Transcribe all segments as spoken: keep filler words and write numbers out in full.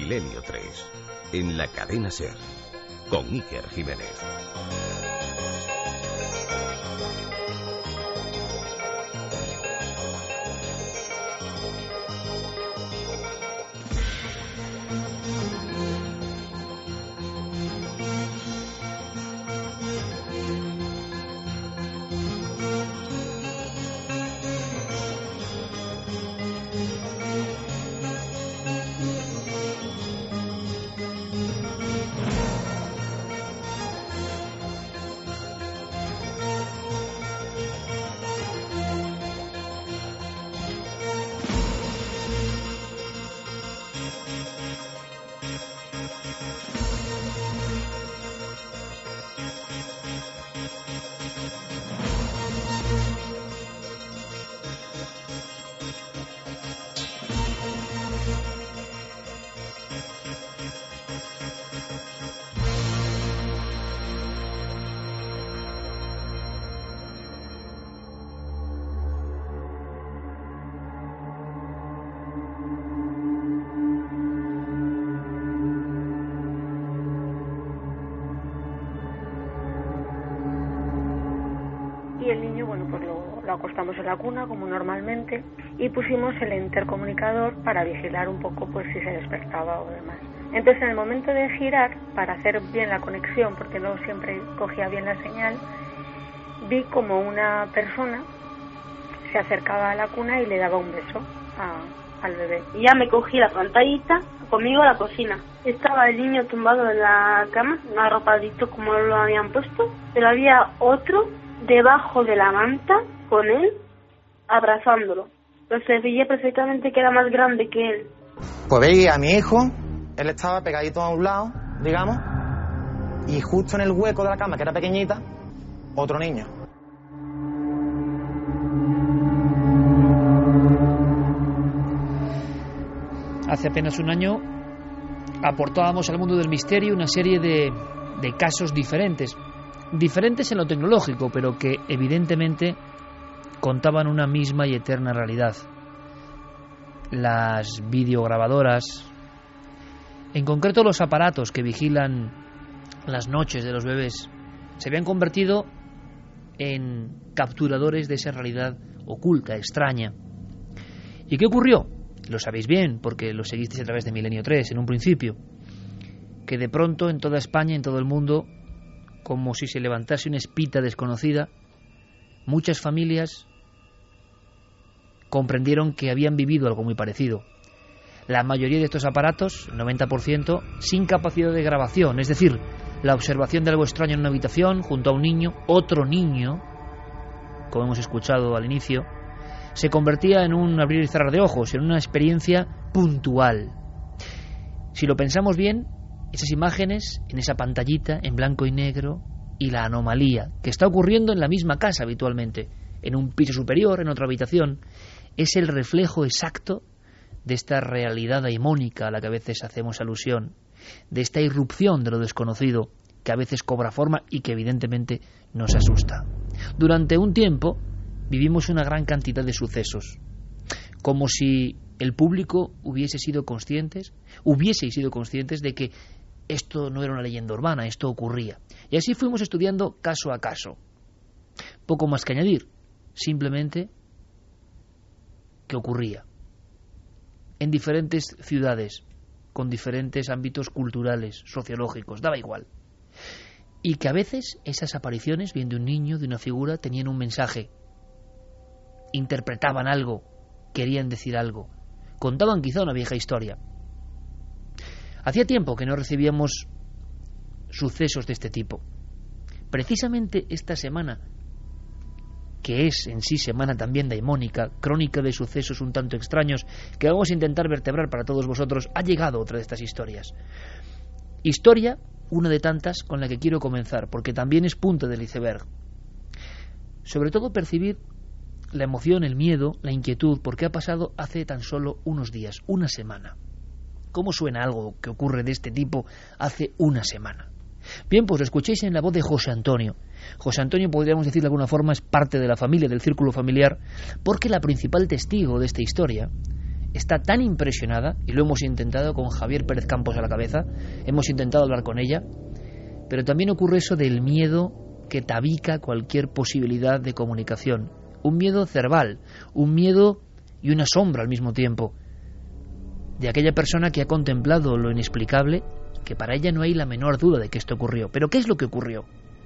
Milenio tres, en la cadena SER, con Iker Jiménez. Y el niño, bueno, pues lo, lo acostamos en la cuna como normalmente y pusimos el intercomunicador para vigilar un poco pues si se despertaba o demás. Entonces en el momento de girar, para hacer bien la conexión, porque no siempre cogía bien la señal, vi como una persona se acercaba a la cuna y le daba un beso a, al bebé. Y ya me cogí la pantallita conmigo a la cocina. Estaba el niño tumbado en la cama, arropadito como lo habían puesto, pero había otro debajo de la manta con él abrazándolo. Entonces veía perfectamente que era más grande que él. Pues veía a mi hijo, él estaba pegadito a un lado, digamos, y justo en el hueco de la cama, que era pequeñita, otro niño. Hace apenas un año aportábamos al mundo del misterio una serie de, de casos diferentes. Diferentes en lo tecnológico, pero que evidentemente contaban una misma y eterna realidad. Las videograbadoras, en concreto los aparatos que vigilan las noches de los bebés, se habían convertido en capturadores de esa realidad oculta, extraña. ¿Y qué ocurrió? Lo sabéis bien, porque lo seguisteis a través de Milenio tres en un principio, que de pronto en toda España, en todo el mundo, como si se levantase una espita desconocida, muchas familias comprendieron que habían vivido algo muy parecido. La mayoría de estos aparatos, el noventa por ciento, sin capacidad de grabación, es decir, la observación de algo extraño en una habitación junto a un niño, otro niño, como hemos escuchado al inicio, se convertía en un abrir y cerrar de ojos, en una experiencia puntual. Si lo pensamos bien, esas imágenes en esa pantallita en blanco y negro y la anomalía que está ocurriendo en la misma casa habitualmente, en un piso superior, en otra habitación, es el reflejo exacto de esta realidad daimónica a la que a veces hacemos alusión, de esta irrupción de lo desconocido que a veces cobra forma y que evidentemente nos asusta. Durante un tiempo vivimos una gran cantidad de sucesos, como si el público hubiese sido conscientes, hubiese sido conscientes de que esto no era una leyenda urbana, esto ocurría. Y así fuimos estudiando caso a caso. Poco más que añadir, simplemente que ocurría. En diferentes ciudades, con diferentes ámbitos culturales, sociológicos, daba igual. Y que a veces esas apariciones, bien de un niño, de una figura, tenían un mensaje. Interpretaban algo, querían decir algo. Contaban quizá una vieja historia. Hacía tiempo que no recibíamos sucesos de este tipo. Precisamente esta semana, que es en sí semana también daimónica, crónica de sucesos un tanto extraños, que vamos a intentar vertebrar para todos vosotros, ha llegado otra de estas historias. Historia, una de tantas, con la que quiero comenzar, porque también es punta del iceberg. Sobre todo percibir la emoción, el miedo, la inquietud, porque ha pasado hace tan solo unos días, una semana. ¿Cómo suena algo que ocurre de este tipo hace una semana? Bien, pues lo escuchéis en la voz de José Antonio. José Antonio, podríamos decir de alguna forma, es parte de la familia, del círculo familiar, porque la principal testigo de esta historia está tan impresionada, y lo hemos intentado con Javier Pérez Campos a la cabeza, hemos intentado hablar con ella, pero también ocurre eso del miedo que tabica cualquier posibilidad de comunicación. Un miedo cerval, un miedo y una sombra al mismo tiempo, de aquella persona que ha contemplado lo inexplicable, que para ella no hay la menor duda de que esto ocurrió. ¿Pero qué es lo que ocurrió?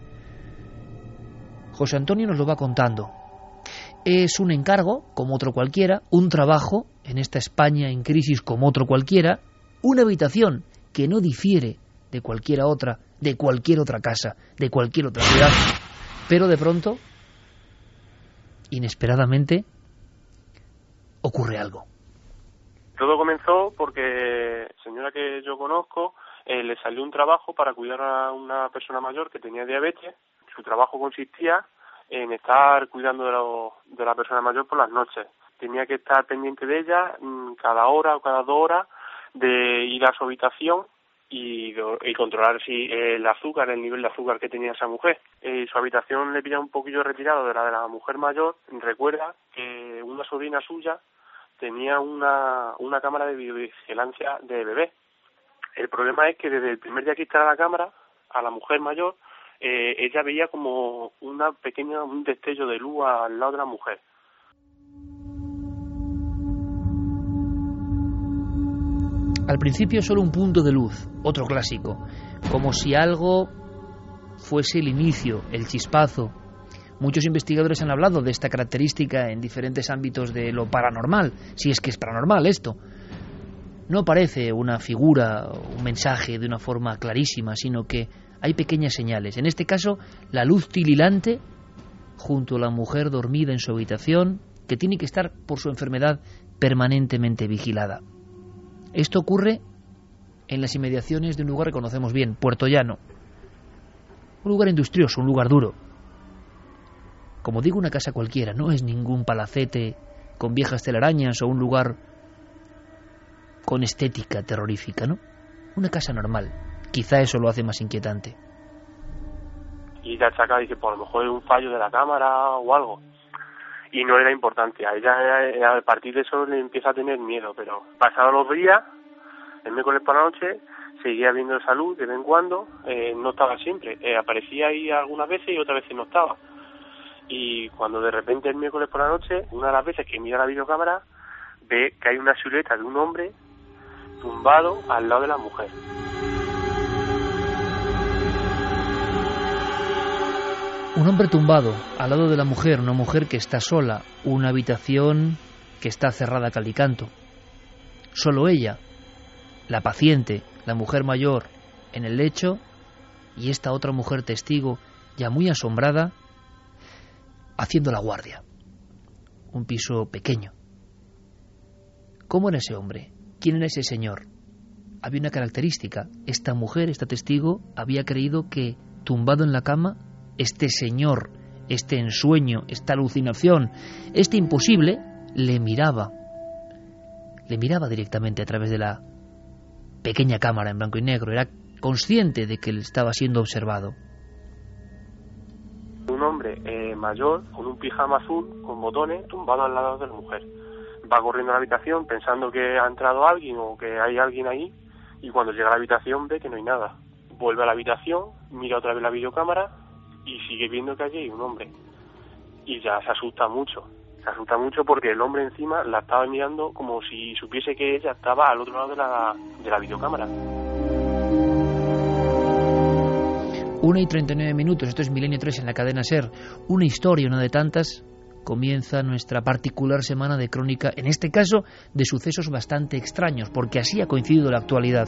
José Antonio nos lo va contando. Es un encargo, como otro cualquiera, un trabajo, en esta España en crisis como otro cualquiera, una habitación que no difiere de cualquier otra, de cualquier otra casa, de cualquier otra ciudad. Pero de pronto, inesperadamente, ocurre algo. Todo comenzó porque, señora que yo conozco, eh, le salió un trabajo para cuidar a una persona mayor que tenía diabetes. Su trabajo consistía en estar cuidando de, lo, de la persona mayor por las noches. Tenía que estar pendiente de ella mmm, cada hora o cada dos horas, de ir a su habitación y, y controlar si eh, el azúcar, el nivel de azúcar que tenía esa mujer. Eh, su habitación le pilla un poquillo retirado de la de la mujer mayor. Recuerda que una sobrina suya tenía una, una cámara de videovigilancia de bebé. El problema es que desde el primer día que instala la cámara, a la mujer mayor, eh, ella veía como una pequeña, un destello de luz al lado de la mujer. Al principio solo un punto de luz, otro clásico, como si algo fuese el inicio, el chispazo. Muchos investigadores han hablado de esta característica en diferentes ámbitos de lo paranormal, si es que es paranormal esto. No parece una figura, un mensaje de una forma clarísima, sino que hay pequeñas señales. En este caso, la luz titilante junto a la mujer dormida en su habitación, que tiene que estar por su enfermedad permanentemente vigilada. Esto ocurre en las inmediaciones de un lugar que conocemos bien, Puerto Llano. Un lugar industrioso, un lugar duro. Como digo, una casa cualquiera, no es ningún palacete con viejas telarañas o un lugar con estética terrorífica, ¿no? Una casa normal. Quizá eso lo hace más inquietante. Y ella achaca, dice, pues a lo mejor es un fallo de la cámara o algo. Y no era importante. A ella, a partir de eso, le empieza a tener miedo. Pero pasados los días, el miércoles por la noche, seguía viendo esa luz de vez en cuando. Eh, no estaba siempre. Eh, aparecía ahí algunas veces y otras veces no estaba. Y cuando de repente el miércoles por la noche, una de las veces que mira la videocámara, ve que hay una silueta de un hombre tumbado al lado de la mujer. Un hombre tumbado al lado de la mujer, una mujer que está sola, una habitación que está cerrada a cal y canto. Solo ella, la paciente, la mujer mayor, en el lecho, y esta otra mujer testigo, ya muy asombrada, haciendo la guardia. Un piso pequeño. ¿Cómo era ese hombre? ¿Quién era ese señor? Había una característica. Esta mujer, esta testigo, había creído que, tumbado en la cama, este señor, este ensueño, esta alucinación, este imposible, le miraba. Le miraba directamente a través de la pequeña cámara en blanco y negro. Era consciente de que él estaba siendo observado. Un hombre eh, mayor, con un pijama azul, con botones, tumbado al lado de la mujer. Va corriendo a la habitación pensando que ha entrado alguien o que hay alguien ahí, y cuando llega a la habitación ve que no hay nada. Vuelve a la habitación, mira otra vez la videocámara y sigue viendo que allí hay un hombre. Y ya se asusta mucho. Se asusta mucho porque el hombre encima la estaba mirando como si supiese que ella estaba al otro lado de la, de la videocámara. Una y treinta y nueve minutos, esto es Milenio tres en la cadena SER. Una historia, una de tantas. Comienza nuestra particular semana de crónica, en este caso de sucesos bastante extraños, porque así ha coincidido la actualidad.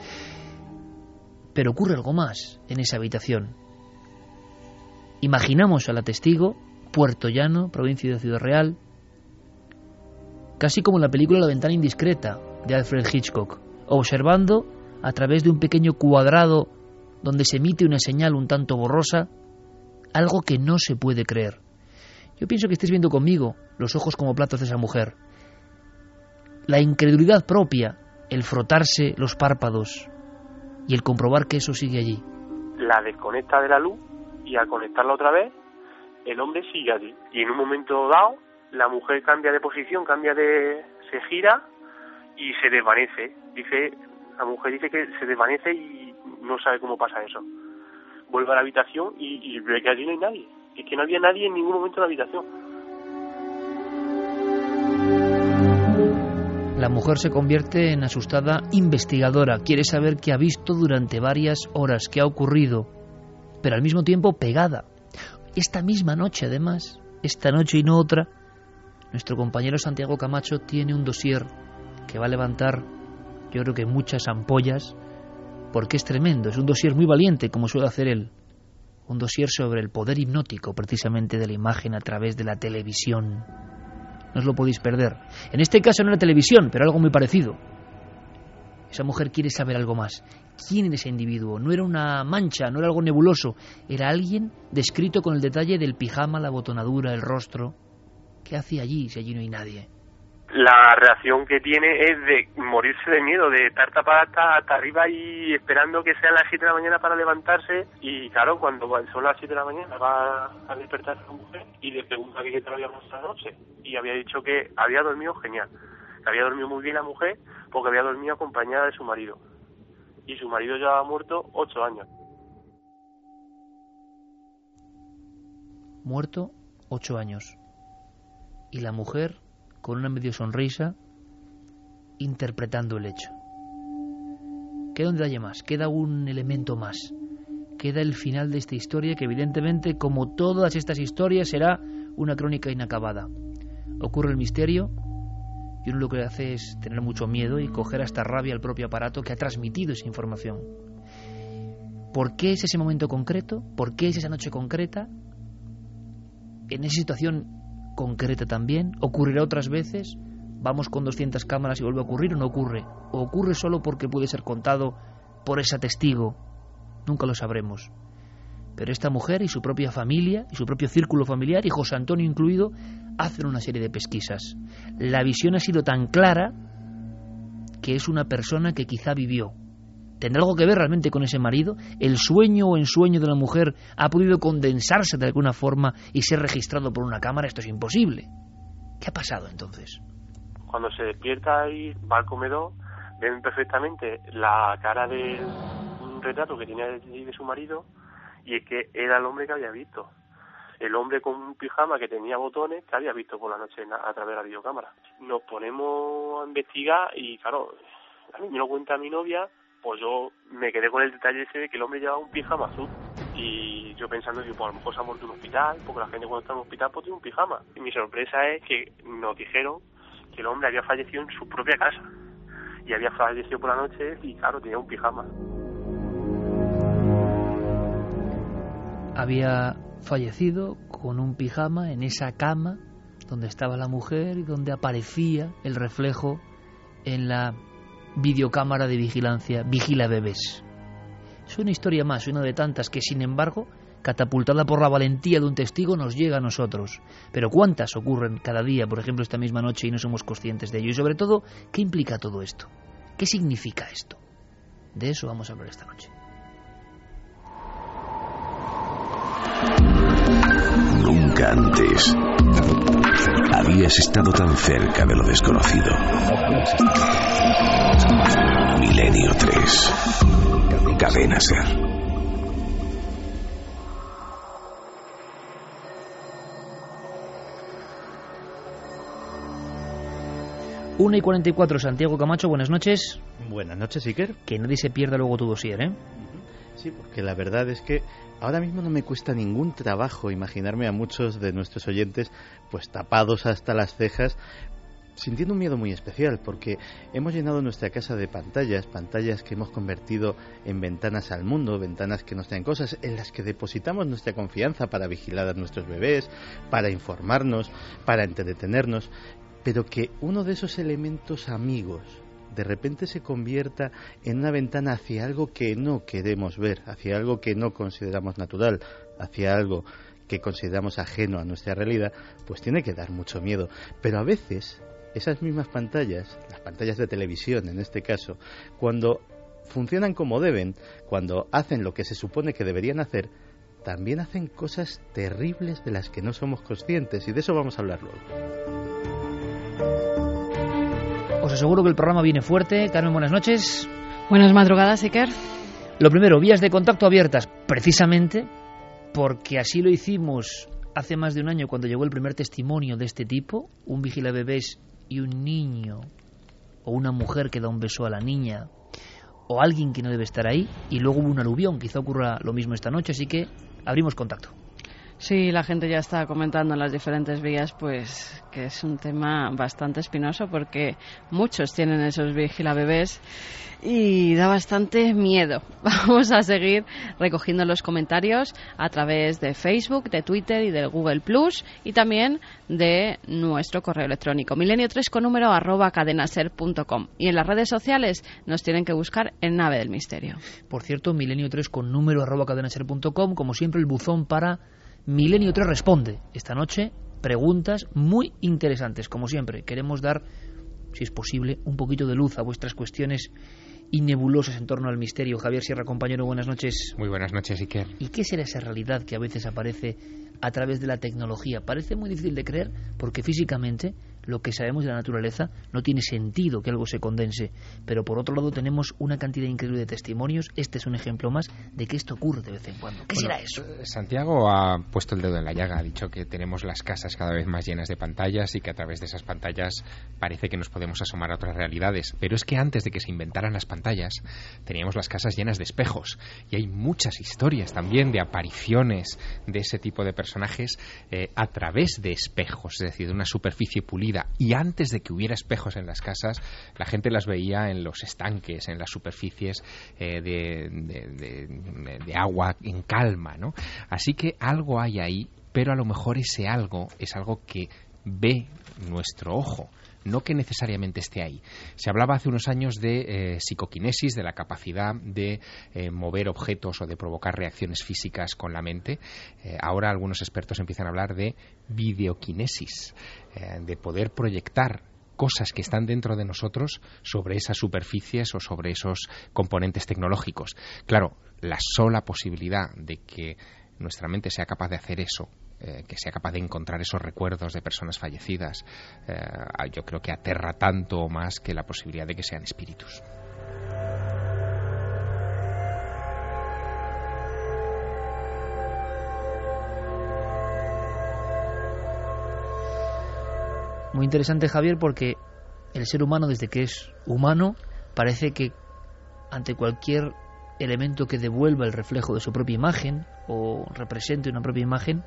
Pero ocurre algo más en esa habitación. Imaginamos a la testigo, Puerto Llano, provincia de Ciudad Real, casi como en la película La ventana indiscreta de Alfred Hitchcock, observando a través de un pequeño cuadrado donde se emite una señal un tanto borrosa, algo que no se puede creer. Yo pienso que estés viendo conmigo los ojos como platos de esa mujer. La incredulidad propia, el frotarse los párpados y el comprobar que eso sigue allí. La desconecta de la luz y al conectarla otra vez, el hombre sigue allí. Y en un momento dado, la mujer cambia de posición, cambia de... se gira y se desvanece. Dice, la mujer dice que se desvanece y no sabe cómo pasa eso. Vuelve a la habitación y, y ve que allí no hay nadie. Es que no había nadie en ningún momento en la habitación. La mujer se convierte en asustada investigadora. Quiere saber qué ha visto durante varias horas, qué ha ocurrido, pero al mismo tiempo pegada. Esta misma noche, además, esta noche y no otra, nuestro compañero Santiago Camacho tiene un dossier que va a levantar, yo creo que muchas ampollas, porque es tremendo. Es un dossier muy valiente, como suele hacer él. Un dossier sobre el poder hipnótico, precisamente, de la imagen a través de la televisión. No os lo podéis perder. En este caso no era televisión, pero algo muy parecido. Esa mujer quiere saber algo más. ¿Quién era ese individuo? No era una mancha, no era algo nebuloso. Era alguien descrito con el detalle del pijama, la botonadura, el rostro. ¿Qué hacía allí si allí no hay nadie? La reacción que tiene es de morirse de miedo, de estar tapada hasta, hasta arriba y esperando que sean las siete de la mañana para levantarse. Y claro, cuando son las siete de la mañana va a despertar a la mujer y le pregunta qué tal había pasado la noche. Y había dicho que había dormido genial, que había dormido muy bien la mujer porque había dormido acompañada de su marido. Y su marido ya ha muerto ocho años. Muerto ocho años. Y la mujer, con una medio sonrisa, interpretando el hecho. Queda un detalle más, queda un elemento más. Queda el final de esta historia que, evidentemente, como todas estas historias, será una crónica inacabada. Ocurre el misterio y uno lo que hace es tener mucho miedo y coger hasta rabia al propio aparato que ha transmitido esa información. ¿Por qué es ese momento concreto? ¿Por qué es esa noche concreta? En esa situación concreta también. ¿Ocurrirá otras veces? ¿Vamos con doscientas cámaras y vuelve a ocurrir o no ocurre? ¿O ocurre solo porque puede ser contado por ese testigo? Nunca lo sabremos. Pero esta mujer y su propia familia, y su propio círculo familiar, y José Antonio incluido, hacen una serie de pesquisas. La visión ha sido tan clara que es una persona que quizá vivió. ¿Tendrá algo que ver realmente con ese marido? ¿El sueño o ensueño de la mujer ha podido condensarse de alguna forma y ser registrado por una cámara? Esto es imposible. ¿Qué ha pasado entonces? Cuando se despierta y va al comedor, ven perfectamente la cara de un retrato que tenía de, de su marido, y es que era el hombre que había visto. El hombre con un pijama que tenía botones que había visto por la noche a, a través de la videocámara. Nos ponemos a investigar y, claro, a mí me lo cuenta mi novia, pues yo me quedé con el detalle ese de que el hombre llevaba un pijama azul. Y yo pensando, que pues a lo mejor se ha muerto en un hospital, porque la gente cuando está en un hospital pues tiene un pijama. Y mi sorpresa es que nos dijeron que el hombre había fallecido en su propia casa. Y había fallecido por la noche y, claro, tenía un pijama. Había fallecido con un pijama en esa cama donde estaba la mujer y donde aparecía el reflejo en la videocámara de vigilancia Vigila Bebés. Es una historia más, una de tantas que, sin embargo, catapultada por la valentía de un testigo, nos llega a nosotros. Pero ¿cuántas ocurren cada día, por ejemplo, esta misma noche, y no somos conscientes de ello? Y sobre todo, ¿qué implica todo esto? ¿Qué significa esto? De eso vamos a hablar esta noche. Nunca antes habías estado tan cerca de lo desconocido. Milenio tres. Cadena Ser. una y cuarenta y cuatro, Santiago Camacho, buenas noches. Buenas noches, Iker. Que nadie se pierda luego tu dossier, ¿eh? Sí, porque la verdad es que ahora mismo no me cuesta ningún trabajo imaginarme a muchos de nuestros oyentes pues tapados hasta las cejas, sintiendo un miedo muy especial, porque hemos llenado nuestra casa de pantallas, pantallas que hemos convertido en ventanas al mundo, ventanas que nos traen cosas, en las que depositamos nuestra confianza para vigilar a nuestros bebés, para informarnos, para entretenernos, pero que uno de esos elementos amigos de repente se convierta en una ventana hacia algo que no queremos ver, hacia algo que no consideramos natural, hacia algo que consideramos ajeno a nuestra realidad, pues tiene que dar mucho miedo. Pero a veces esas mismas pantallas, las pantallas de televisión en este caso, cuando funcionan como deben, cuando hacen lo que se supone que deberían hacer, también hacen cosas terribles de las que no somos conscientes, y de eso vamos a hablar luego. Os Os aseguro que el programa viene fuerte. Carmen, buenas noches. Buenas madrugadas, Iker. Lo primero, vías de contacto abiertas, precisamente porque así lo hicimos hace más de un año cuando llegó el primer testimonio de este tipo, un vigilabebés y un niño o una mujer que da un beso a la niña o alguien que no debe estar ahí, y luego hubo un aluvión. Quizá ocurra lo mismo esta noche, así que abrimos contacto. Sí, la gente ya está comentando en las diferentes vías pues que es un tema bastante espinoso porque muchos tienen esos vigilabebés y da bastante miedo. Vamos a seguir recogiendo los comentarios a través de Facebook, de Twitter y del Google Plus, y también de nuestro correo electrónico milenio tres con número arroba cadenaser punto com, y en las redes sociales nos tienen que buscar en Nave del Misterio. Por cierto, milenio tres con número arroba cadenaser punto com, como siempre el buzón para Milenio tres Responde. Esta noche preguntas muy interesantes, como siempre. Queremos dar, si es posible, un poquito de luz a vuestras cuestiones y nebulosas en torno al misterio. Javier Sierra, compañero, buenas noches. Muy buenas noches, Iker. ¿Y qué será esa realidad que a veces aparece a través de la tecnología? Parece muy difícil de creer porque físicamente lo que sabemos de la naturaleza no tiene sentido que algo se condense, pero por otro lado tenemos una cantidad increíble de testimonios. Este es un ejemplo más de que esto ocurre de vez en cuando. ¿Qué bueno, será eso? Santiago ha puesto el dedo en la llaga, ha dicho que tenemos las casas cada vez más llenas de pantallas y que a través de esas pantallas parece que nos podemos asomar a otras realidades, pero es que antes de que se inventaran las pantallas teníamos las casas llenas de espejos, y hay muchas historias también de apariciones de ese tipo de personajes eh, a través de espejos, es decir, de una superficie pulida. Y antes de que hubiera espejos en las casas, la gente las veía en los estanques, en las superficies eh, de, de, de, de agua en calma, ¿no? Así que algo hay ahí, pero a lo mejor ese algo es algo que ve nuestro ojo, no que necesariamente esté ahí. Se hablaba hace unos años de eh, psicoquinesis, de la capacidad de eh, mover objetos o de provocar reacciones físicas con la mente. Eh, ahora algunos expertos empiezan a hablar de videoquinesis, eh, de poder proyectar cosas que están dentro de nosotros sobre esas superficies o sobre esos componentes tecnológicos. Claro, la sola posibilidad de que nuestra mente sea capaz de hacer eso, eh, que sea capaz de encontrar esos recuerdos de personas fallecidas, eh, yo creo que aterra tanto o más que la posibilidad de que sean espíritus. Muy interesante, Javier, porque el ser humano, desde que es humano, parece que ante cualquier elemento que devuelva el reflejo de su propia imagen o represente una propia imagen,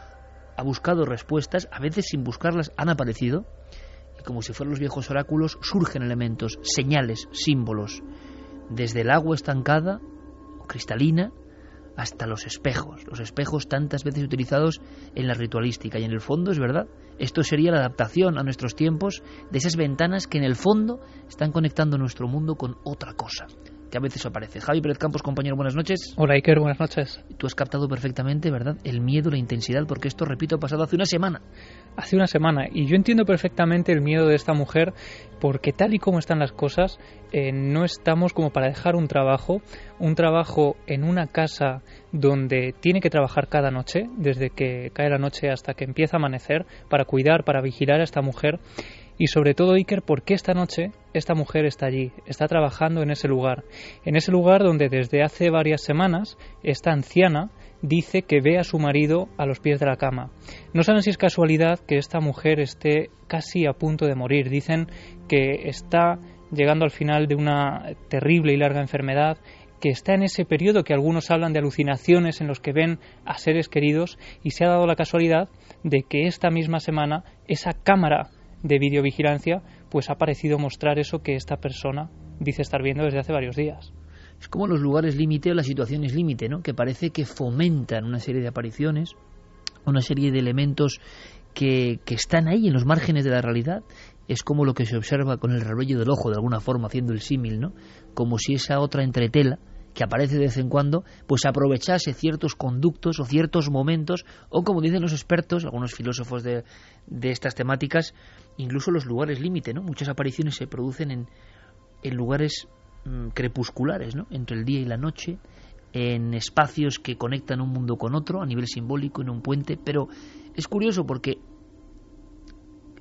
ha buscado respuestas, a veces sin buscarlas han aparecido, y como si fueran los viejos oráculos, surgen elementos, señales, símbolos, desde el agua estancada o cristalina hasta los espejos, los espejos tantas veces utilizados en la ritualística. Y en el fondo, es verdad, esto sería la adaptación a nuestros tiempos de esas ventanas que en el fondo están conectando nuestro mundo con otra cosa, que a veces aparece. Javi Pérez Campos, compañero, buenas noches. Hola, Iker, buenas noches. Tú has captado perfectamente, ¿verdad?, el miedo, la intensidad, porque esto, repito, ha pasado hace una semana. Hace una semana, y yo entiendo perfectamente el miedo de esta mujer, porque tal y como están las cosas, eh, no estamos como para dejar un trabajo, un trabajo en una casa donde tiene que trabajar cada noche, desde que cae la noche hasta que empieza a amanecer, para cuidar, para vigilar a esta mujer. Y sobre todo, Iker, porque esta noche esta mujer está allí, está trabajando en ese lugar, en ese lugar donde desde hace varias semanas esta anciana dice que ve a su marido a los pies de la cama. No saben si es casualidad que esta mujer esté casi a punto de morir. Dicen que está llegando al final de una terrible y larga enfermedad, que está en ese periodo que algunos hablan de alucinaciones en los que ven a seres queridos, y se ha dado la casualidad de que esta misma semana esa cámara de videovigilancia pues ha parecido mostrar eso que esta persona dice estar viendo desde hace varios días. Es como los lugares límite o las situaciones límite, ¿no?, que parece que fomentan una serie de apariciones, una serie de elementos que, que están ahí en los márgenes de la realidad. Es como lo que se observa con el rabillo del ojo, de alguna forma, haciendo el símil, ¿no?, como si esa otra entretela que aparece de vez en cuando, pues aprovechase ciertos conductos o ciertos momentos, o como dicen los expertos, algunos filósofos de, de estas temáticas, incluso los lugares límite, ¿no? Muchas apariciones se producen en, en lugares mmm, crepusculares, ¿no?, entre el día y la noche, en espacios que conectan un mundo con otro, a nivel simbólico, en un puente. Pero es curioso porque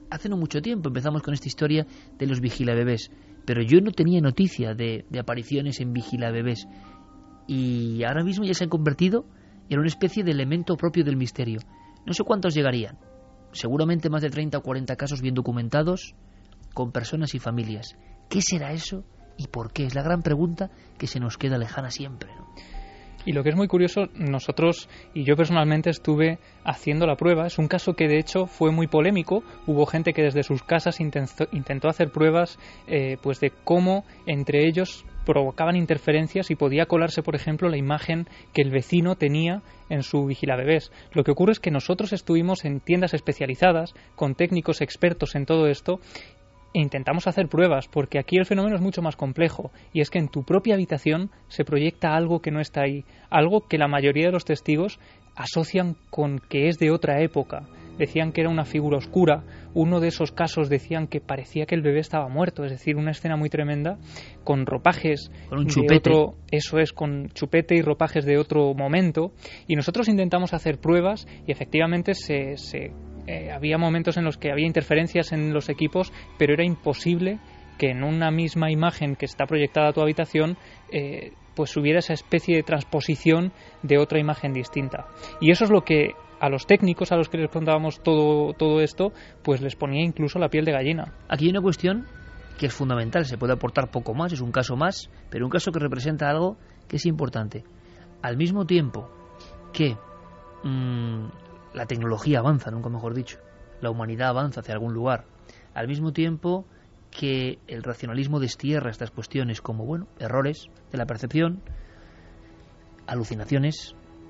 hace no mucho tiempo empezamos con esta historia de los vigilabebés, pero yo no tenía noticia de, de apariciones en vigilabebés, y ahora mismo ya se han convertido en una especie de elemento propio del misterio. No sé cuántos llegarían, seguramente más de treinta o cuarenta casos bien documentados, con personas y familias. ¿Qué será eso y por qué? Es la gran pregunta que se nos queda lejana siempre, ¿no? Y lo que es muy curioso, nosotros y yo personalmente estuve haciendo la prueba. Es un caso que de hecho fue muy polémico. Hubo gente que desde sus casas intentó, intentó hacer pruebas eh, pues de cómo entre ellos provocaban interferencias y podía colarse, por ejemplo, la imagen que el vecino tenía en su vigilabebés. Lo que ocurre es que nosotros estuvimos en tiendas especializadas con técnicos expertos en todo esto e intentamos hacer pruebas, porque aquí el fenómeno es mucho más complejo, y es que en tu propia habitación se proyecta algo que no está ahí, algo que la mayoría de los testigos asocian con que es de otra época. Decían que era una figura oscura. Uno de esos casos decían que parecía que el bebé estaba muerto, es decir, una escena muy tremenda, con ropajes con un chupete. de otro, eso es, con chupete y ropajes de otro momento, y nosotros intentamos hacer pruebas y efectivamente se... se Eh, había momentos en los que había interferencias en los equipos, pero era imposible que en una misma imagen que está proyectada a tu habitación eh, pues hubiera esa especie de transposición de otra imagen distinta. Y eso es lo que a los técnicos a los que les contábamos todo, todo esto, pues les ponía incluso la piel de gallina. Aquí hay una cuestión que es fundamental, se puede aportar poco más, es un caso más, pero un caso que representa algo que es importante. Al mismo tiempo que mmm, la tecnología avanza, nunca mejor dicho, la humanidad avanza hacia algún lugar, al mismo tiempo que el racionalismo destierra estas cuestiones como, bueno, errores de la percepción, alucinaciones,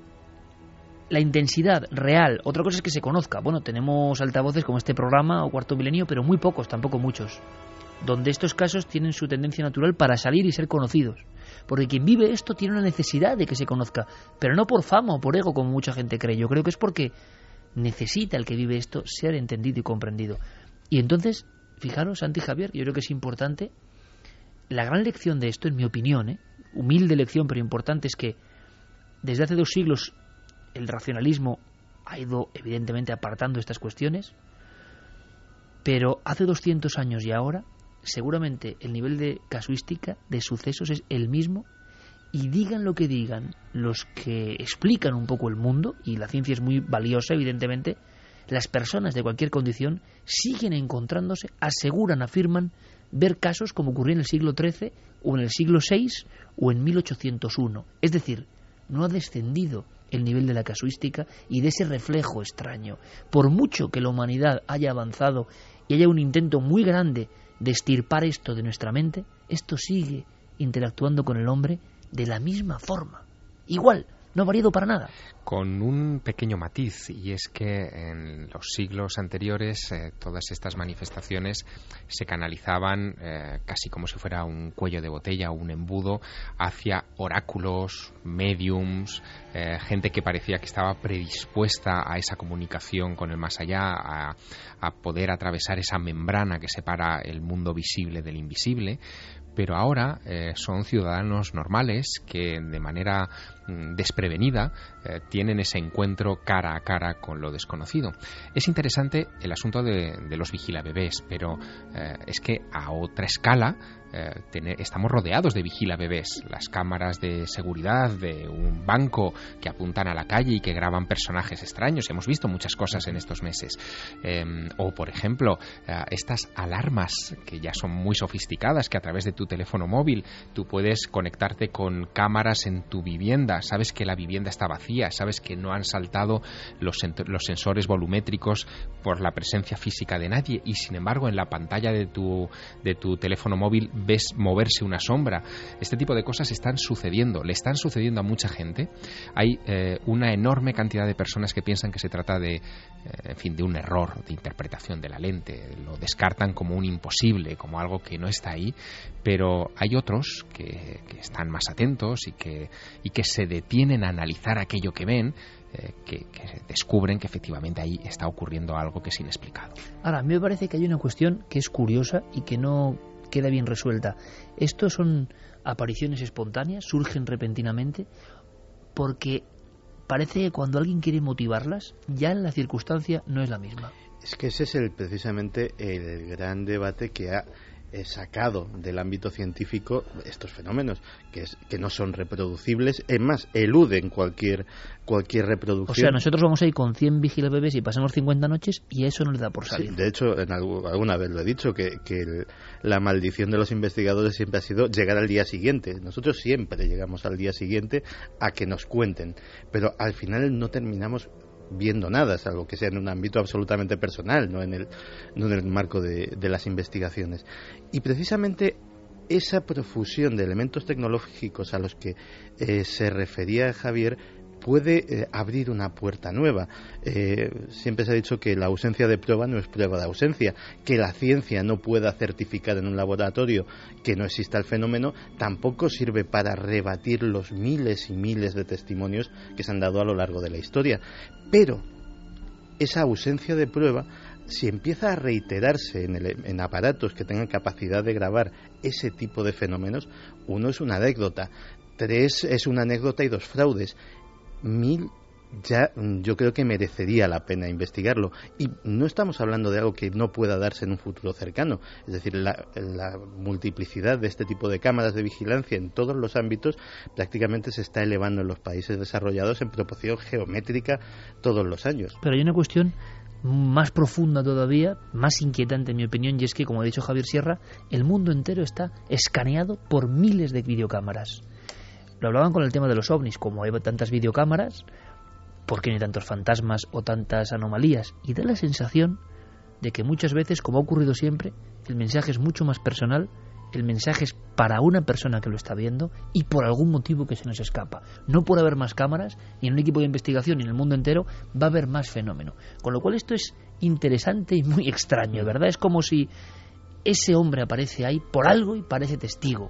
la intensidad real. Otra cosa es que se conozca. Bueno, tenemos altavoces como este programa o Cuarto Milenio, pero muy pocos, tampoco muchos, donde estos casos tienen su tendencia natural para salir y ser conocidos. Porque quien vive esto tiene una necesidad de que se conozca, pero no por fama o por ego como mucha gente cree. Yo creo que es porque necesita el que vive esto ser entendido y comprendido. Y entonces, fijaros, Santi y Javier, yo creo que es importante, la gran lección de esto, en mi opinión, ¿eh? humilde lección pero importante, es que desde hace dos siglos el racionalismo ha ido evidentemente apartando estas cuestiones, pero hace doscientos años y ahora seguramente el nivel de casuística, de sucesos, es el mismo, y digan lo que digan los que explican un poco el mundo, y la ciencia es muy valiosa evidentemente, las personas de cualquier condición siguen encontrándose, aseguran, afirman ver casos como ocurrió en el siglo trece o en el siglo seis o en mil ochocientos uno. Es decir, no ha descendido el nivel de la casuística y de ese reflejo extraño. Por mucho que la humanidad haya avanzado y haya un intento muy grande de extirpar esto de nuestra mente, esto sigue interactuando con el hombre de la misma forma. Igual, no ha variado para nada. Con un pequeño matiz, y es que en los siglos anteriores eh, todas estas manifestaciones se canalizaban eh, casi como si fuera un cuello de botella o un embudo hacia oráculos, mediums, eh, gente que parecía que estaba predispuesta a esa comunicación con el más allá, a, a poder atravesar esa membrana que separa el mundo visible del invisible. Pero ahora eh, son ciudadanos normales que de manera mm, desprevenida eh, tienen ese encuentro cara a cara con lo desconocido. Es interesante el asunto de, de los vigilabebés, pero eh, es que a otra escala eh, tener, estamos rodeados de vigilabebés. Las cámaras de seguridad de un banco que apuntan a la calle y que graban personajes extraños. Hemos visto muchas cosas en estos meses. Eh, o, por ejemplo, eh, estas alarmas que ya son muy sofisticadas, que a través de tu teléfono móvil tú puedes conectarte con cámaras en tu vivienda, sabes que la vivienda está vacía, sabes que no han saltado los, los sensores volumétricos por la presencia física de nadie, y sin embargo en la pantalla de tu, de tu teléfono móvil ves moverse una sombra. Este tipo de cosas están sucediendo, le están sucediendo a mucha gente. Hay eh, una enorme cantidad de personas que piensan que se trata de, eh, en fin, de un error de interpretación de la lente, lo descartan como un imposible, como algo que no está ahí, pero hay otros que, que están más atentos y que, y que se detienen a analizar aquello que ven, eh, que, que descubren que efectivamente ahí está ocurriendo algo que es inexplicado. Ahora, a mí me parece que hay una cuestión que es curiosa y que no queda bien resuelta. ¿Estos son apariciones espontáneas, surgen repentinamente? Porque parece que cuando alguien quiere motivarlas, ya en la circunstancia no es la misma. Es que ese es el, precisamente el gran debate que ha sacado del ámbito científico estos fenómenos, que es que no son reproducibles, es más, eluden cualquier cualquier reproducción. O sea, nosotros vamos a ir con cien vigilabebés y pasamos cincuenta noches y eso no le da por salir. Sí, de hecho, en algo, alguna vez lo he dicho, que, que el, la maldición de los investigadores siempre ha sido llegar al día siguiente. Nosotros siempre llegamos al día siguiente a que nos cuenten, pero al final no terminamos viendo nada, salvo que sea en un ámbito absolutamente personal, no en el, no en el marco de, de las investigaciones. Y precisamente esa profusión de elementos tecnológicos a los que eh, se refería Javier puede eh, abrir una puerta nueva. Eh, siempre se ha dicho que la ausencia de prueba no es prueba de ausencia, que la ciencia no pueda certificar en un laboratorio que no exista el fenómeno, tampoco sirve para rebatir los miles y miles de testimonios que se han dado a lo largo de la historia. Pero esa ausencia de prueba, si empieza a reiterarse en, el, en aparatos que tengan capacidad de grabar ese tipo de fenómenos, uno es una anécdota, tres es una anécdota y dos fraudes, mil ya yo creo que merecería la pena investigarlo. Y no estamos hablando de algo que no pueda darse en un futuro cercano, es decir, la, la multiplicidad de este tipo de cámaras de vigilancia en todos los ámbitos prácticamente se está elevando en los países desarrollados en proporción geométrica todos los años. Pero hay una cuestión más profunda todavía, más inquietante en mi opinión, y es que, como ha dicho Javier Sierra, el mundo entero está escaneado por miles de videocámaras. Lo hablaban con el tema de los ovnis, como hay tantas videocámaras, ¿por qué no hay tantos fantasmas o tantas anomalías? Y da la sensación de que muchas veces, como ha ocurrido siempre, el mensaje es mucho más personal, el mensaje es para una persona que lo está viendo y por algún motivo que se nos escapa. No por haber más cámaras, ni en un equipo de investigación, ni en el mundo entero, va a haber más fenómeno. Con lo cual esto es interesante y muy extraño, ¿verdad? Es como si ese hombre aparece ahí por algo y parece testigo.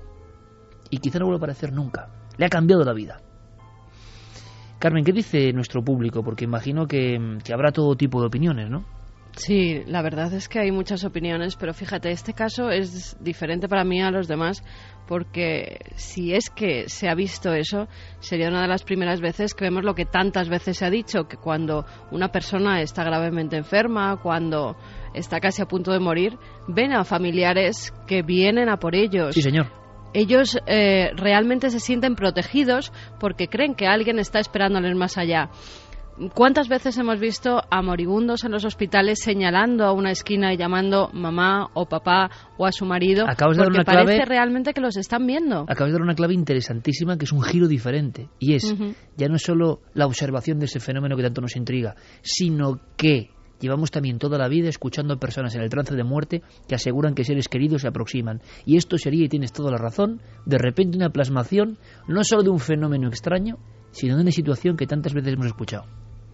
Y quizá no vuelva a aparecer nunca. Le ha cambiado la vida. Carmen, ¿qué dice nuestro público? Porque imagino que, que habrá todo tipo de opiniones, ¿no? Sí, la verdad es que hay muchas opiniones, pero fíjate, este caso es diferente para mí a los demás, porque si es que se ha visto eso, sería una de las primeras veces que vemos lo que tantas veces se ha dicho, que cuando una persona está gravemente enferma, cuando está casi a punto de morir, ven a familiares que vienen a por ellos. Sí, señor. Ellos eh, realmente se sienten protegidos porque creen que alguien está esperándoles más allá. ¿Cuántas veces hemos visto a moribundos en los hospitales señalando a una esquina y llamando mamá o papá o a su marido? Acabas de dar porque una parece clave, realmente que los están viendo. Acabas de dar una clave interesantísima, que es un giro diferente. Y es, uh-huh. ya no es solo la observación de ese fenómeno que tanto nos intriga, sino que llevamos también toda la vida escuchando a personas en el trance de muerte que aseguran que seres queridos se aproximan. Y esto sería, y tienes toda la razón, de repente una plasmación no solo de un fenómeno extraño, sino de una situación que tantas veces hemos escuchado.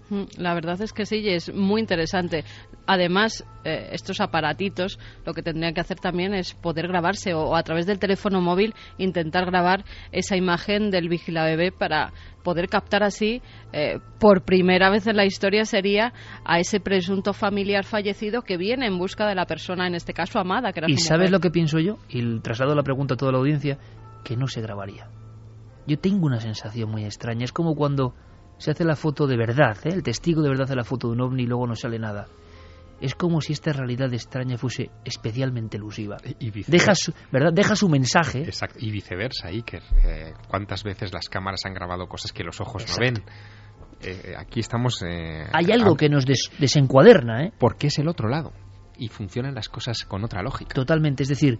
La verdad es que sí, es muy interesante. Además, eh, estos aparatitos lo que tendrían que hacer también es poder grabarse o, o a través del teléfono móvil intentar grabar esa imagen del vigilabebé para poder captar así, eh, por primera vez en la historia sería a ese presunto familiar fallecido que viene en busca de la persona, en este caso amada, que era su mujer. ¿Y sabes lo que pienso yo? Y traslado la pregunta a toda la audiencia, que no se grabaría. Yo tengo una sensación muy extraña, es como cuando se hace la foto de verdad, ¿eh? El testigo de verdad hace la foto de un ovni y luego no sale nada. Es como si esta realidad extraña fuese especialmente elusiva. Y deja su, ¿verdad? Deja su mensaje. Exacto. Y viceversa, Iker. Eh, ¿Cuántas veces las cámaras han grabado cosas que los ojos Exacto. no ven? Eh, aquí estamos... Eh, Hay algo a... que nos des, desencuaderna, ¿eh? Porque es el otro lado. Y funcionan las cosas con otra lógica. Totalmente. Es decir,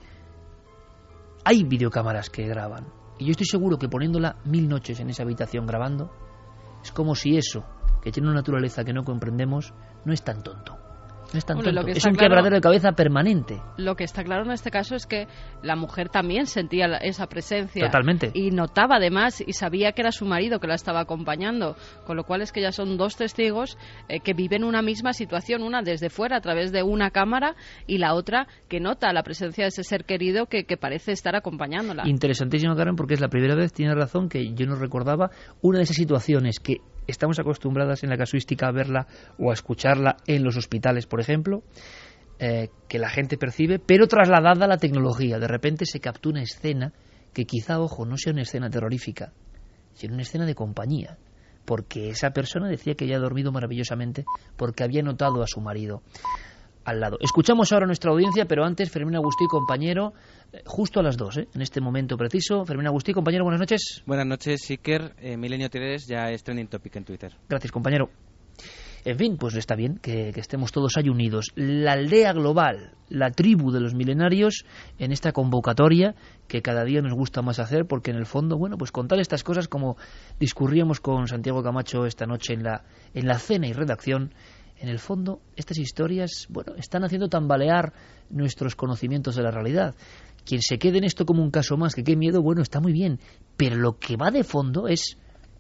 hay videocámaras que graban. Y yo estoy seguro que poniéndola mil noches en esa habitación grabando, es como si eso, que tiene una naturaleza que no comprendemos, no es tan tonto. No es tan bueno, tonto. Es claro, un quebradero de cabeza permanente. Lo que está claro en este caso es que la mujer también sentía la, esa presencia. Totalmente. Y notaba además y sabía que era su marido que la estaba acompañando. Con lo cual es que ya son dos testigos eh, que viven una misma situación. Una desde fuera a través de una cámara y la otra que nota la presencia de ese ser querido que, que parece estar acompañándola. Interesantísimo, Karen, porque es la primera vez, tiene razón, que yo no recordaba una de esas situaciones que estamos acostumbradas en la casuística a verla o a escucharla en los hospitales, por ejemplo, eh, que la gente percibe, pero trasladada a la tecnología. De repente se captura una escena que quizá, ojo, no sea una escena terrorífica, sino una escena de compañía. porque esa persona decía que había dormido maravillosamente porque había notado a su marido al lado. Escuchamos ahora a nuestra audiencia, pero antes Fermín Agustí, compañero, justo a las dos, ¿eh? En este momento preciso. Fermín Agustí, compañero, buenas noches. Buenas noches, Iker. Eh, Milenio tres ya es trending topic en Twitter. Gracias, compañero. En fin, pues está bien que, que estemos todos ahí unidos. La aldea global, la tribu de los milenarios, en esta convocatoria que cada día nos gusta más hacer, porque en el fondo, bueno, pues contar estas cosas como discurríamos con Santiago Camacho esta noche en la, en la cena y redacción. En el fondo, estas historias, bueno, están haciendo tambalear nuestros conocimientos de la realidad. Quien se quede en esto como un caso más, que qué miedo, bueno, está muy bien. Pero lo que va de fondo es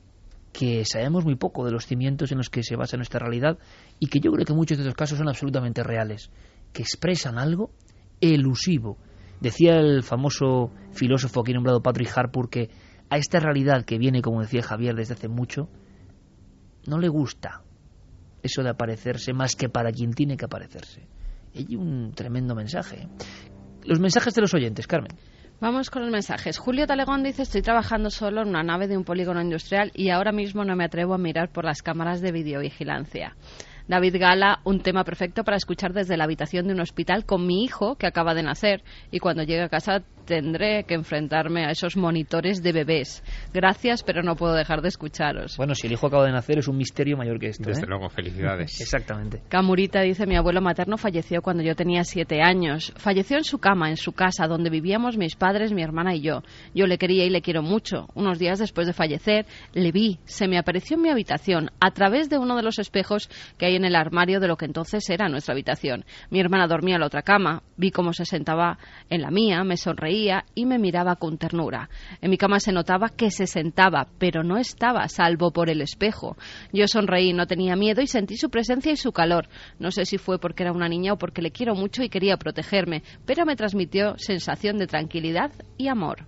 que sabemos muy poco de los cimientos en los que se basa nuestra realidad y que yo creo que muchos de estos casos son absolutamente reales, que expresan algo elusivo. Decía el famoso filósofo aquí nombrado Patrick Harpur que a esta realidad que viene, como decía Javier, desde hace mucho, no le gusta eso de aparecerse más que para quien tiene que aparecerse. Hay un tremendo mensaje. Los mensajes de los oyentes, Carmen. Vamos con los mensajes. Julio Talegón dice: estoy trabajando solo en una nave de un polígono industrial y ahora mismo no me atrevo a mirar por las cámaras de videovigilancia. David Gala: un tema perfecto para escuchar desde la habitación de un hospital con mi hijo que acaba de nacer, y cuando llegue a casa tendré que enfrentarme a esos monitores de bebés. Gracias, pero no puedo dejar de escucharos. Bueno, si el hijo acaba de nacer es un misterio mayor que esto. Desde ¿eh? luego, felicidades. Exactamente. Camurita dice: mi abuelo materno falleció cuando yo tenía siete años. Falleció en su cama, en su casa, donde vivíamos mis padres, mi hermana y yo. Yo le quería y le quiero mucho. Unos días después de fallecer, le vi. Se me apareció en mi habitación, a través de uno de los espejos que hay en el armario de lo que entonces era nuestra habitación. Mi hermana dormía en la otra cama. Vi cómo se sentaba en la mía, me sonreía y me miraba con ternura. En mi cama se notaba que se sentaba, pero no estaba, salvo por el espejo. Yo sonreí, no tenía miedo y sentí su presencia y su calor. No sé si fue porque era una niña o porque le quiero mucho y quería protegerme, pero me transmitió sensación de tranquilidad y amor.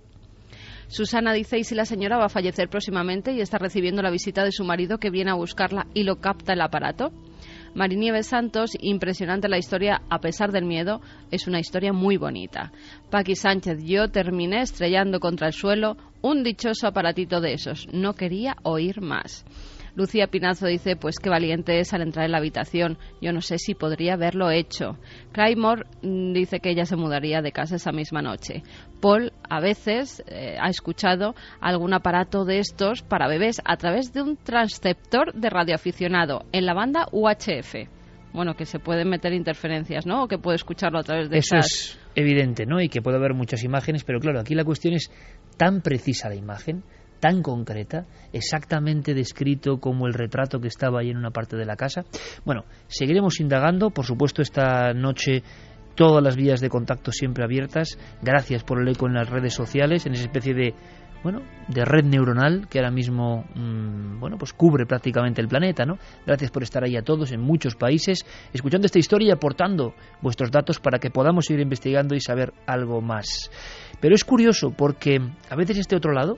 Susana dice: ¿y si la señora va a fallecer próximamente y está recibiendo la visita de su marido que viene a buscarla y lo capta el aparato? Marinieves Santos: impresionante la historia a pesar del miedo, es una historia muy bonita. Paqui Sánchez: yo terminé estrellando contra el suelo un dichoso aparatito de esos, no quería oír más. Lucía Pinazo dice: pues qué valiente es al entrar en la habitación, yo no sé si podría haberlo hecho. Claymore dice que ella se mudaría de casa esa misma noche. Paul a veces eh, ha escuchado algún aparato de estos para bebés a través de un transceptor de radioaficionado en la banda U H F. Bueno, que se pueden meter interferencias, ¿no? O que puede escucharlo a través de Eso esas... es evidente, ¿no? Y que puede haber muchas imágenes, pero claro, aquí la cuestión es tan precisa la imagen, tan concreta, exactamente descrito como el retrato que estaba ahí en una parte de la casa. Bueno, seguiremos indagando, por supuesto, esta noche todas las vías de contacto siempre abiertas. Gracias por el eco en las redes sociales, en esa especie de, bueno, de red neuronal que ahora mismo, mmm, bueno, pues cubre prácticamente el planeta, ¿no? Gracias por estar ahí a todos en muchos países, escuchando esta historia y aportando vuestros datos para que podamos seguir investigando y saber algo más. Pero es curioso porque a veces este otro lado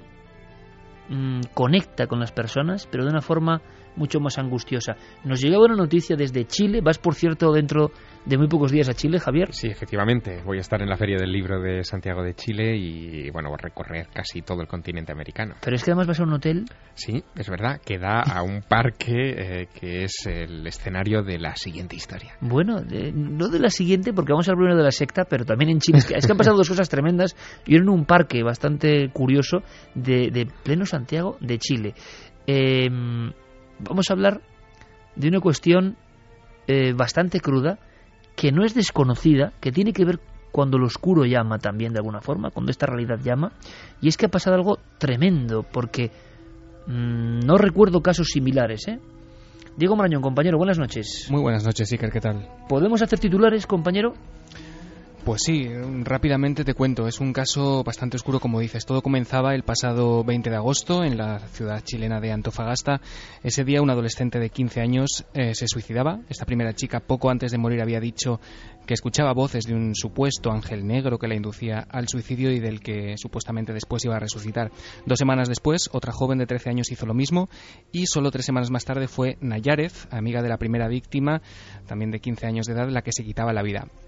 conecta con las personas, pero de una forma mucho más angustiosa. Nos llegaba una noticia desde Chile. Vas, por cierto, dentro de muy pocos días a Chile, Javier. Sí, efectivamente. Voy a estar en la Feria del Libro de Santiago de Chile y, bueno, voy a recorrer casi todo el continente americano. Pero es que además vas a un hotel. Sí, es verdad, que da a un parque eh, que es el escenario de la siguiente historia. Bueno, de, no de la siguiente, porque vamos a hablar primero de la secta, pero también en Chile. Es que, es que han pasado dos cosas tremendas. Yo en un parque bastante curioso de, de pleno Santiago de Chile. Eh... Vamos a hablar de una cuestión eh, bastante cruda, que no es desconocida, que tiene que ver cuando lo oscuro llama también de alguna forma, cuando esta realidad llama, y es que ha pasado algo tremendo, porque mmm, no recuerdo casos similares, ¿eh? Diego Marañón, compañero, buenas noches. Muy buenas noches, Iker, ¿qué tal? ¿Podemos hacer titulares, compañero? Pues sí, rápidamente te cuento, es un caso bastante oscuro, como dices. Todo comenzaba el pasado veinte de agosto en la ciudad chilena de Antofagasta. Ese día un adolescente de quince años eh, se suicidaba. Esta primera chica poco antes de morir había dicho que escuchaba voces de un supuesto ángel negro que la inducía al suicidio y del que supuestamente después iba a resucitar. Dos semanas después, otra joven de trece años hizo lo mismo y solo tres semanas más tarde fue Nayarez, amiga de la primera víctima, también de quince años de edad, la que se quitaba la vida.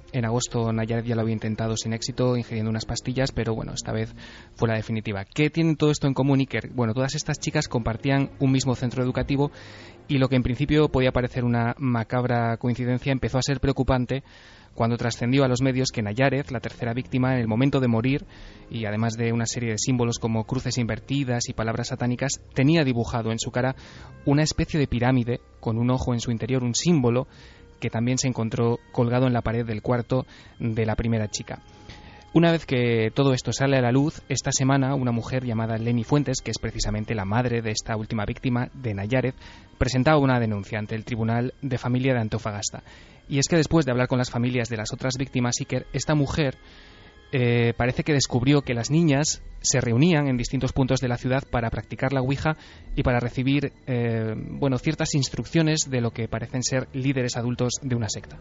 En agosto Nayaret ya lo había intentado sin éxito, ingiriendo unas pastillas, pero bueno, esta vez fue la definitiva. ¿Qué tienen todo esto en común, Iker? Bueno, todas estas chicas compartían un mismo centro educativo y lo que en principio podía parecer una macabra coincidencia empezó a ser preocupante cuando trascendió a los medios que Nayaret, la tercera víctima, en el momento de morir, y además de una serie de símbolos como cruces invertidas y palabras satánicas, tenía dibujado en su cara una especie de pirámide con un ojo en su interior, un símbolo que también se encontró colgado en la pared del cuarto de la primera chica. Una vez que todo esto sale a la luz, esta semana una mujer llamada Leni Fuentes, que es precisamente la madre de esta última víctima de Nayaret, presentaba una denuncia ante el Tribunal de Familia de Antofagasta. Y es que después de hablar con las familias de las otras víctimas, Iker, esta mujer eh, parece que descubrió que las niñas se reunían en distintos puntos de la ciudad para practicar la Ouija y para recibir eh, bueno, ciertas instrucciones de lo que parecen ser líderes adultos de una secta.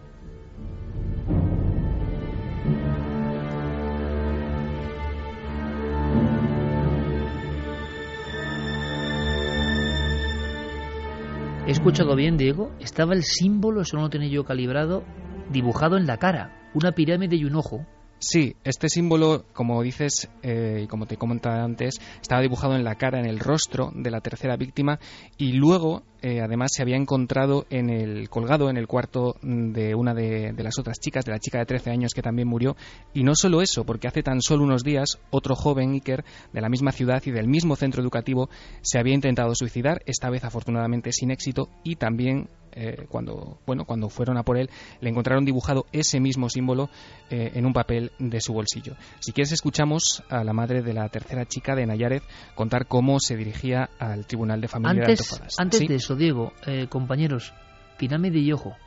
¿He escuchado bien, Diego? Estaba el símbolo, eso no lo tenía yo calibrado, dibujado en la cara, una pirámide y un ojo. Sí, este símbolo, como dices, eh, y como te comentaba antes, estaba dibujado en la cara, en el rostro de la tercera víctima, y luego, eh, además, se había encontrado en el colgado en el cuarto de una de, de las otras chicas, de la chica de trece años que también murió. Y no solo eso, porque hace tan solo unos días, otro joven, Iker, de la misma ciudad y del mismo centro educativo, se había intentado suicidar, esta vez afortunadamente sin éxito, y también Eh, cuando bueno cuando fueron a por él le encontraron dibujado ese mismo símbolo eh, en un papel de su bolsillo. Si quieres, escuchamos a la madre de la tercera chica de Nayaret contar cómo se dirigía al Tribunal de Familia antes, de Antofagasta. Antes ¿Sí? de eso, Diego, eh, compañeros, pirámide y ojo.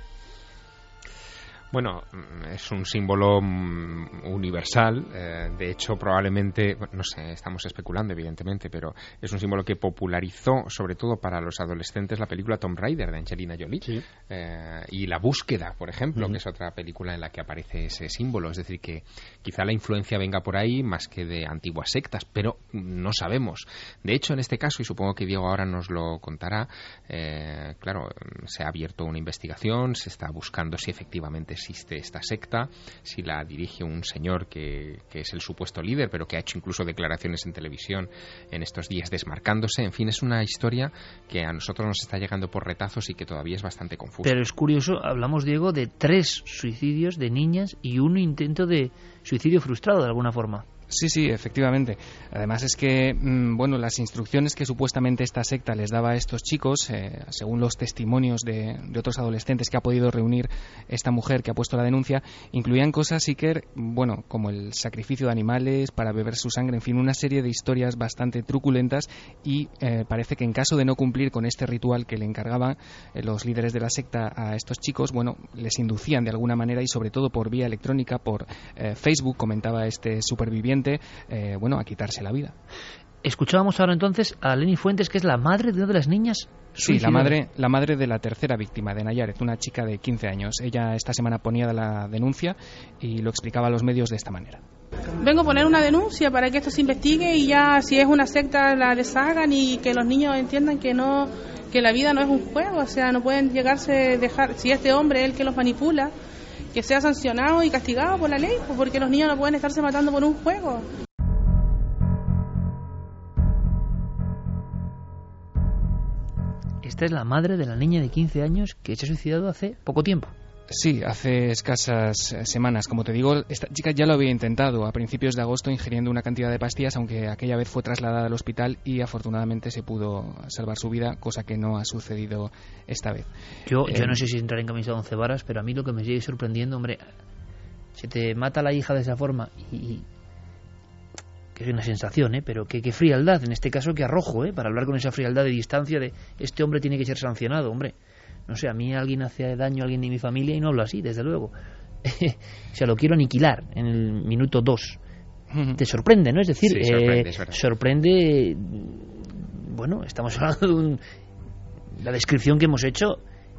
Bueno, es un símbolo universal, eh, de hecho probablemente, no sé, estamos especulando evidentemente, pero es un símbolo que popularizó sobre todo para los adolescentes la película Tomb Raider de Angelina Jolie, sí. eh, y La Búsqueda, por ejemplo, uh-huh. que es otra película en la que aparece ese símbolo, es decir que quizá la influencia venga por ahí más que de antiguas sectas, pero no sabemos. De hecho, en este caso, y supongo que Diego ahora nos lo contará, eh, claro, se ha abierto una investigación, se está buscando si efectivamente existe esta secta, si la dirige un señor que, que es el supuesto líder, pero que ha hecho incluso declaraciones en televisión en estos días desmarcándose. En fin, es una historia que a nosotros nos está llegando por retazos y que todavía es bastante confusa. Pero es curioso, hablamos, Diego, de tres suicidios de niñas y un intento de suicidio frustrado de alguna forma. Sí, sí, efectivamente. Además es que, mmm, bueno, las instrucciones que supuestamente esta secta les daba a estos chicos, eh, según los testimonios de, de otros adolescentes que ha podido reunir esta mujer que ha puesto la denuncia, incluían cosas, Iker, bueno, como el sacrificio de animales para beber su sangre, en fin, una serie de historias bastante truculentas y eh, parece que en caso de no cumplir con este ritual que le encargaban eh, los líderes de la secta a estos chicos, bueno, les inducían de alguna manera y sobre todo por vía electrónica, por eh, Facebook, comentaba este superviviente, Eh, bueno, a quitarse la vida. Escuchábamos ahora entonces a Leni Fuentes, que es la madre de una de las niñas. Sí, la madre, la madre de la tercera víctima de Nayaret, una chica de quince años. Ella esta semana ponía la denuncia y lo explicaba a los medios de esta manera. Vengo a poner una denuncia para que esto se investigue y ya si es una secta la deshagan y que los niños entiendan que no, que la vida no es un juego, o sea, no pueden llegarse dejar, si este hombre es el que los manipula, que sea sancionado y castigado por la ley, porque los niños no pueden estarse matando por un juego. Esta es la madre de la niña de quince años que se ha suicidado hace poco tiempo. Sí, hace escasas semanas. Como te digo, esta chica ya lo había intentado a principios de agosto ingiriendo una cantidad de pastillas, aunque aquella vez fue trasladada al hospital y afortunadamente se pudo salvar su vida, cosa que no ha sucedido esta vez. Yo, eh, yo no sé si entrar en camisa de once varas, pero a mí lo que me sigue sorprendiendo, hombre, se te mata la hija de esa forma y... y que es una sensación, ¿eh? Pero qué, qué frialdad, en este caso, qué arrojo, ¿eh? Para hablar con esa frialdad de distancia de este hombre tiene que ser sancionado, hombre. No sé, a mí alguien hace daño a alguien de mi familia y no hablo así, desde luego. O sea, lo quiero aniquilar en el minuto dos. Te sorprende, ¿no? Es decir, sí, sorprende, eh, es verdad. sorprende... Bueno, estamos hablando de un, la descripción que hemos hecho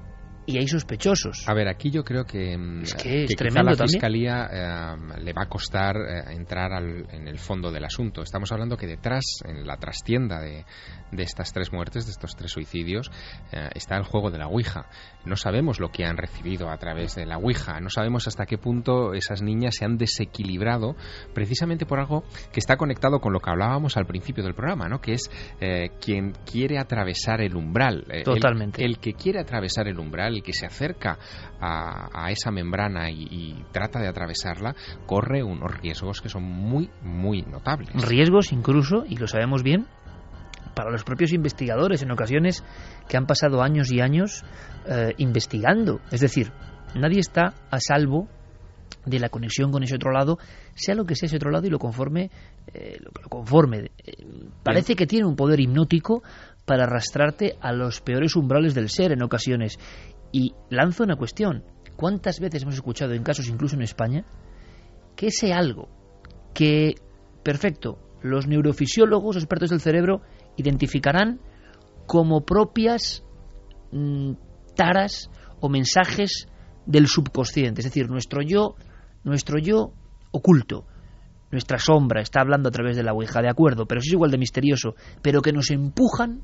y hay sospechosos. A ver, aquí yo creo que, es que, que es quizá tremendo la también. Fiscalía eh, le va a costar eh, entrar al, en el fondo del asunto. Estamos hablando que detrás, en la trastienda de, de estas tres muertes, de estos tres suicidios, eh, está el juego de la Ouija. No sabemos lo que han recibido a través de la Ouija, no sabemos hasta qué punto esas niñas se han desequilibrado precisamente por algo que está conectado con lo que hablábamos al principio del programa, ¿no? Que es eh, quien quiere atravesar el umbral. Eh, Totalmente. El, el que quiere atravesar el umbral, el que se acerca a, a esa membrana y, y trata de atravesarla, corre unos riesgos que son muy, muy notables. Riesgos incluso, y lo sabemos bien, para los propios investigadores, en ocasiones que han pasado años y años eh, investigando. Es decir, nadie está a salvo de la conexión con ese otro lado, sea lo que sea ese otro lado y lo conforme, eh, lo, lo conforme. Eh, parece que tiene un poder hipnótico para arrastrarte a los peores umbrales del ser en ocasiones. Y lanzo una cuestión. ¿Cuántas veces hemos escuchado, en casos incluso en España, que ese algo que, perfecto, los neurofisiólogos, expertos del cerebro, identificarán como propias mmm, taras o mensajes del subconsciente? Es decir, nuestro yo, nuestro yo oculto, nuestra sombra está hablando a través de la Ouija, de acuerdo, pero eso es igual de misterioso, pero que nos empujan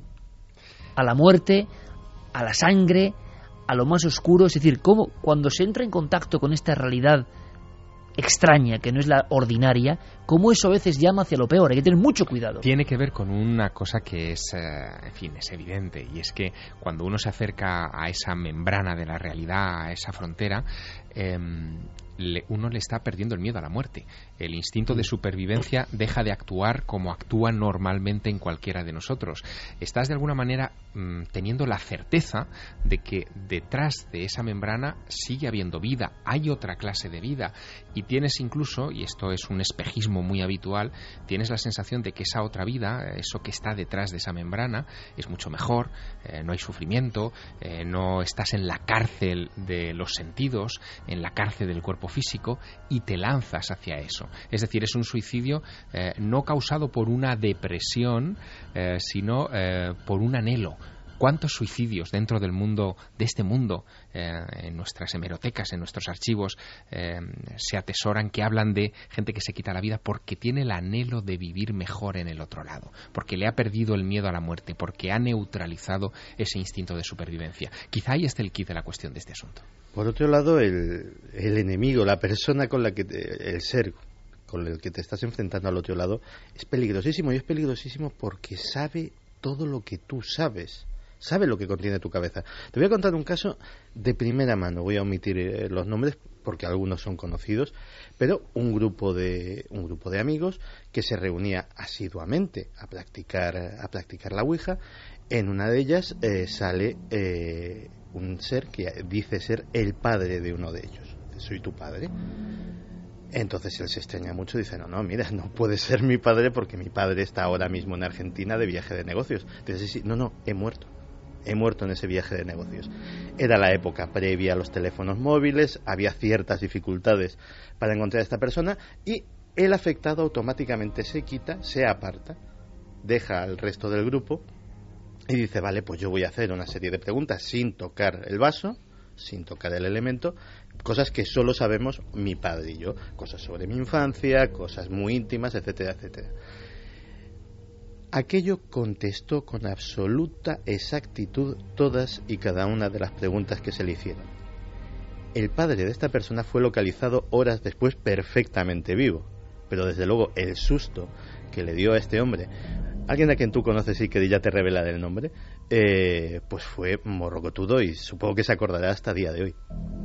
a la muerte, a la sangre, a lo más oscuro. Es decir, cómo cuando se entra en contacto con esta realidad extraña, que no es la ordinaria, cómo eso a veces llama hacia lo peor. Hay que tener mucho cuidado. Tiene que ver con una cosa que es, eh, en fin, es evidente, y es que cuando uno se acerca a esa membrana de la realidad, a esa frontera, eh, le, uno le está perdiendo el miedo a la muerte. El instinto de supervivencia deja de actuar como actúa normalmente en cualquiera de nosotros. Estás de alguna manera mmm, teniendo la certeza de que detrás de esa membrana sigue habiendo vida, hay otra clase de vida, y tienes incluso, y esto es un espejismo muy habitual, tienes la sensación de que esa otra vida, eso que está detrás de esa membrana, es mucho mejor, eh, no hay sufrimiento, eh, no estás en la cárcel de los sentidos, en la cárcel del cuerpo físico, y te lanzas hacia eso. Es decir, es un suicidio eh, no causado por una depresión, eh, sino eh, por un anhelo. ¿Cuántos suicidios dentro del mundo, de este mundo, eh, en nuestras hemerotecas, en nuestros archivos, eh, se atesoran, que hablan de gente que se quita la vida porque tiene el anhelo de vivir mejor en el otro lado, porque le ha perdido el miedo a la muerte, porque ha neutralizado ese instinto de supervivencia? Quizá ahí esté el quid de la cuestión de este asunto. Por otro lado, el, el enemigo, la persona con la que te, el ser con el que te estás enfrentando al otro lado, es peligrosísimo, y es peligrosísimo porque sabe todo lo que tú sabes. Sabe lo que contiene tu cabeza. Te voy a contar un caso de primera mano. Voy a omitir eh, los nombres porque algunos son conocidos, pero un grupo de un grupo de amigos que se reunía asiduamente a practicar a practicar la Ouija. En una de ellas eh, sale eh, un ser que dice ser el padre de uno de ellos. Soy tu padre. Entonces él se extraña mucho y dice, no, no, mira, no puede ser mi padre porque mi padre está ahora mismo en Argentina de viaje de negocios. Entonces, sí, no, no, he muerto. He muerto en ese viaje de negocios. Era la época previa a los teléfonos móviles, había ciertas dificultades para encontrar a esta persona, y el afectado automáticamente se quita, se aparta, deja al resto del grupo y dice, vale, pues yo voy a hacer una serie de preguntas sin tocar el vaso, sin tocar el elemento, cosas que solo sabemos mi padre y yo, cosas sobre mi infancia, cosas muy íntimas, etcétera, etcétera. Aquello contestó con absoluta exactitud todas y cada una de las preguntas que se le hicieron. El padre de esta persona fue localizado horas después perfectamente vivo, pero desde luego el susto que le dio a este hombre, alguien a quien tú conoces y que ya te revela el nombre, eh, pues fue morrocotudo, y supongo que se acordará hasta el día de hoy.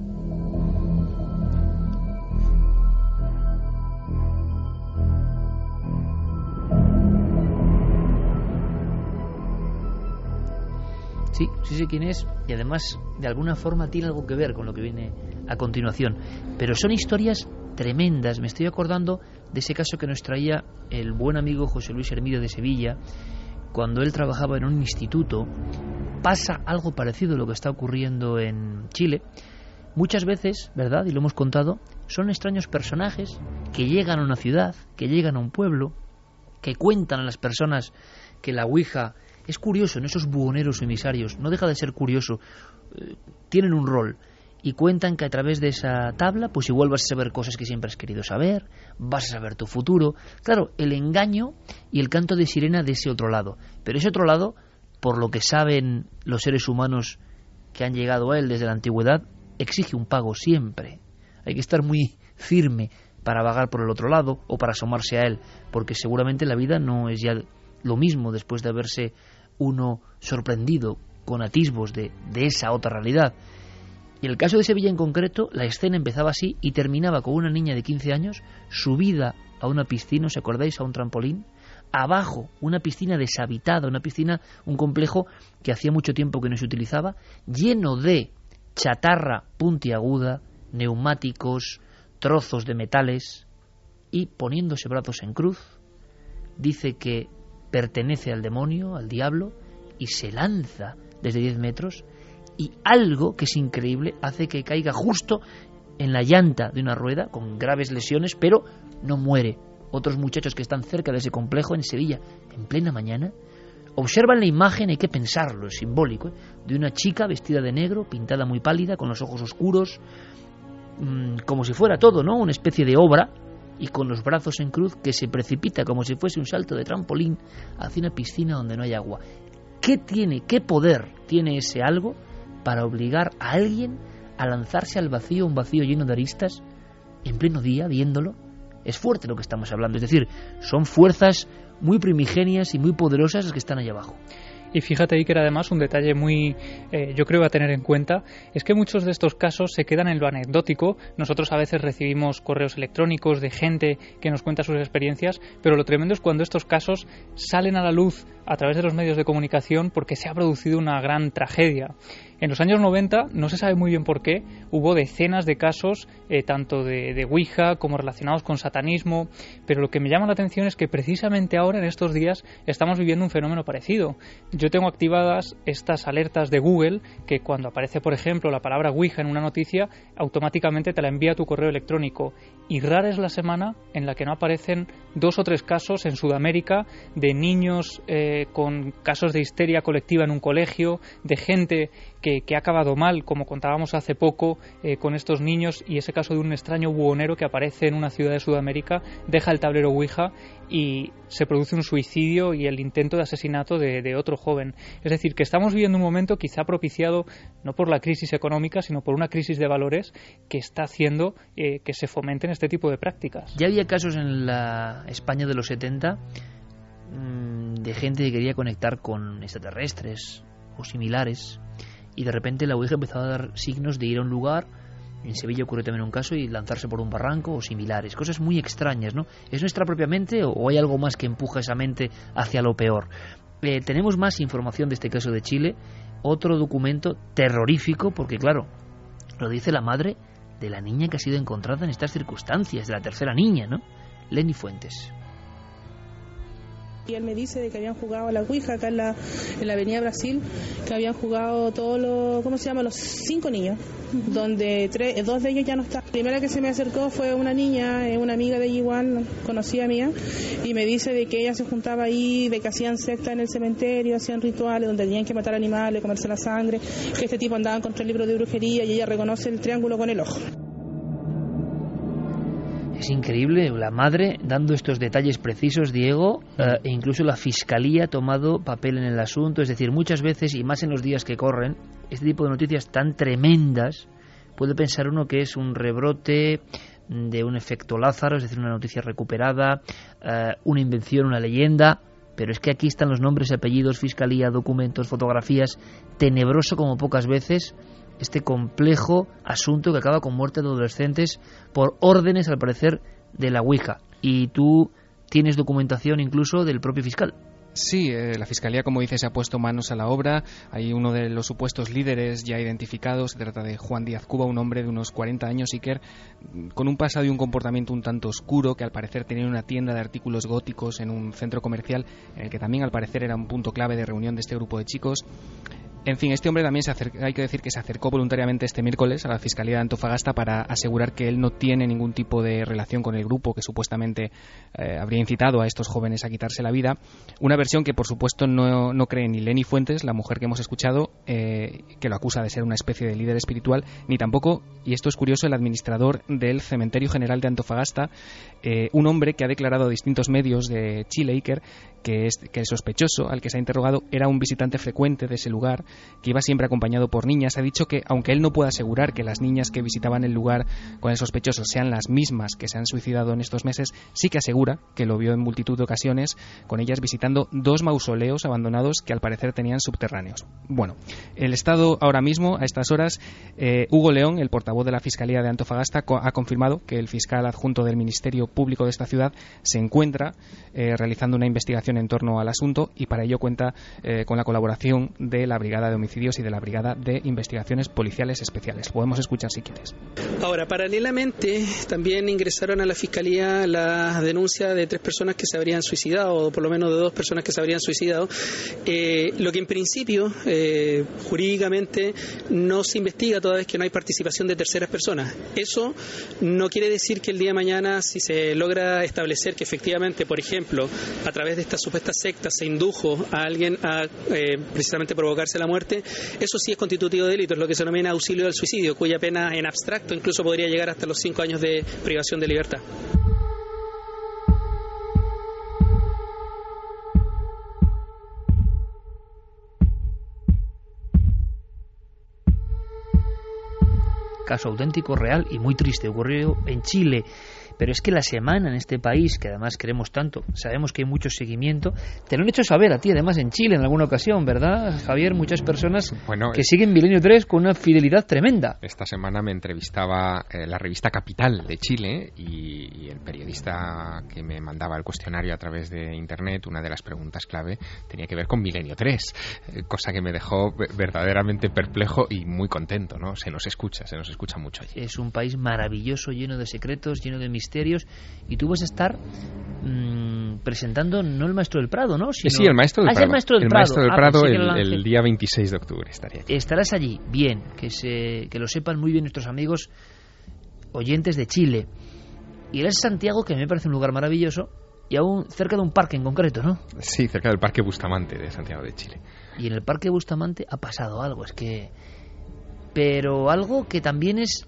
Sí, sí sé quién es, y además de alguna forma tiene algo que ver con lo que viene a continuación. Pero son historias tremendas. Me estoy acordando de ese caso que nos traía el buen amigo José Luis Hermida de Sevilla, cuando él trabajaba en un instituto. Pasa algo parecido a lo que está ocurriendo en Chile. Muchas veces, ¿verdad?, y lo hemos contado, son extraños personajes que llegan a una ciudad, que llegan a un pueblo, que cuentan a las personas que la Ouija... Es curioso, en esos buhoneros emisarios, no deja de ser curioso eh, tienen un rol y cuentan que a través de esa tabla pues igual vas a saber cosas que siempre has querido saber, vas a saber tu futuro. Claro, el engaño y el canto de sirena de ese otro lado. Pero ese otro lado, por lo que saben los seres humanos que han llegado a él desde la antigüedad, exige un pago siempre. Hay que estar muy firme para vagar por el otro lado o para asomarse a él, porque seguramente la vida no es ya lo mismo después de haberse uno sorprendido con atisbos de, de esa otra realidad. Y en el caso de Sevilla en concreto, la escena empezaba así y terminaba con una niña de quince años subida a una piscina, ¿os acordáis? A un trampolín. Abajo, una piscina deshabitada, una piscina, un complejo que hacía mucho tiempo que no se utilizaba, lleno de chatarra puntiaguda, neumáticos, trozos de metales, y poniéndose brazos en cruz, dice que pertenece al demonio, al diablo, y se lanza desde diez metros, y algo que es increíble hace que caiga justo en la llanta de una rueda, con graves lesiones, pero no muere. Otros muchachos que están cerca de ese complejo en Sevilla, en plena mañana, observan la imagen, hay que pensarlo, es simbólico, ¿eh? de una chica vestida de negro, pintada muy pálida, con los ojos oscuros, mmm, como si fuera todo, ¿no? Una especie de obra, y con los brazos en cruz, que se precipita como si fuese un salto de trampolín hacia una piscina donde no hay agua. ¿Qué tiene, qué poder tiene ese algo para obligar a alguien a lanzarse al vacío, un vacío lleno de aristas, en pleno día, viéndolo? Es fuerte lo que estamos hablando, es decir, son fuerzas muy primigenias y muy poderosas las que están allá abajo. Y fíjate ahí que era además un detalle muy, eh, yo creo, a tener en cuenta, es que muchos de estos casos se quedan en lo anecdótico. Nosotros a veces recibimos correos electrónicos de gente que nos cuenta sus experiencias, pero lo tremendo es cuando estos casos salen a la luz a través de los medios de comunicación porque se ha producido una gran tragedia. En los años noventa, no se sabe muy bien por qué, hubo decenas de casos, eh, tanto de, de Ouija como relacionados con satanismo, pero lo que me llama la atención es que precisamente ahora, en estos días, estamos viviendo un fenómeno parecido. Yo tengo activadas estas alertas de Google, que cuando aparece, por ejemplo, la palabra Ouija en una noticia, automáticamente te la envía a tu correo electrónico. Y rara es la semana en la que no aparecen dos o tres casos en Sudamérica de niños eh, con casos de histeria colectiva en un colegio, de gente que, que ha acabado mal, como contábamos hace poco eh, con estos niños, y ese caso de un extraño buhonero que aparece en una ciudad de Sudamérica, deja el tablero Ouija y se produce un suicidio y el intento de asesinato de, de otro joven. Es decir, que estamos viviendo un momento quizá propiciado no por la crisis económica, sino por una crisis de valores que está haciendo eh, que se fomenten este tipo de prácticas. Ya había casos en la España de los setenta mmm, de gente que quería conectar con extraterrestres o similares, y de repente la Ouija empezó a dar signos de ir a un lugar. En Sevilla ocurrió también un caso, y lanzarse por un barranco o similares, cosas muy extrañas, ¿no? ¿Es nuestra propia mente o hay algo más que empuja esa mente hacia lo peor? Eh, tenemos más información de este caso de Chile, otro documento terrorífico, porque claro, lo dice la madre de la niña que ha sido encontrada en estas circunstancias, de la tercera niña, ¿no? Lenny Fuentes. Y él me dice de que habían jugado a la Ouija acá en la, en la Avenida Brasil, que habían jugado todos los, ¿cómo se llama? Los cinco niños, uh-huh. donde tres, dos de ellos ya no están. La primera que se me acercó fue una niña, una amiga de ella igual, conocida mía, y me dice de que ella se juntaba ahí, de que hacían secta en el cementerio, hacían rituales donde tenían que matar animales, comerse la sangre, que este tipo andaba contra el libro de brujería y ella reconoce el triángulo con el ojo. Es increíble, la madre dando estos detalles precisos, Diego, eh, e incluso la fiscalía ha tomado papel en el asunto. Es decir, muchas veces, y más en los días que corren, este tipo de noticias tan tremendas, puede pensar uno que es un rebrote de un efecto Lázaro, es decir, una noticia recuperada, eh, una invención, una leyenda, pero es que aquí están los nombres, apellidos, fiscalía, documentos, fotografías, tenebroso como pocas veces este complejo asunto que acaba con muerte de adolescentes por órdenes, al parecer, de la Ouija. Y tú tienes documentación incluso del propio fiscal. Sí, eh, la Fiscalía, como dice, se ha puesto manos a la obra. Hay uno de los supuestos líderes ya identificados. Se trata de Juan Díaz Cuba, un hombre de unos cuarenta años, Iker, con un pasado y un comportamiento un tanto oscuro, que al parecer tenía una tienda de artículos góticos en un centro comercial, en el que también al parecer era un punto clave de reunión de este grupo de chicos. En fin, este hombre también se acerca, hay que decir que se acercó voluntariamente este miércoles a la Fiscalía de Antofagasta para asegurar que él no tiene ningún tipo de relación con el grupo que supuestamente eh, habría incitado a estos jóvenes a quitarse la vida. Una versión que, por supuesto, no, no cree ni Leni Fuentes, la mujer que hemos escuchado, eh, que lo acusa de ser una especie de líder espiritual, ni tampoco, y esto es curioso, el administrador del Cementerio General de Antofagasta, eh, un hombre que ha declarado a distintos medios de Chile, Iker, que, es, que el sospechoso al que se ha interrogado era un visitante frecuente de ese lugar, que iba siempre acompañado por niñas. Ha dicho que, aunque él no puede asegurar que las niñas que visitaban el lugar con el sospechoso sean las mismas que se han suicidado en estos meses, sí que asegura que lo vio en multitud de ocasiones, con ellas visitando dos mausoleos abandonados que al parecer tenían subterráneos. Bueno, el Estado ahora mismo, a estas horas, eh, Hugo León, el portavoz de la Fiscalía de Antofagasta, co- ha confirmado que el fiscal adjunto del Ministerio Público de esta ciudad se encuentra eh, realizando una investigación en torno al asunto, y para ello cuenta eh, con la colaboración de la Brigada de Homicidios y de la Brigada de Investigaciones Policiales Especiales. Podemos escuchar si quieres. Ahora, paralelamente, también ingresaron a la Fiscalía la denuncia de tres personas que se habrían suicidado, o por lo menos de dos personas que se habrían suicidado, eh, lo que en principio, eh, jurídicamente, no se investiga toda vez que no hay participación de terceras personas. Eso no quiere decir que el día de mañana, si se logra establecer que efectivamente, por ejemplo, a través de esta supuesta secta se indujo a alguien a eh, precisamente provocarse la muerte, eso sí es constitutivo de delito, es lo que se denomina auxilio del suicidio, cuya pena en abstracto incluso podría llegar hasta los cinco años de privación de libertad. Caso auténtico, real y muy triste, ocurrió en Chile. Pero es que la semana en este país, que además queremos tanto, sabemos que hay mucho seguimiento, te lo han hecho saber a ti, además en Chile en alguna ocasión, ¿verdad, Javier? Muchas personas bueno, que siguen Milenio tres con una fidelidad tremenda. Esta semana me entrevistaba eh, la revista Capital de Chile y, y el periodista que me mandaba el cuestionario a través de internet, una de las preguntas clave tenía que ver con Milenio tres, eh, cosa que me dejó verdaderamente perplejo y muy contento, ¿no? Se nos escucha, se nos escucha mucho allí. Es un país maravilloso, lleno de secretos, lleno de misterios. Y tú vas a estar mmm, presentando no el Maestro del Prado, ¿no? Sino... Sí, el Maestro del ah, Prado. El Maestro del el Prado, Maestro del ah, Prado el, el, el día veintiséis de octubre estaría aquí. Estarás allí, bien, que, se, que lo sepan muy bien nuestros amigos oyentes de Chile. Y eres Santiago, que me parece un lugar maravilloso, y aún cerca de un parque en concreto, ¿no? Sí, cerca del Parque Bustamante de Santiago de Chile. Y en el Parque Bustamante ha pasado algo, es que... Pero algo que también es...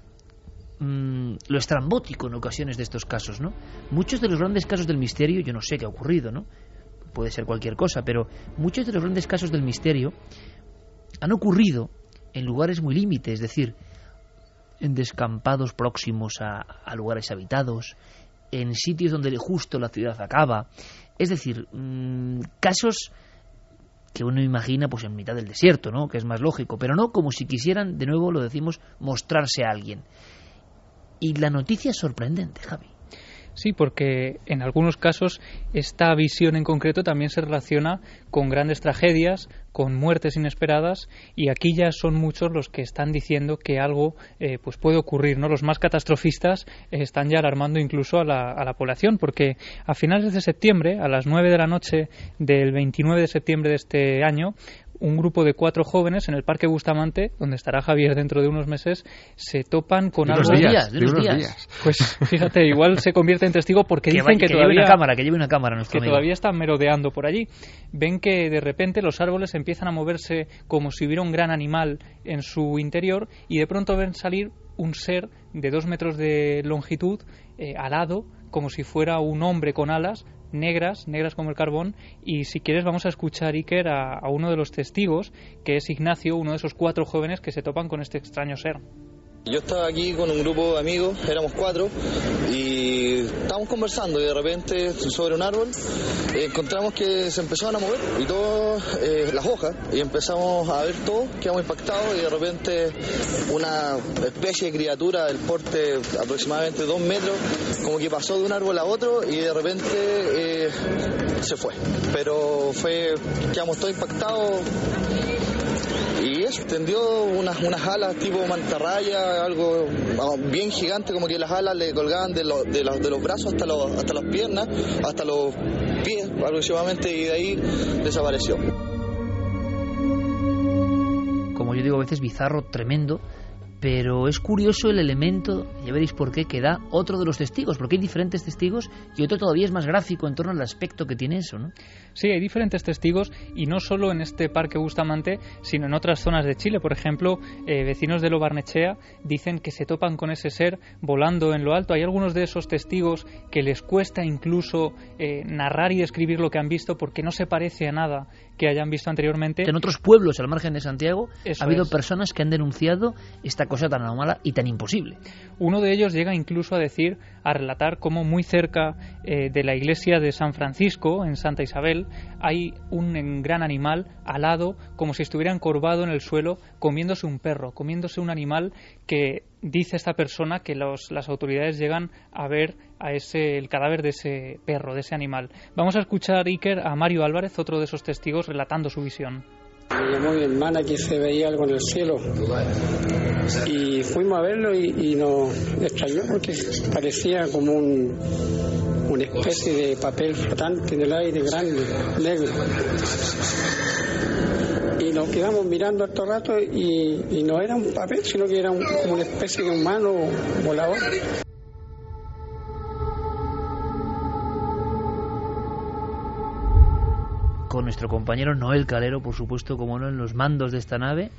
lo estrambótico en ocasiones de estos casos, ¿no? Muchos de los grandes casos del misterio, yo no sé qué ha ocurrido, ¿no? Puede ser cualquier cosa, pero muchos de los grandes casos del misterio han ocurrido en lugares muy límites, es decir, en descampados próximos a, a lugares habitados, en sitios donde justo la ciudad acaba, es decir, mmm, casos que uno imagina pues en mitad del desierto, ¿no? Que es más lógico, pero no como si quisieran, de nuevo lo decimos, mostrarse a alguien. Y la noticia es sorprendente, Javi. Sí, porque en algunos casos esta visión en concreto también se relaciona con grandes tragedias, con muertes inesperadas, y aquí ya son muchos los que están diciendo que algo eh, pues puede ocurrir, ¿no? Los más catastrofistas eh, están ya alarmando incluso a la, a la población, porque a finales de septiembre, a las nueve de la noche del veintinueve de septiembre de este año, un grupo de cuatro jóvenes en el Parque Bustamante, donde estará Javier dentro de unos meses, se topan con de algo... De unos días, de unos días. días. Pues fíjate, igual se convierte en testigo porque que dicen vaya, que, que todavía... lleve una cámara, que lleve una cámara que amigo. todavía están merodeando por allí. Ven que de repente los árboles empiezan a moverse como si hubiera un gran animal en su interior, y de pronto ven salir un ser de dos metros de longitud, eh, alado, como si fuera un hombre con alas, negras, negras como el carbón. Y si quieres vamos a escuchar, Iker, a, a uno de los testigos, que es Ignacio, uno de esos cuatro jóvenes que se topan con este extraño ser. Yo estaba aquí con un grupo de amigos, éramos cuatro, y estábamos conversando y de repente sobre un árbol eh, encontramos que se empezaron a mover y todas eh, las hojas, y empezamos a ver todo, quedamos impactados, y de repente una especie de criatura del porte aproximadamente dos metros, como que pasó de un árbol a otro y de repente eh, se fue. Pero fue, quedamos todos impactados. Y eso, tendió unas, unas alas tipo mantarraya, algo bien gigante, como que las alas le colgaban de, lo, de, los, de los brazos hasta, los, hasta las piernas, hasta los pies aproximadamente, y de ahí desapareció. yo digo a veces bizarro, tremendo, pero es curioso el elemento, ya veréis por qué, que da otro de los testigos, porque hay diferentes testigos y otro todavía es más gráfico en torno al aspecto que tiene eso, ¿no? Sí, hay diferentes testigos y no solo en este Parque Bustamante, sino en otras zonas de Chile. Por ejemplo, eh, vecinos de Lo Barnechea dicen que se topan con ese ser volando en lo alto. Hay algunos de esos testigos que les cuesta incluso eh, narrar y describir lo que han visto porque no se parece a nada que hayan visto anteriormente. Que en otros pueblos al margen de Santiago Eso ha habido es. personas que han denunciado esta cosa tan anómala y tan imposible. Uno de ellos llega incluso a decir, a relatar cómo muy cerca eh, de la iglesia de San Francisco, en Santa Isabel, hay un gran animal alado, como si estuviera encorvado en el suelo, comiéndose un perro, comiéndose un animal que dice esta persona que los, las autoridades llegan a ver a ese, el cadáver de ese perro, de ese animal. Vamos a escuchar, Iker, a Mario Álvarez, otro de esos testigos, relatando su visión. Me llamó mi hermana que se veía algo en el cielo y fuimos a verlo y, y nos extrañó porque parecía como un, una especie de papel flotante en el aire grande, negro. Y nos quedamos mirando harto rato y, y no era un papel, sino que era un, como una especie de humano volador. Con nuestro compañero Noel Calero, por supuesto, como no, en los mandos de esta nave,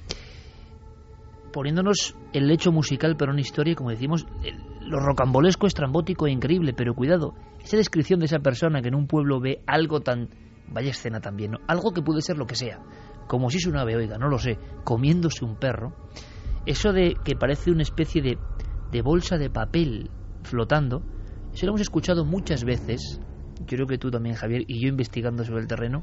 poniéndonos el lecho musical, pero en historia, como decimos, lo rocambolesco, estrambótico e increíble, pero cuidado, esa descripción de esa persona que en un pueblo ve algo tan... vaya escena también, ¿no? Algo que puede ser lo que sea, como si es una ave, oiga, no lo sé, comiéndose un perro, eso de que parece una especie de, de bolsa de papel flotando, eso lo hemos escuchado muchas veces, yo creo que tú también, Javier, y yo investigando sobre el terreno,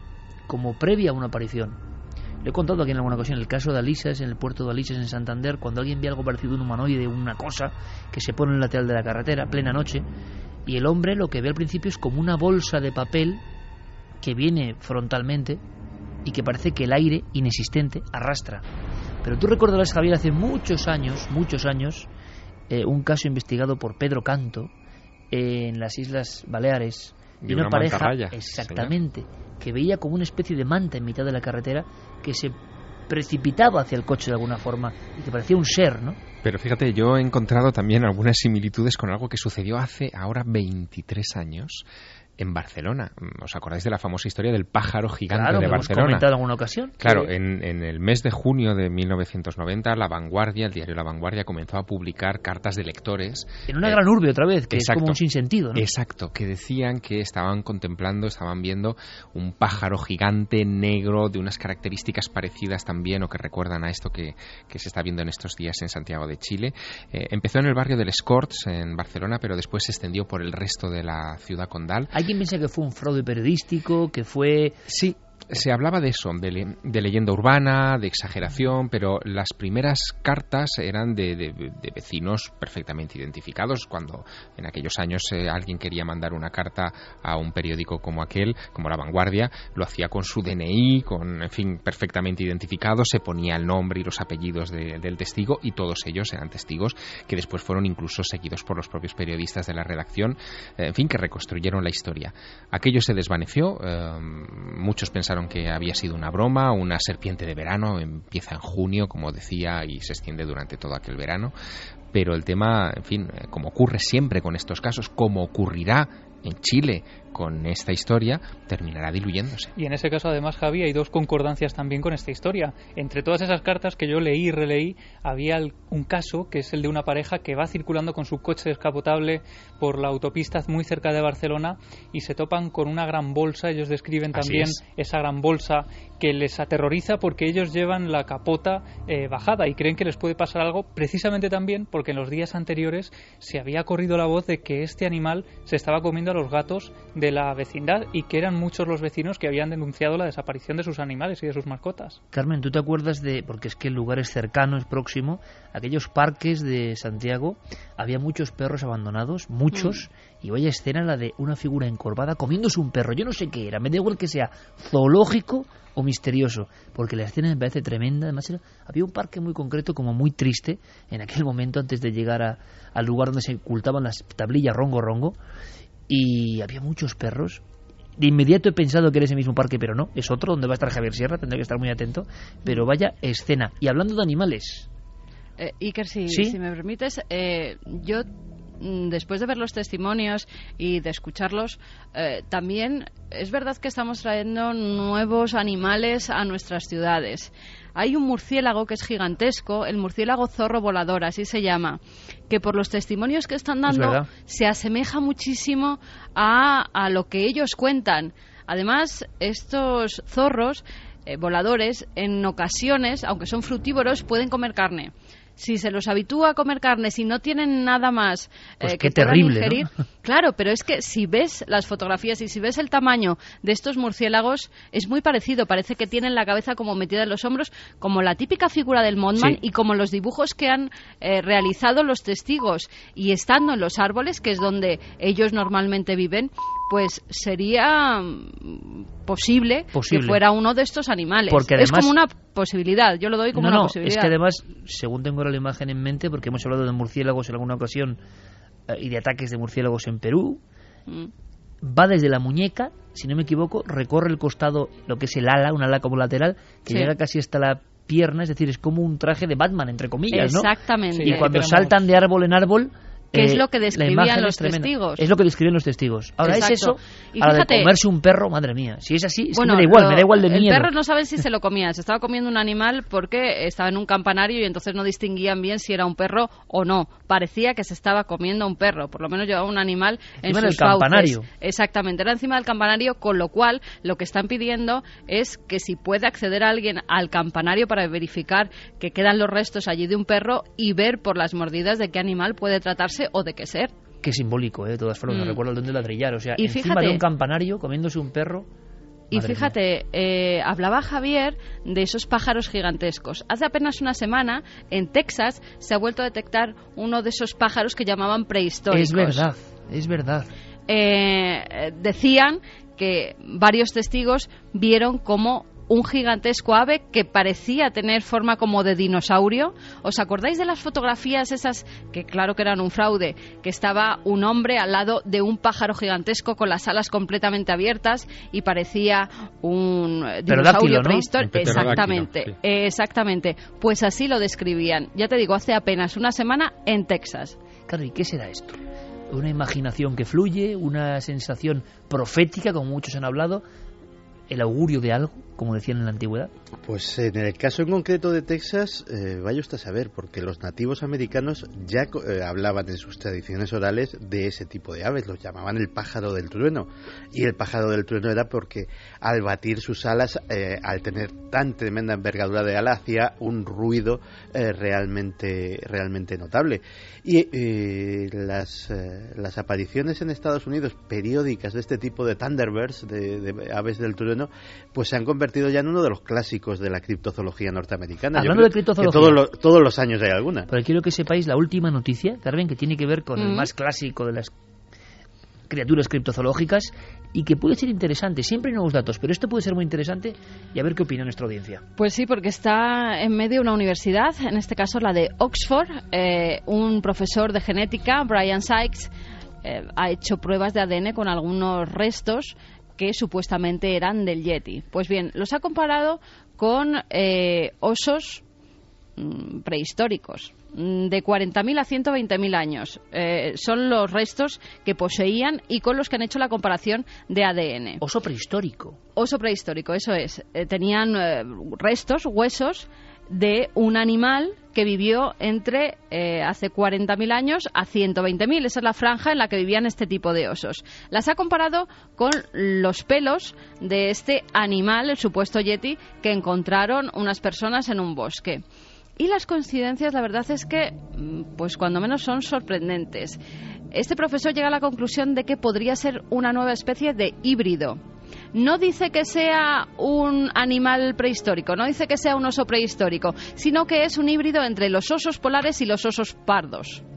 como previa a una aparición. Le he contado aquí en alguna ocasión el caso de Alisas, en el puerto de Alisas, en Santander, cuando alguien ve algo parecido a un humanoide, una cosa que se pone en el lateral de la carretera, plena noche, y el hombre lo que ve al principio es como una bolsa de papel que viene frontalmente y que parece que el aire inexistente arrastra. Pero tú recordarás, Javier, hace muchos años, muchos años, eh, un caso investigado por Pedro Canto eh, en las Islas Baleares, de y una, una pareja, mantarraya, exactamente, señor, que veía como una especie de manta en mitad de la carretera que se precipitaba hacia el coche de alguna forma y que parecía un ser, ¿no? Pero fíjate, yo he encontrado también algunas similitudes con algo que sucedió hace ahora veintitrés años en Barcelona. ¿Os acordáis de la famosa historia del pájaro gigante claro, de Barcelona? Claro, hemos comentado en alguna ocasión. Claro, que... en, en el mes de junio de mil novecientos noventa, La Vanguardia, el diario La Vanguardia, comenzó a publicar cartas de lectores. En una eh, gran urbe, otra vez, que exacto, es como un sinsentido, ¿no? Exacto, que decían que estaban contemplando, estaban viendo un pájaro gigante negro de unas características parecidas también, o que recuerdan a esto que, que se está viendo en estos días en Santiago de Chile. Eh, empezó en el barrio del Escorts, en Barcelona, pero después se extendió por el resto de la ciudad condal. Hay quien piensa que fue un fraude periodístico, que fue... Sí, se hablaba de eso, de, le, de leyenda urbana, de exageración, pero las primeras cartas eran de, de, de vecinos perfectamente identificados. Cuando en aquellos años eh, alguien quería mandar una carta a un periódico como aquel, como La Vanguardia, lo hacía con su D N I, con, en fin, perfectamente identificado, se ponía el nombre y los apellidos de, del testigo, y todos ellos eran testigos que después fueron incluso seguidos por los propios periodistas de la redacción, eh, en fin, que reconstruyeron la historia. Aquello se desvaneció, eh, muchos pensaron que había sido una broma, una serpiente de verano, empieza en junio, como decía, y se extiende durante todo aquel verano, pero el tema, en fin, como ocurre siempre con estos casos, como ocurrirá en Chile con esta historia, terminará diluyéndose. Y en ese caso, además, Javi, hay dos concordancias también con esta historia. Entre todas esas cartas que yo leí y releí, había un caso que es el de una pareja que va circulando con su coche descapotable por la autopista muy cerca de Barcelona y se topan con una gran bolsa. Ellos describen también esa gran bolsa que les aterroriza porque ellos llevan la capota eh, bajada y creen que les puede pasar algo, precisamente también porque en los días anteriores se había corrido la voz de que este animal se estaba comiendo a los gatos de la vecindad y que eran muchos los vecinos que habían denunciado la desaparición de sus animales y de sus mascotas. Carmen, ¿tú te acuerdas de, porque es que el lugar es cercano, es próximo, aquellos parques de Santiago, había muchos perros abandonados, muchos, mm. y vaya escena la de una figura encorvada comiéndose un perro? Yo no sé qué era, me da igual que sea zoológico o misterioso, porque la escena me parece tremenda. Además era, había un parque muy concreto, como muy triste, en aquel momento antes de llegar a, al lugar donde se ocultaban las tablillas rongo rongo, y había muchos perros. De inmediato he pensado que era ese mismo parque, pero no, es otro donde va a estar Javier Sierra, tendré que estar muy atento. Pero vaya escena. Y hablando de animales... Eh, Iker, si, ¿Sí? si me permites, eh, yo después de ver los testimonios y de escucharlos, eh, también es verdad que estamos trayendo nuevos animales a nuestras ciudades. Hay un murciélago que es gigantesco, el murciélago zorro volador, así se llama, que por los testimonios que están dando se asemeja muchísimo a, a lo que ellos cuentan. Además, estos zorros eh, voladores, en ocasiones, aunque son frutívoros, pueden comer carne. Si se los habitúa a comer carne, si no tienen nada más eh, pues que qué puedan terrible, ingerir, ¿no? Claro, pero es que si ves las fotografías y si ves el tamaño de estos murciélagos, es muy parecido. Parece que tienen la cabeza como metida en los hombros, como la típica figura del Mothman, Sí. y como los dibujos que han eh, realizado los testigos. Y estando en los árboles, que es donde ellos normalmente viven, pues sería mm, posible, Posible. que fuera uno de estos animales. Porque es además- como una posibilidad, yo lo doy como no, una no, posibilidad. es que además, según tengo ahora la imagen en mente, porque hemos hablado de murciélagos en alguna ocasión eh, y de ataques de murciélagos en Perú, Mm. va desde la muñeca, si no me equivoco, recorre el costado, lo que es el ala, un ala como lateral, que Sí. llega casi hasta la pierna, es decir, es como un traje de Batman, entre comillas, ¿no? Exactamente. Y Sí, cuando pero saltan de árbol en árbol... Que es eh, lo que la describían imagen los es tremenda. testigos. Es lo que describían los testigos. Ahora Exacto. es eso, Y ahora fíjate- de comerse un perro, madre mía. Si es así, es Bueno, que me da igual, lo- me da igual de el miedo. perro no sabe si se lo comía, se estaba comiendo un animal porque estaba en un campanario y entonces no distinguían bien si era un perro o no. Parecía que se estaba comiendo un perro, por lo menos llevaba un animal en Encima sus del campanario. fauces. Exactamente, era encima del campanario, con lo cual lo que están pidiendo es que si puede acceder alguien al campanario para verificar que quedan los restos allí de un perro y ver por las mordidas de qué animal puede tratarse o de qué ser. Qué simbólico, ¿eh? De todas formas, Mm. me recuerdo el don de ladrillar. O sea, Y encima fíjate- de un campanario comiéndose un perro... Y madre fíjate, eh, hablaba Javier de esos pájaros gigantescos. Hace apenas una semana, en Texas, se ha vuelto a detectar uno de esos pájaros que llamaban prehistóricos. Es verdad, es verdad. Eh, decían que varios testigos vieron como un gigantesco ave que parecía tener forma como de dinosaurio. ¿Os acordáis de las fotografías esas, que claro que eran un fraude, que estaba un hombre al lado de un pájaro gigantesco con las alas completamente abiertas y parecía un Pterodáctilo, dinosaurio ¿no? prehistórico? Un pterodáctilo, Exactamente, sí. exactamente. Pues así lo describían. Ya te digo, hace apenas una semana en Texas. Claro, ¿y qué será esto? Una imaginación que fluye, una sensación profética, como muchos han hablado, el augurio de algo, como decían en la antigüedad. Pues en el caso en concreto de Texas, eh, vaya usted a saber, porque los nativos americanos ya eh, hablaban en sus tradiciones orales de ese tipo de aves, los llamaban el pájaro del trueno. Y el pájaro del trueno era porque al batir sus alas, eh, al tener tan tremenda envergadura de ala, hacía un ruido eh, realmente, realmente notable. Y eh, las, eh, las apariciones en Estados Unidos periódicas de este tipo de Thunderbirds, de, de aves del trueno, pues se han convertido ya en uno de los clásicos de la criptozoología norteamericana. Hablando Yo de creo criptozoología. que todos los, todos los años hay alguna. Pero quiero que sepáis la última noticia, Carmen, que tiene que ver con el Mm. más clásico de las criaturas criptozoológicas y que puede ser interesante. Siempre hay nuevos datos, pero esto puede ser muy interesante y a ver qué opina nuestra audiencia. Pues sí, porque está en medio de una universidad, en este caso la de Oxford. Eh, un profesor de genética, Brian Sykes, eh, ha hecho pruebas de A D N con algunos restos que supuestamente eran del Yeti. Pues bien, los ha comparado con eh, osos mm, prehistóricos mm, de cuarenta mil a ciento veinte mil años. Eh, son los restos que poseían y con los que han hecho la comparación de A D N. Oso prehistórico. Oso prehistórico, eso es. Eh, tenían eh, restos, huesos de un animal que vivió entre eh, hace cuarenta mil años a ciento veinte mil. Esa es la franja en la que vivían este tipo de osos. Las ha comparado con los pelos de este animal, el supuesto yeti, que encontraron unas personas en un bosque. Y las coincidencias, la verdad es que, pues cuando menos son sorprendentes. Este profesor llega a la conclusión de que podría ser una nueva especie de híbrido. No dice que sea un animal prehistórico, no dice que sea un oso prehistórico, sino que es un híbrido entre los osos polares y los osos pardos.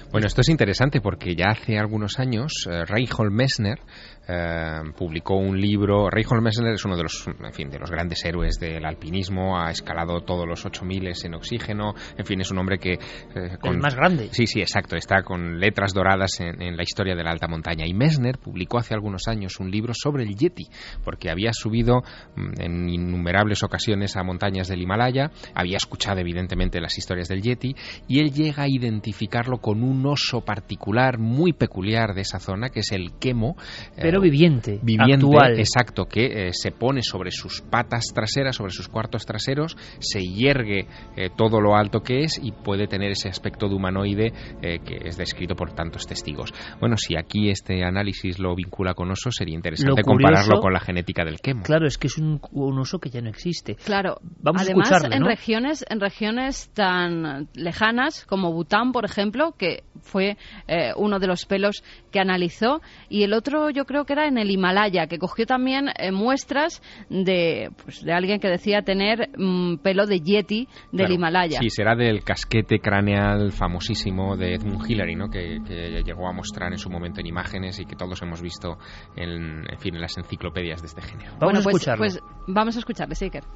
Bueno, esto es interesante porque ya hace algunos años eh, Reinhold Messner eh, publicó un libro. Reinhold Messner es uno de los, en fin, de los grandes héroes del alpinismo, ha escalado todos los ocho miles en oxígeno, en fin, es un hombre que... Eh, con... El más grande. Sí, sí, exacto, está con letras doradas en, en la historia de la alta montaña. Y Messner publicó hace algunos años un libro sobre el Yeti, porque había subido en innumerables ocasiones a montañas del Himalaya, había escuchado evidentemente las historias del Yeti, y él llega a identificarlo con un oso particular muy peculiar de esa zona, que es el quemo. Pero eh, viviente, viviente, actual. Exacto, que eh, se pone sobre sus patas traseras, sobre sus cuartos traseros, se yergue eh, todo lo alto que es y puede tener ese aspecto de humanoide eh, que es descrito por tantos testigos. Bueno, si aquí este análisis lo vincula con osos, sería interesante curioso, compararlo con la genética del quemo. Claro, es que es un, un oso que ya no existe. Claro, vamos además a escucharle, en ¿no? regiones en regiones tan lejanas como Bután, por ejemplo, que fue eh, uno de los pelos que analizó, y el otro yo creo que era en el Himalaya, que cogió también eh, muestras de, pues, de alguien que decía tener mm, pelo de Yeti del claro, Himalaya. Sí, será del casquete craneal famosísimo de Edmund Hillary, ¿no? Que, que llegó a mostrar en su momento en imágenes y que todos hemos visto en, en fin, en las enciclopedias de este género. Vamos bueno, a escucharlo. Pues, pues vamos a escucharle, sí, Iker.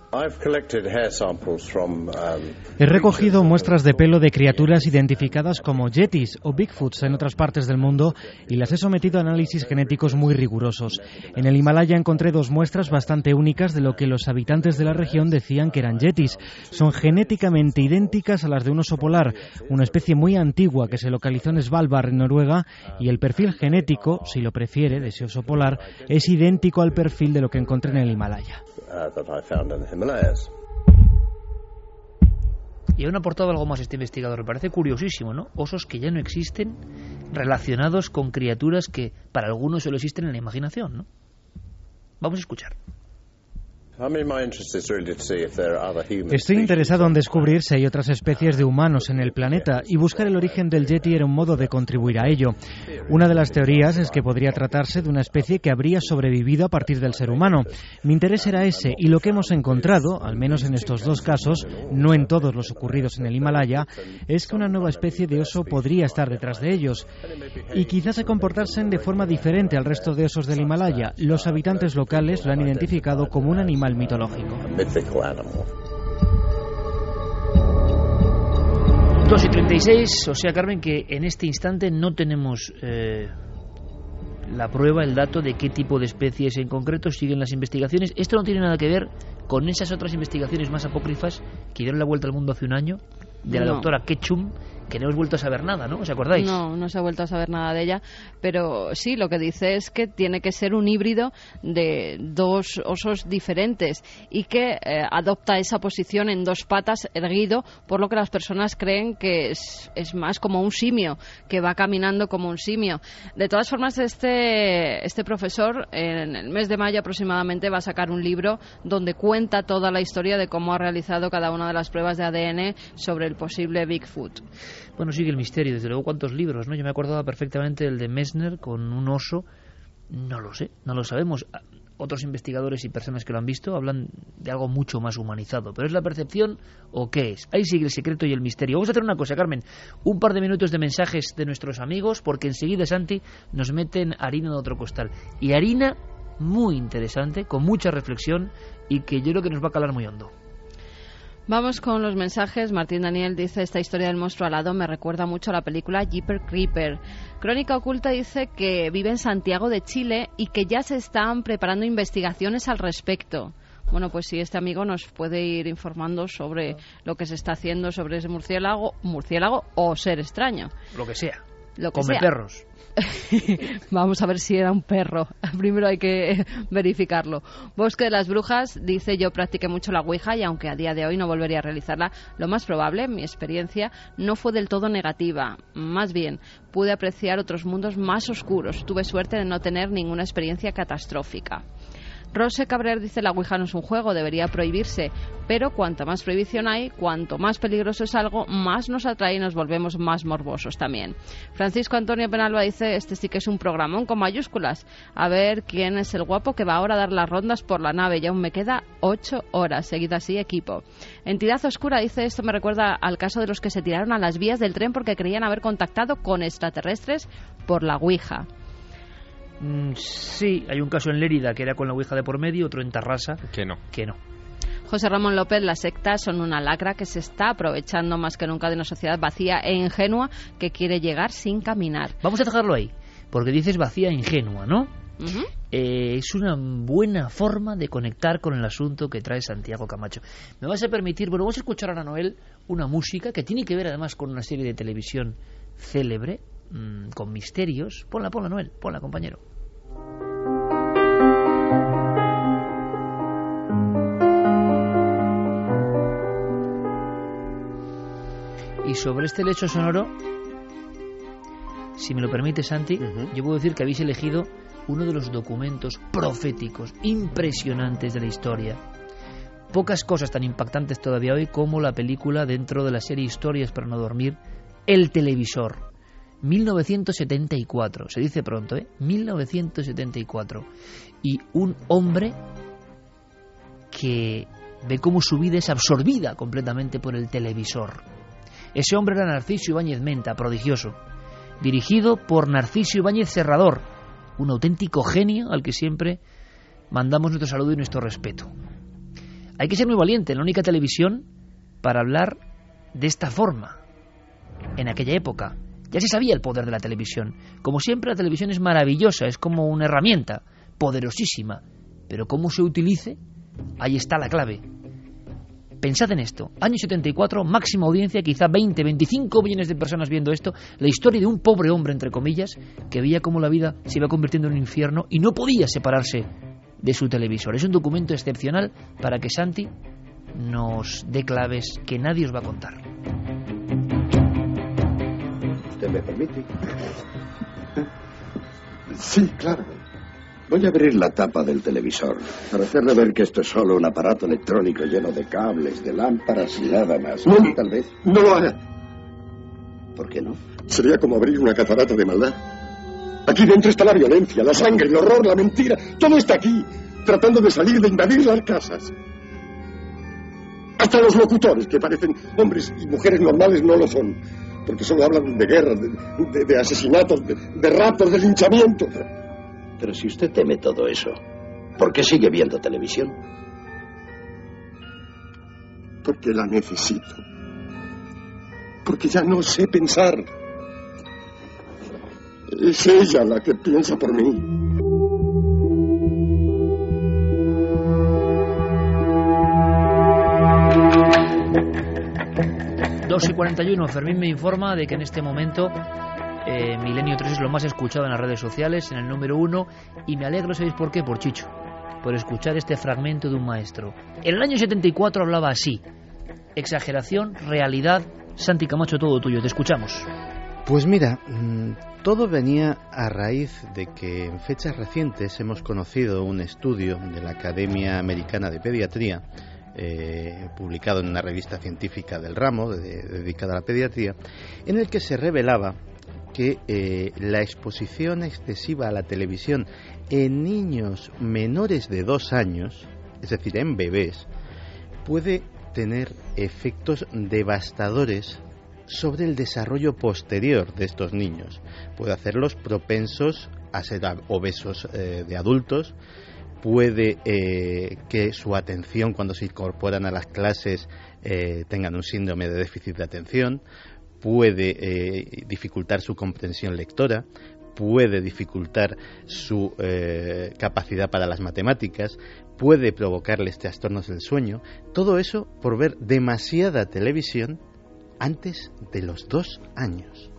He recogido muestras de pelo de criaturas identificadas como yetis o Bigfoots en otras partes del mundo y las he sometido a análisis genéticos muy rigurosos. En el Himalaya encontré dos muestras bastante únicas de lo que los habitantes de la región decían que eran yetis. Son genéticamente idénticas a las de un oso polar, una especie muy antigua que se localizó en Svalbard, en Noruega, y el perfil genético, si lo prefiere, de ese oso polar, es idéntico al perfil de lo que encontré en el Himalaya. Y aún ha aportado algo más este investigador, me parece curiosísimo, ¿no? Osos que ya no existen relacionados con criaturas que para algunos solo existen en la imaginación, ¿no? Vamos a escuchar. Estoy interesado en descubrir si hay otras especies de humanos en el planeta y buscar el origen del Yeti era un modo de contribuir a ello. Una de las teorías es que podría tratarse de una especie que habría sobrevivido a partir del ser humano. Mi interés era ese y lo que hemos encontrado, al menos en estos dos casos, no en todos los ocurridos en el Himalaya, es que una nueva especie de oso podría estar detrás de ellos y quizás se comportasen de forma diferente al resto de osos del Himalaya. Los habitantes locales lo han identificado como un animal mitológico. dos y treinta y seis, o sea, Carmen, que en este instante no tenemos eh, la prueba, el dato de qué tipo de especies en concreto siguen las investigaciones. Esto no tiene nada que ver con esas otras investigaciones más apócrifas que dieron la vuelta al mundo hace un año, de la no. doctora Ketchum, que no hemos vuelto a saber nada, ¿no? ¿Os acordáis? No, no se ha vuelto a saber nada de ella, pero sí, lo que dice es que tiene que ser un híbrido de dos osos diferentes y que eh, adopta esa posición en dos patas erguido, por lo que las personas creen que es, es más como un simio, que va caminando como un simio. De todas formas, este, este profesor en el mes de mayo aproximadamente va a sacar un libro donde cuenta toda la historia de cómo ha realizado cada una de las pruebas de A D N sobre el posible Bigfoot. Bueno, sigue el misterio, desde luego cuántos libros, ¿no? Yo me acordaba perfectamente del de Messner con un oso, no lo sé, no lo sabemos. Otros investigadores y personas que lo han visto hablan de algo mucho más humanizado, pero ¿es la percepción o qué es? Ahí sigue el secreto y el misterio. Vamos a hacer una cosa, Carmen, un par de minutos de mensajes de nuestros amigos, porque enseguida, Santi, nos meten harina de otro costal, y harina muy interesante, con mucha reflexión y que yo creo que nos va a calar muy hondo. Vamos con los mensajes. Martín Daniel dice: esta historia del monstruo alado me recuerda mucho a la película Jeepers Creepers. Crónica Oculta dice que vive en Santiago de Chile y que ya se están preparando investigaciones al respecto. Bueno, pues si este amigo nos puede ir informando sobre lo que se está haciendo sobre ese murciélago, murciélago o ser extraño. Lo que sea. Lo que Come sea. perros. Vamos a ver si era un perro. Primero hay que verificarlo. Bosque de las Brujas dice: yo practiqué mucho la ouija y aunque a día de hoy no volvería a realizarla, lo más probable, mi experiencia no fue del todo negativa. Más bien, pude apreciar otros mundos más oscuros. Tuve suerte de no tener ninguna experiencia catastrófica. Rose Cabrer dice: la Ouija no es un juego, debería prohibirse, pero cuanta más prohibición hay, cuanto más peligroso es algo, más nos atrae y nos volvemos más morbosos también. Francisco Antonio Penalba dice: este sí que es un programón con mayúsculas. A ver quién es el guapo que va ahora a dar las rondas por la nave. Ya aún me queda ocho horas. Seguid así, equipo. Entidad Oscura dice: esto me recuerda al caso de los que se tiraron a las vías del tren porque creían haber contactado con extraterrestres por la Ouija. Mm, sí, hay un caso en Lérida que era con la Ouija de por medio, otro en Tarrasa que no. Que no. José Ramón López: las sectas son una lacra que se está aprovechando más que nunca de una sociedad vacía e ingenua que quiere llegar sin caminar. Vamos a dejarlo ahí, porque dices vacía e ingenua, ¿no? Uh-huh. Eh, es una buena forma de conectar con el asunto que trae Santiago Camacho. Me vas a permitir, bueno, vamos a escuchar ahora, Noel, una música que tiene que ver además con una serie de televisión célebre, mmm, con misterios. Ponla, ponla, Noel, ponla, compañero. Y sobre este lecho sonoro, si me lo permite, Santi, uh-huh. yo puedo decir que habéis elegido uno de los documentos proféticos impresionantes de la historia. Pocas cosas tan impactantes todavía hoy como la película dentro de la serie Historias para no dormir, El televisor, mil novecientos setenta y cuatro, se dice pronto, ¿eh? mil novecientos setenta y cuatro, y un hombre que ve cómo su vida es absorbida completamente por el televisor. Ese hombre era Narciso Ibáñez Menta, prodigioso, dirigido por Narciso Ibáñez Serrador, un auténtico genio al que siempre mandamos nuestro saludo y nuestro respeto. Hay que ser muy valiente en la única televisión para hablar de esta forma. En aquella época ya se sabía el poder de la televisión. Como siempre, la televisión es maravillosa, es como una herramienta poderosísima, pero cómo se utilice, ahí está la clave. Pensad en esto, año setenta y cuatro, máxima audiencia, quizá veinte, veinticinco millones de personas viendo esto, la historia de un pobre hombre, entre comillas, que veía cómo la vida se iba convirtiendo en un infierno y no podía separarse de su televisor. Es un documento excepcional para que Santi nos dé claves que nadie os va a contar. ¿Usted me permite? Sí, claro. Voy a abrir la tapa del televisor para hacerle ver que esto es solo un aparato electrónico lleno de cables, de lámparas y nada más. No, Tal vez. No lo haga. ¿Por qué no? Sería como abrir una catarata de maldad. Aquí dentro está la violencia, la sangre, el horror, la mentira. Todo está aquí, tratando de salir, de invadir las casas. Hasta los locutores, que parecen hombres y mujeres normales, no lo son. Porque solo hablan de guerras, de, de, de asesinatos, de, de raptos, de linchamientos. Pero si usted teme todo eso, ¿por qué sigue viendo televisión? Porque la necesito. Porque ya no sé pensar. Es ella la que piensa por mí. dos y cuarenta y uno, Fermín me informa de que en este momento eh, Milenio tres es lo más escuchado en las redes sociales, en el número uno, y me alegro, ¿sabéis por qué? Por Chicho, por escuchar este fragmento de un maestro. En el año setenta y cuatro hablaba así: exageración, realidad. Santi Camacho, todo tuyo, te escuchamos. Pues mira, todo venía a raíz de que en fechas recientes hemos conocido un estudio de la Academia Americana de Pediatría, eh, publicado en una revista científica del ramo de, dedicada a la pediatría, en el que se revelaba que eh, la exposición excesiva a la televisión en niños menores de dos años, es decir, en bebés, puede tener efectos devastadores sobre el desarrollo posterior de estos niños. Puede hacerlos propensos a ser obesos eh, de adultos, puede eh, que su atención cuando se incorporan a las clases eh, tengan un síndrome de déficit de atención, puede eh, dificultar su comprensión lectora, puede dificultar su eh, capacidad para las matemáticas, puede provocarles trastornos del sueño. Todo eso por ver demasiada televisión antes de los dos años.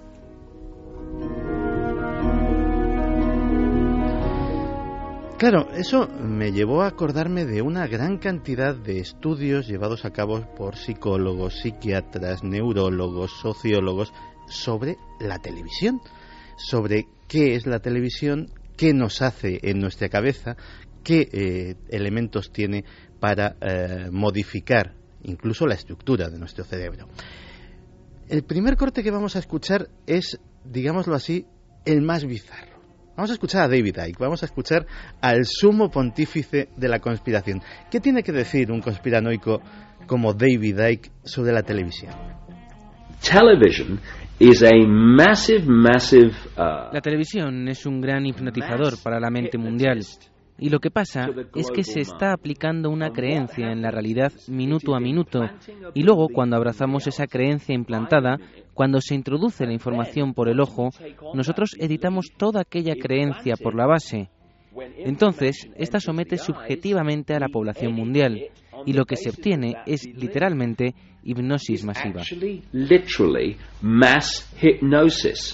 Claro, eso me llevó a acordarme de una gran cantidad de estudios llevados a cabo por psicólogos, psiquiatras, neurólogos, sociólogos sobre la televisión, sobre qué es la televisión, qué nos hace en nuestra cabeza, qué eh, elementos tiene para eh, modificar incluso la estructura de nuestro cerebro. El primer corte que vamos a escuchar es, digámoslo así, el más bizarro. Vamos a escuchar a David Icke, vamos a escuchar al sumo pontífice de la conspiración. ¿Qué tiene que decir un conspiranoico como David Icke sobre la televisión? Television is a massive, massive, uh, la televisión es un gran hipnotizador para la mente mundial. Y lo que pasa es que se está aplicando una creencia en la realidad minuto a minuto. Y luego, cuando abrazamos esa creencia implantada, cuando se introduce la información por el ojo, nosotros editamos toda aquella creencia por la base. Entonces, esta somete subjetivamente a la población mundial. Y lo que se obtiene es literalmente hipnosis masiva. Literally mass hypnosis.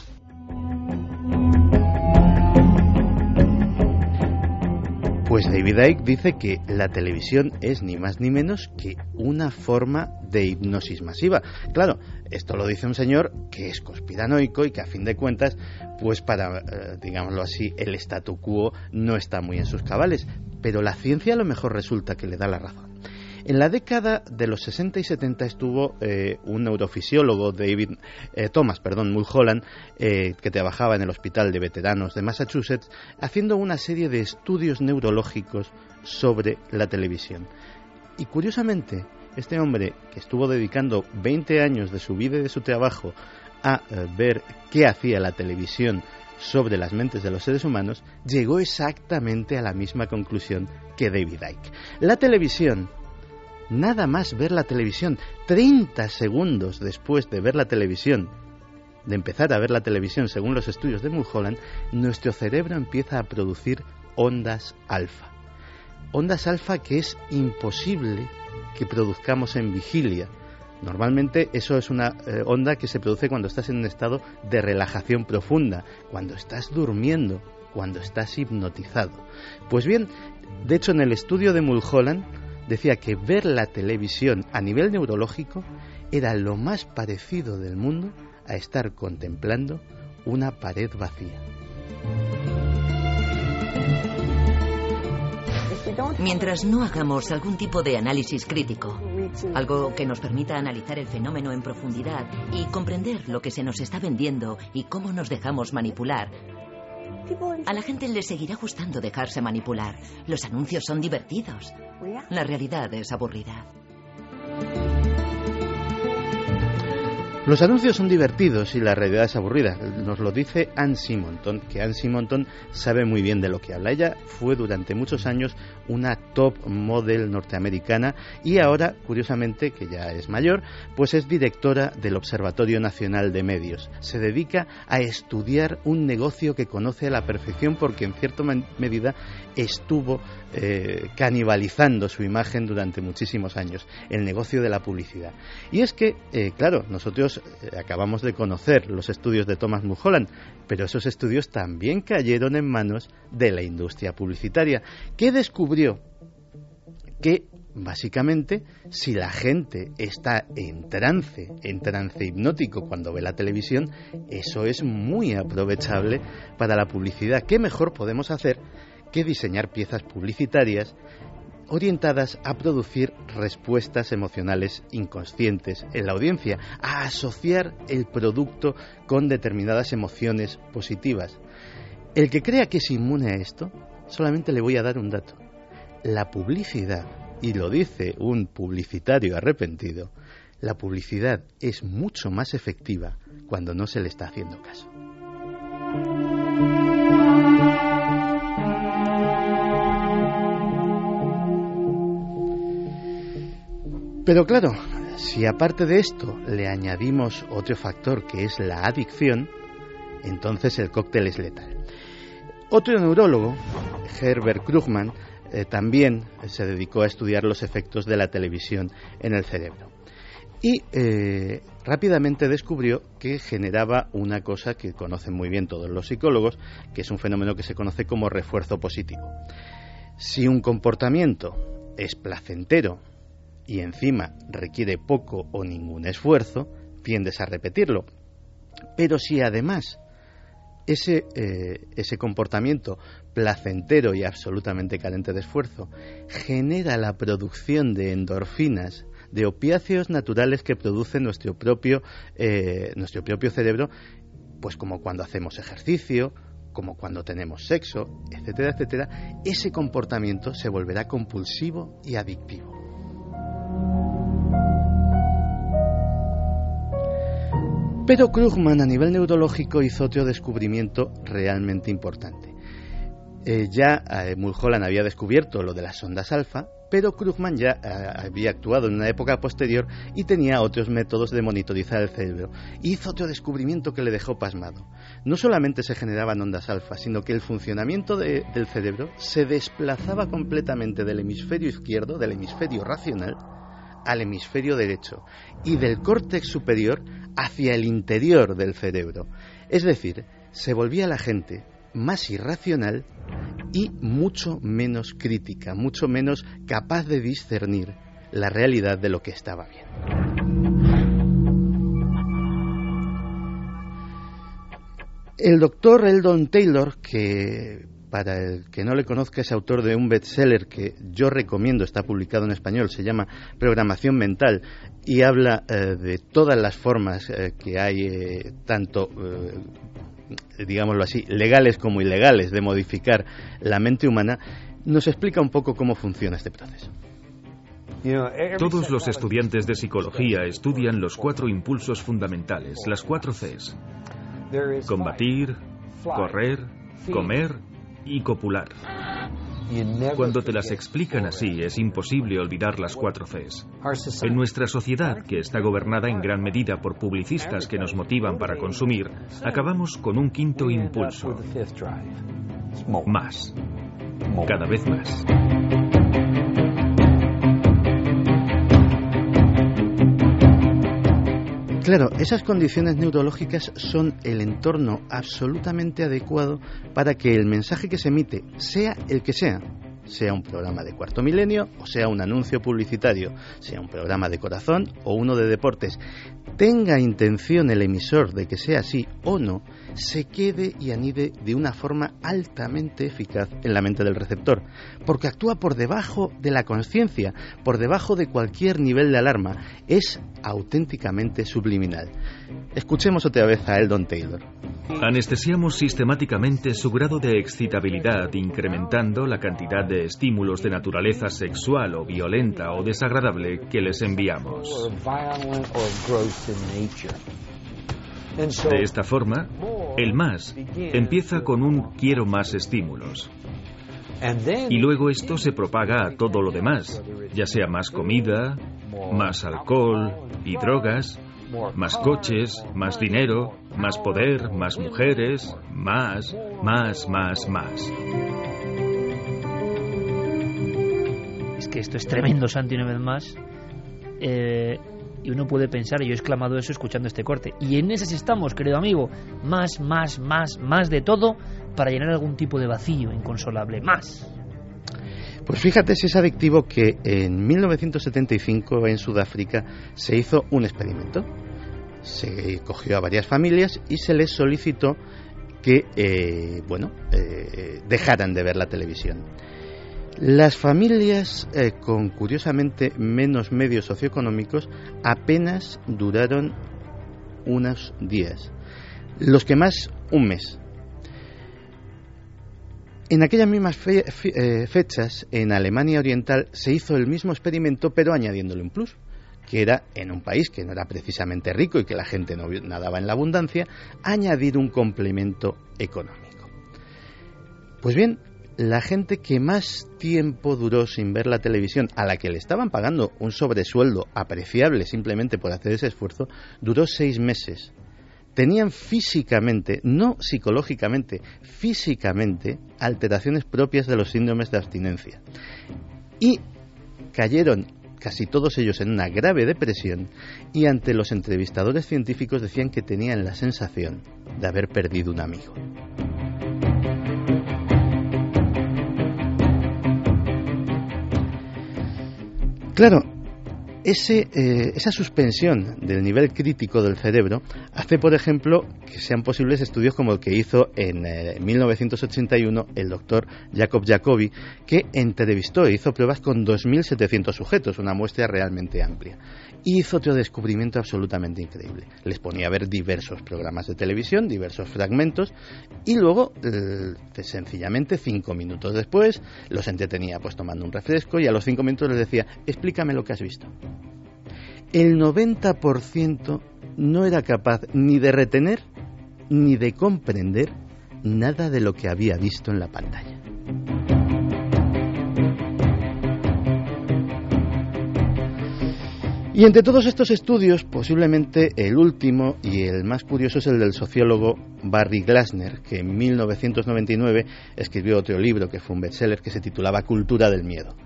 Pues David Icke dice que la televisión es ni más ni menos que una forma de hipnosis masiva. Claro, esto lo dice un señor que es conspiranoico y que a fin de cuentas, pues para, eh, digámoslo así, el statu quo no está muy en sus cabales. Pero la ciencia a lo mejor resulta que le da la razón. En la década de los sesenta y setenta estuvo eh, un neurofisiólogo, David eh, Thomas, perdón, Mulholland, eh, que trabajaba en el Hospital de Veteranos de Massachusetts, haciendo una serie de estudios neurológicos sobre la televisión. Y curiosamente, este hombre, que estuvo dedicando veinte años de su vida y de su trabajo a eh, ver qué hacía la televisión sobre las mentes de los seres humanos, llegó exactamente a la misma conclusión que David Icke. La televisión, nada más ver la televisión, treinta segundos después de ver la televisión, de empezar a ver la televisión según los estudios de Mulholland, nuestro cerebro empieza a producir ondas alfa. Ondas alfa que es imposible que produzcamos en vigilia. Normalmente eso es una eh, onda que se produce cuando estás en un estado de relajación profunda, cuando estás durmiendo, cuando estás hipnotizado. Pues bien, de hecho en el estudio de Mulholland decía que ver la televisión a nivel neurológico era lo más parecido del mundo a estar contemplando una pared vacía. Mientras no hagamos algún tipo de análisis crítico, algo que nos permita analizar el fenómeno en profundidad y comprender lo que se nos está vendiendo y cómo nos dejamos manipular, a la gente le seguirá gustando dejarse manipular. Los anuncios son divertidos. La realidad es aburrida. Los anuncios son divertidos y la realidad es aburrida. Nos lo dice Anne Simonton, que Anne Simonton sabe muy bien de lo que habla. Ella fue durante muchos años una top model norteamericana y ahora, curiosamente, que ya es mayor, pues es directora del Observatorio Nacional de Medios. Se dedica a estudiar un negocio que conoce a la perfección porque en cierta medida estuvo eh, canibalizando su imagen durante muchísimos años, el negocio de la publicidad. Y es que, eh, claro, nosotros eh, acabamos de conocer los estudios de Thomas Mulholland, pero esos estudios también cayeron en manos de la industria publicitaria, que descubrió que básicamente si la gente está en trance, en trance hipnótico cuando ve la televisión, eso es muy aprovechable para la publicidad. ¿Qué mejor podemos hacer que diseñar piezas publicitarias orientadas a producir respuestas emocionales inconscientes en la audiencia, a asociar el producto con determinadas emociones positivas? El que crea que es inmune a esto, solamente le voy a dar un dato. La publicidad, y lo dice un publicitario arrepentido, la publicidad es mucho más efectiva cuando no se le está haciendo caso. Pero claro, si aparte de esto le añadimos otro factor que es la adicción, entonces el cóctel es letal. Otro neurólogo, Herbert Krugman, eh, también se dedicó a estudiar los efectos de la televisión en el cerebro. Y eh, rápidamente descubrió que generaba una cosa que conocen muy bien todos los psicólogos, que es un fenómeno que se conoce como refuerzo positivo. Si un comportamiento es placentero y encima requiere poco o ningún esfuerzo, tiendes a repetirlo. Pero si además ese, eh, ese comportamiento placentero y absolutamente carente de esfuerzo genera la producción de endorfinas, de opiáceos naturales que produce nuestro propio, eh, nuestro propio cerebro, pues como cuando hacemos ejercicio, como cuando tenemos sexo, etcétera, etcétera. Ese comportamiento se volverá compulsivo y adictivo. Pero Krugman, a nivel neurológico, hizo otro descubrimiento realmente importante. Eh, ya eh, Mulholland había descubierto lo de las ondas alfa, pero Krugman ya eh, había actuado en una época posterior y tenía otros métodos de monitorizar el cerebro. Hizo otro descubrimiento que le dejó pasmado. No solamente se generaban ondas alfa, sino que el funcionamiento de, del cerebro se desplazaba completamente del hemisferio izquierdo, del hemisferio racional, al hemisferio derecho, y del córtex superior hacia el interior del cerebro. Es decir, se volvía la gente más irracional y mucho menos crítica, mucho menos capaz de discernir la realidad de lo que estaba bien. El doctor Eldon Taylor, que para el que no le conozca es autor de un bestseller que yo recomiendo, está publicado en español, se llama Programación Mental, y habla eh, de todas las formas eh, que hay, eh, tanto, eh, digámoslo así, legales como ilegales, de modificar la mente humana. Nos explica un poco cómo funciona este proceso. Todos los estudiantes de psicología estudian los cuatro impulsos fundamentales, las cuatro Cs: combatir, correr, comer y copular. Cuando te las explican así, es imposible olvidar las cuatro Cs. En nuestra sociedad, que está gobernada en gran medida por publicistas que nos motivan para consumir, acabamos con un quinto impulso: más. Cada vez más. Claro, esas condiciones neurológicas son el entorno absolutamente adecuado para que el mensaje que se emite, sea el que sea, sea un programa de Cuarto Milenio o sea un anuncio publicitario, sea un programa de corazón o uno de deportes, tenga intención el emisor de que sea así o no, se quede y anide de una forma altamente eficaz en la mente del receptor, porque actúa por debajo de la conciencia, por debajo de cualquier nivel de alarma, es auténticamente subliminal. Escuchemos otra vez a Eldon Taylor. Anestesiamos sistemáticamente su grado de excitabilidad, incrementando la cantidad de estímulos de naturaleza sexual o violenta o desagradable que les enviamos. De esta forma, el más empieza con un quiero más estímulos. Y luego esto se propaga a todo lo demás, ya sea más comida, más alcohol y drogas, más coches, más dinero, más poder, más mujeres, más, más, más, más. Es que esto es tremendo, Santi, una vez más. Eh, y uno puede pensar, y yo he exclamado eso escuchando este corte, y en esas estamos, querido amigo, más, más, más, más de todo para llenar algún tipo de vacío inconsolable, más. Pues fíjate si es adictivo que en mil novecientos setenta y cinco en Sudáfrica se hizo un experimento. Se cogió a varias familias y se les solicitó que, eh, bueno, eh, dejaran de ver la televisión. Las familias eh, con, curiosamente, menos medios socioeconómicos apenas duraron unos días. Los que más, un mes. En aquellas mismas fe, fe, eh, fechas, en Alemania Oriental, se hizo el mismo experimento, pero añadiéndole un plus, que era, en un país que no era precisamente rico y que la gente no nadaba en la abundancia, añadir un complemento económico. Pues bien, la gente que más tiempo duró sin ver la televisión, a la que le estaban pagando un sobresueldo apreciable simplemente por hacer ese esfuerzo, duró seis meses. Tenían físicamente, no psicológicamente, físicamente, alteraciones propias de los síndromes de abstinencia. Y cayeron casi todos ellos en una grave depresión, y ante los entrevistadores científicos decían que tenían la sensación de haber perdido un amigo. Claro, Ese, eh, esa suspensión del nivel crítico del cerebro hace, por ejemplo, que sean posibles estudios como el que hizo en eh, mil novecientos ochenta y uno el doctor Jacob Jacobi, que entrevistó e hizo pruebas con dos mil setecientos sujetos, una muestra realmente amplia. Y hizo otro descubrimiento absolutamente increíble. Les ponía a ver diversos programas de televisión, diversos fragmentos, y luego, eh, sencillamente, cinco minutos después, los entretenía pues tomando un refresco, y a los cinco minutos les decía, explícame lo que has visto. El noventa por ciento no era capaz ni de retener ni de comprender nada de lo que había visto en la pantalla. Y entre todos estos estudios, posiblemente el último y el más curioso es el del sociólogo Barry Glassner, que en mil novecientos noventa y nueve escribió otro libro que fue un bestseller que se titulaba Cultura del miedo.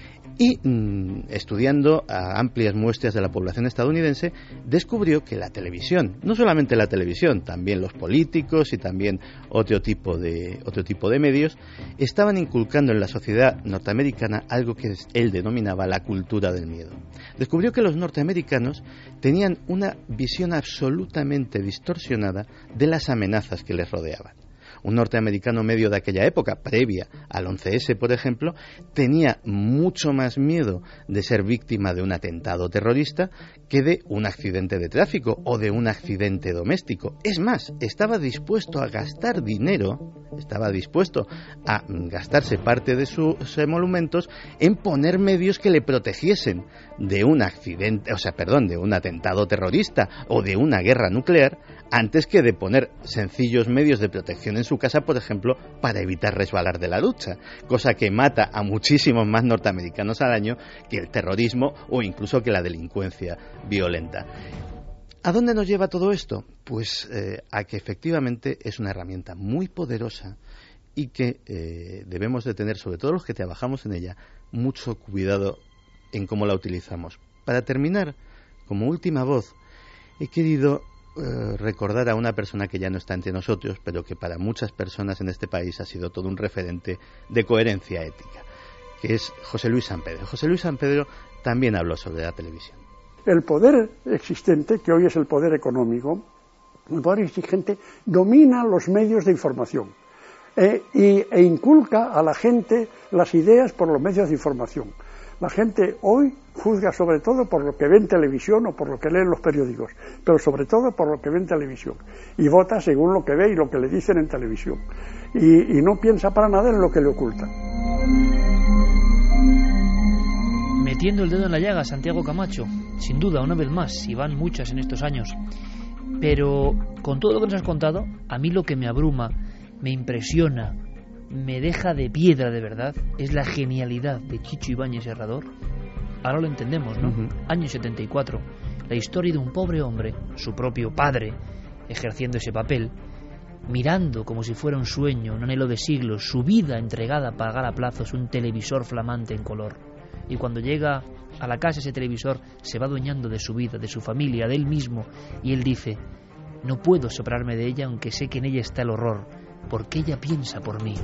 Y mmm, estudiando a amplias muestras de la población estadounidense, descubrió que la televisión, no solamente la televisión, también los políticos y también otro tipo de, otro tipo de medios, estaban inculcando en la sociedad norteamericana algo que él denominaba la cultura del miedo. Descubrió que los norteamericanos tenían una visión absolutamente distorsionada de las amenazas que les rodeaban. Un norteamericano medio de aquella época, previa al once ese, por ejemplo, tenía mucho más miedo de ser víctima de un atentado terrorista que de un accidente de tráfico o de un accidente doméstico. Es más, estaba dispuesto a gastar dinero, estaba dispuesto a gastarse parte de sus emolumentos en poner medios que le protegiesen de un accidente, o sea, perdón, de un atentado terrorista o de una guerra nuclear, antes que de poner sencillos medios de protección en su casa, por ejemplo, para evitar resbalar de la ducha, cosa que mata a muchísimos más norteamericanos al año que el terrorismo o incluso que la delincuencia violenta. ¿A dónde nos lleva todo esto? Pues eh, a que efectivamente es una herramienta muy poderosa y que eh, debemos de tener, sobre todo los que trabajamos en ella, mucho cuidado en cómo la utilizamos. Para terminar, como última voz, he querido eh, recordar a una persona que ya no está entre nosotros, pero que para muchas personas en este país ha sido todo un referente de coherencia ética, que es José Luis San Pedro. José Luis San Pedro también habló sobre la televisión. El poder existente, que hoy es el poder económico, el poder exigente, domina los medios de información eh, y, e inculca a la gente las ideas por los medios de información. La gente hoy juzga sobre todo por lo que ve en televisión o por lo que lee en los periódicos, pero sobre todo por lo que ve en televisión, y vota según lo que ve y lo que le dicen en televisión, y, y no piensa para nada en lo que le ocultan. Metiendo el dedo en la llaga, Santiago Camacho, sin duda, una vez más, y van muchas en estos años, pero con todo lo que nos has contado, a mí lo que me abruma, me impresiona, me deja de piedra de verdad, es la genialidad de Chicho Ibáñez Serrador. Ahora lo entendemos, ¿no? Uh-huh. Año setenta y cuatro, la historia de un pobre hombre, su propio padre, ejerciendo ese papel, mirando como si fuera un sueño, un anhelo de siglos, su vida entregada a pagar a plazos un televisor flamante en color. Y cuando llega a la casa ese televisor, se va adueñando de su vida, de su familia, de él mismo, y él dice: no puedo separarme de ella aunque sé que en ella está el horror, porque ella piensa por mí.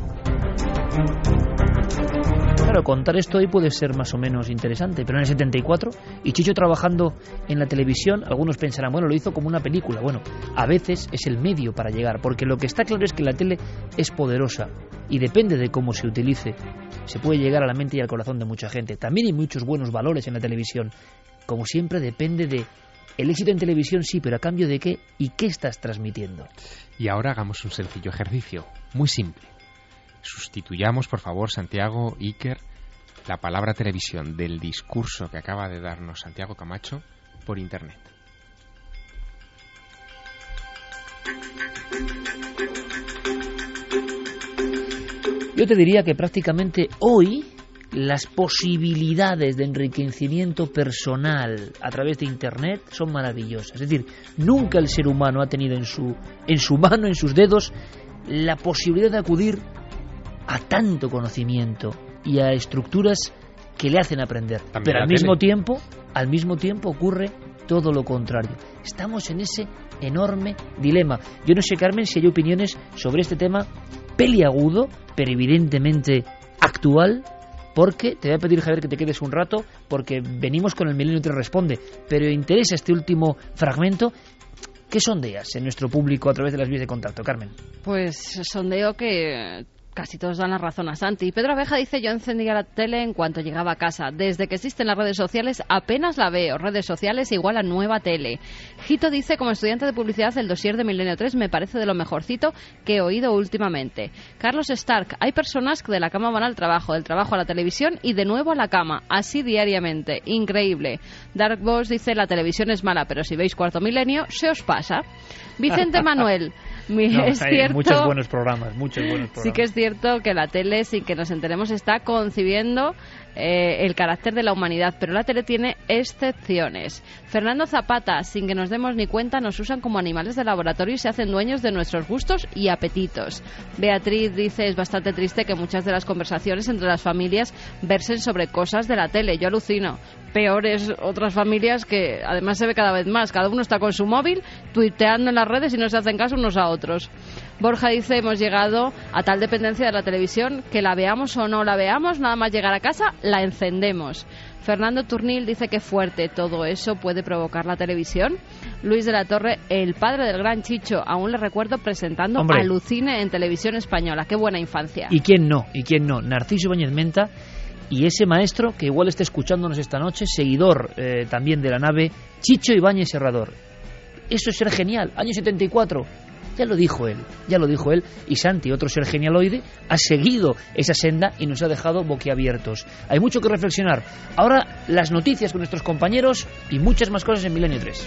Claro, contar esto hoy puede ser más o menos interesante, pero en el setenta y cuatro, y Chicho trabajando en la televisión, algunos pensarán, bueno, lo hizo como una película. Bueno, a veces es el medio para llegar, porque lo que está claro es que la tele es poderosa, y depende de cómo se utilice, se puede llegar a la mente y al corazón de mucha gente. También hay muchos buenos valores en la televisión. Como siempre, depende de el éxito en televisión, sí, pero ¿a cambio de qué? ¿Y qué estás transmitiendo? Y ahora hagamos un sencillo ejercicio, muy simple. Sustituyamos, por favor, Santiago, Iker, la palabra televisión del discurso que acaba de darnos Santiago Camacho por Internet. Yo te diría que prácticamente hoy las posibilidades de enriquecimiento personal a través de Internet son maravillosas. Es decir, nunca el ser humano ha tenido en su, en su mano, en sus dedos, la posibilidad de acudir a tanto conocimiento y a estructuras que le hacen aprender. También Pero al mismo tele. tiempo, al mismo tiempo ocurre todo lo contrario. Estamos en ese enorme dilema. Yo no sé, Carmen, si hay opiniones sobre este tema peliagudo, pero evidentemente actual, porque te voy a pedir, Javier, que te quedes un rato, porque venimos con el Milenio tres Responde, pero interesa este último fragmento. ¿Qué sondeas en nuestro público a través de las vías de contacto, Carmen? Pues sondeo que casi todos dan la razón a Santi. Pedro Abeja dice: yo encendía la tele en cuanto llegaba a casa. Desde que existen las redes sociales apenas la veo. Redes sociales igual a nueva tele. Gito dice: como estudiante de publicidad, el dossier de Milenio tres me parece de lo mejorcito que he oído últimamente. Carlos Stark: hay personas que de la cama van al trabajo, del trabajo a la televisión y de nuevo a la cama, así diariamente. Increíble. Dark Boss dice: la televisión es mala, pero si veis Cuarto Milenio, se os pasa. Vicente Manuel: no, es hay cierto, muchos buenos programas, muchos buenos programas. Sí que es cierto que la tele, sin que nos enteremos, está concibiendo eh, el carácter de la humanidad, pero la tele tiene excepciones. Fernando Zapata: sin que nos demos ni cuenta, nos usan como animales de laboratorio y se hacen dueños de nuestros gustos y apetitos. Beatriz dice: es bastante triste que muchas de las conversaciones entre las familias versen sobre cosas de la tele. Yo alucino. Peores otras familias que además se ve cada vez más. Cada uno está con su móvil, tuiteando en las redes y no se hacen caso unos a otros. Borja dice: hemos llegado a tal dependencia de la televisión que la veamos o no la veamos, nada más llegar a casa, la encendemos. Fernando Turnil dice: qué fuerte, todo eso puede provocar la televisión. Luis de la Torre: el padre del gran Chicho, aún le recuerdo presentando Hombre. Alucine en televisión española. Qué buena infancia. ¿Y quién no? ¿Y quién no? Narciso Ibáñez Menta. Y ese maestro que igual está escuchándonos esta noche, seguidor eh, también de la nave, Chicho Ibáñez Serrador. Eso es ser genial. Año setenta y cuatro. Ya lo dijo él, ya lo dijo él. Y Santi, otro ser genialoide, ha seguido esa senda y nos ha dejado boquiabiertos. Hay mucho que reflexionar. Ahora las noticias con nuestros compañeros y muchas más cosas en Milenio tres.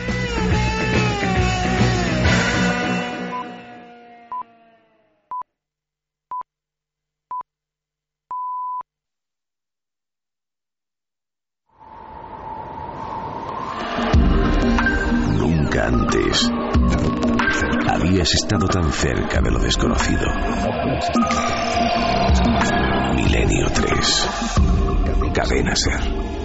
Antes habías estado tan cerca de lo desconocido. Milenio tres. Cadena Ser.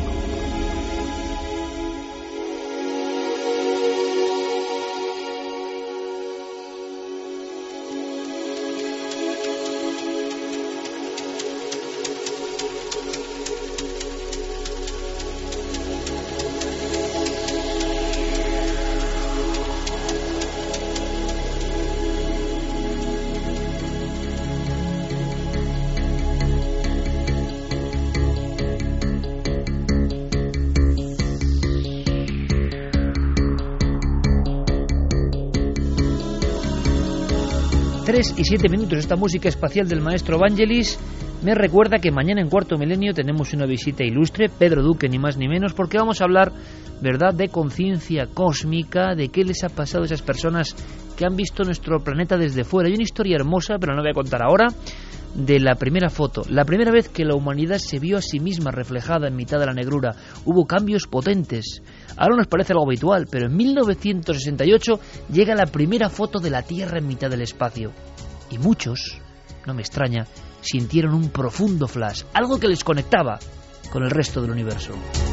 tres y siete minutos. Esta música espacial del maestro Vangelis me recuerda que mañana en Cuarto Milenio tenemos una visita ilustre, Pedro Duque, ni más ni menos, porque vamos a hablar, ¿verdad?, de conciencia cósmica, de qué les ha pasado a esas personas que han visto nuestro planeta desde fuera. Hay una historia hermosa, pero no la voy a contar ahora, de la primera foto, la primera vez que la humanidad se vio a sí misma reflejada en mitad de la negrura. Hubo cambios potentes. Ahora nos parece algo habitual, pero en mil novecientos sesenta y ocho llega la primera foto de la Tierra en mitad del espacio. Y muchos, no me extraña, sintieron un profundo flash, algo que les conectaba con el resto del universo.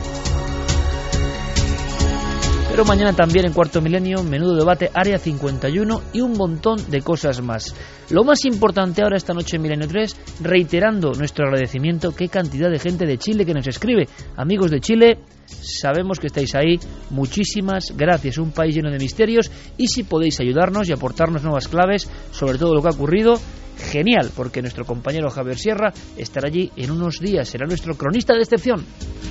Pero mañana también en Cuarto Milenio, menudo debate, Área cincuenta y uno y un montón de cosas más. Lo más importante ahora esta noche en Milenio tres, reiterando nuestro agradecimiento, qué cantidad de gente de Chile que nos escribe. Amigos de Chile, sabemos que estáis ahí, muchísimas gracias, un país lleno de misterios, y si podéis ayudarnos y aportarnos nuevas claves sobre todo lo que ha ocurrido, genial, porque nuestro compañero Javier Sierra estará allí en unos días, será nuestro cronista de excepción.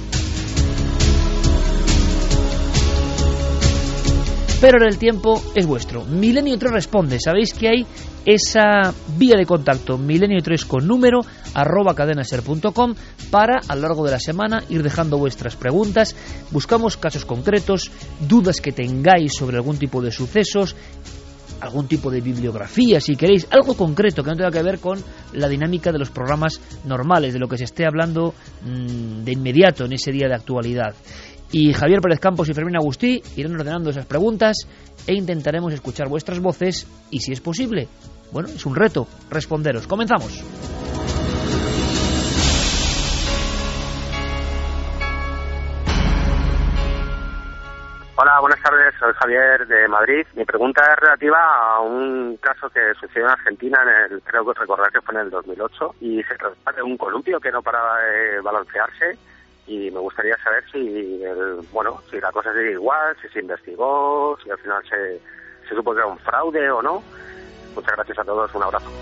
Pero ahora el tiempo es vuestro. Milenio tres responde. Sabéis que hay esa vía de contacto, milenio tres con número, arroba cadenaser punto com, para a lo largo de la semana ir dejando vuestras preguntas. Buscamos casos concretos, dudas que tengáis sobre algún tipo de sucesos, algún tipo de bibliografía, si queréis, algo concreto que no tenga que ver con la dinámica de los programas normales, de lo que se esté hablando mmm, de inmediato en ese día de actualidad. Y Javier Pérez Campos y Fermín Agustí irán ordenando esas preguntas e intentaremos escuchar vuestras voces y, si es posible, bueno, es un reto, responderos. Comenzamos. Hola, buenas tardes. tardes, soy Javier de Madrid. Mi pregunta es relativa a un caso que sucedió en Argentina, en el, creo que recordar que fue en el dos mil ocho, y se trata de un columpio que no paraba de balancearse, y me gustaría saber si, el, bueno, si la cosa sigue igual, si se investigó, si al final se, se supo que era un fraude o no. Muchas gracias a todos, un abrazo.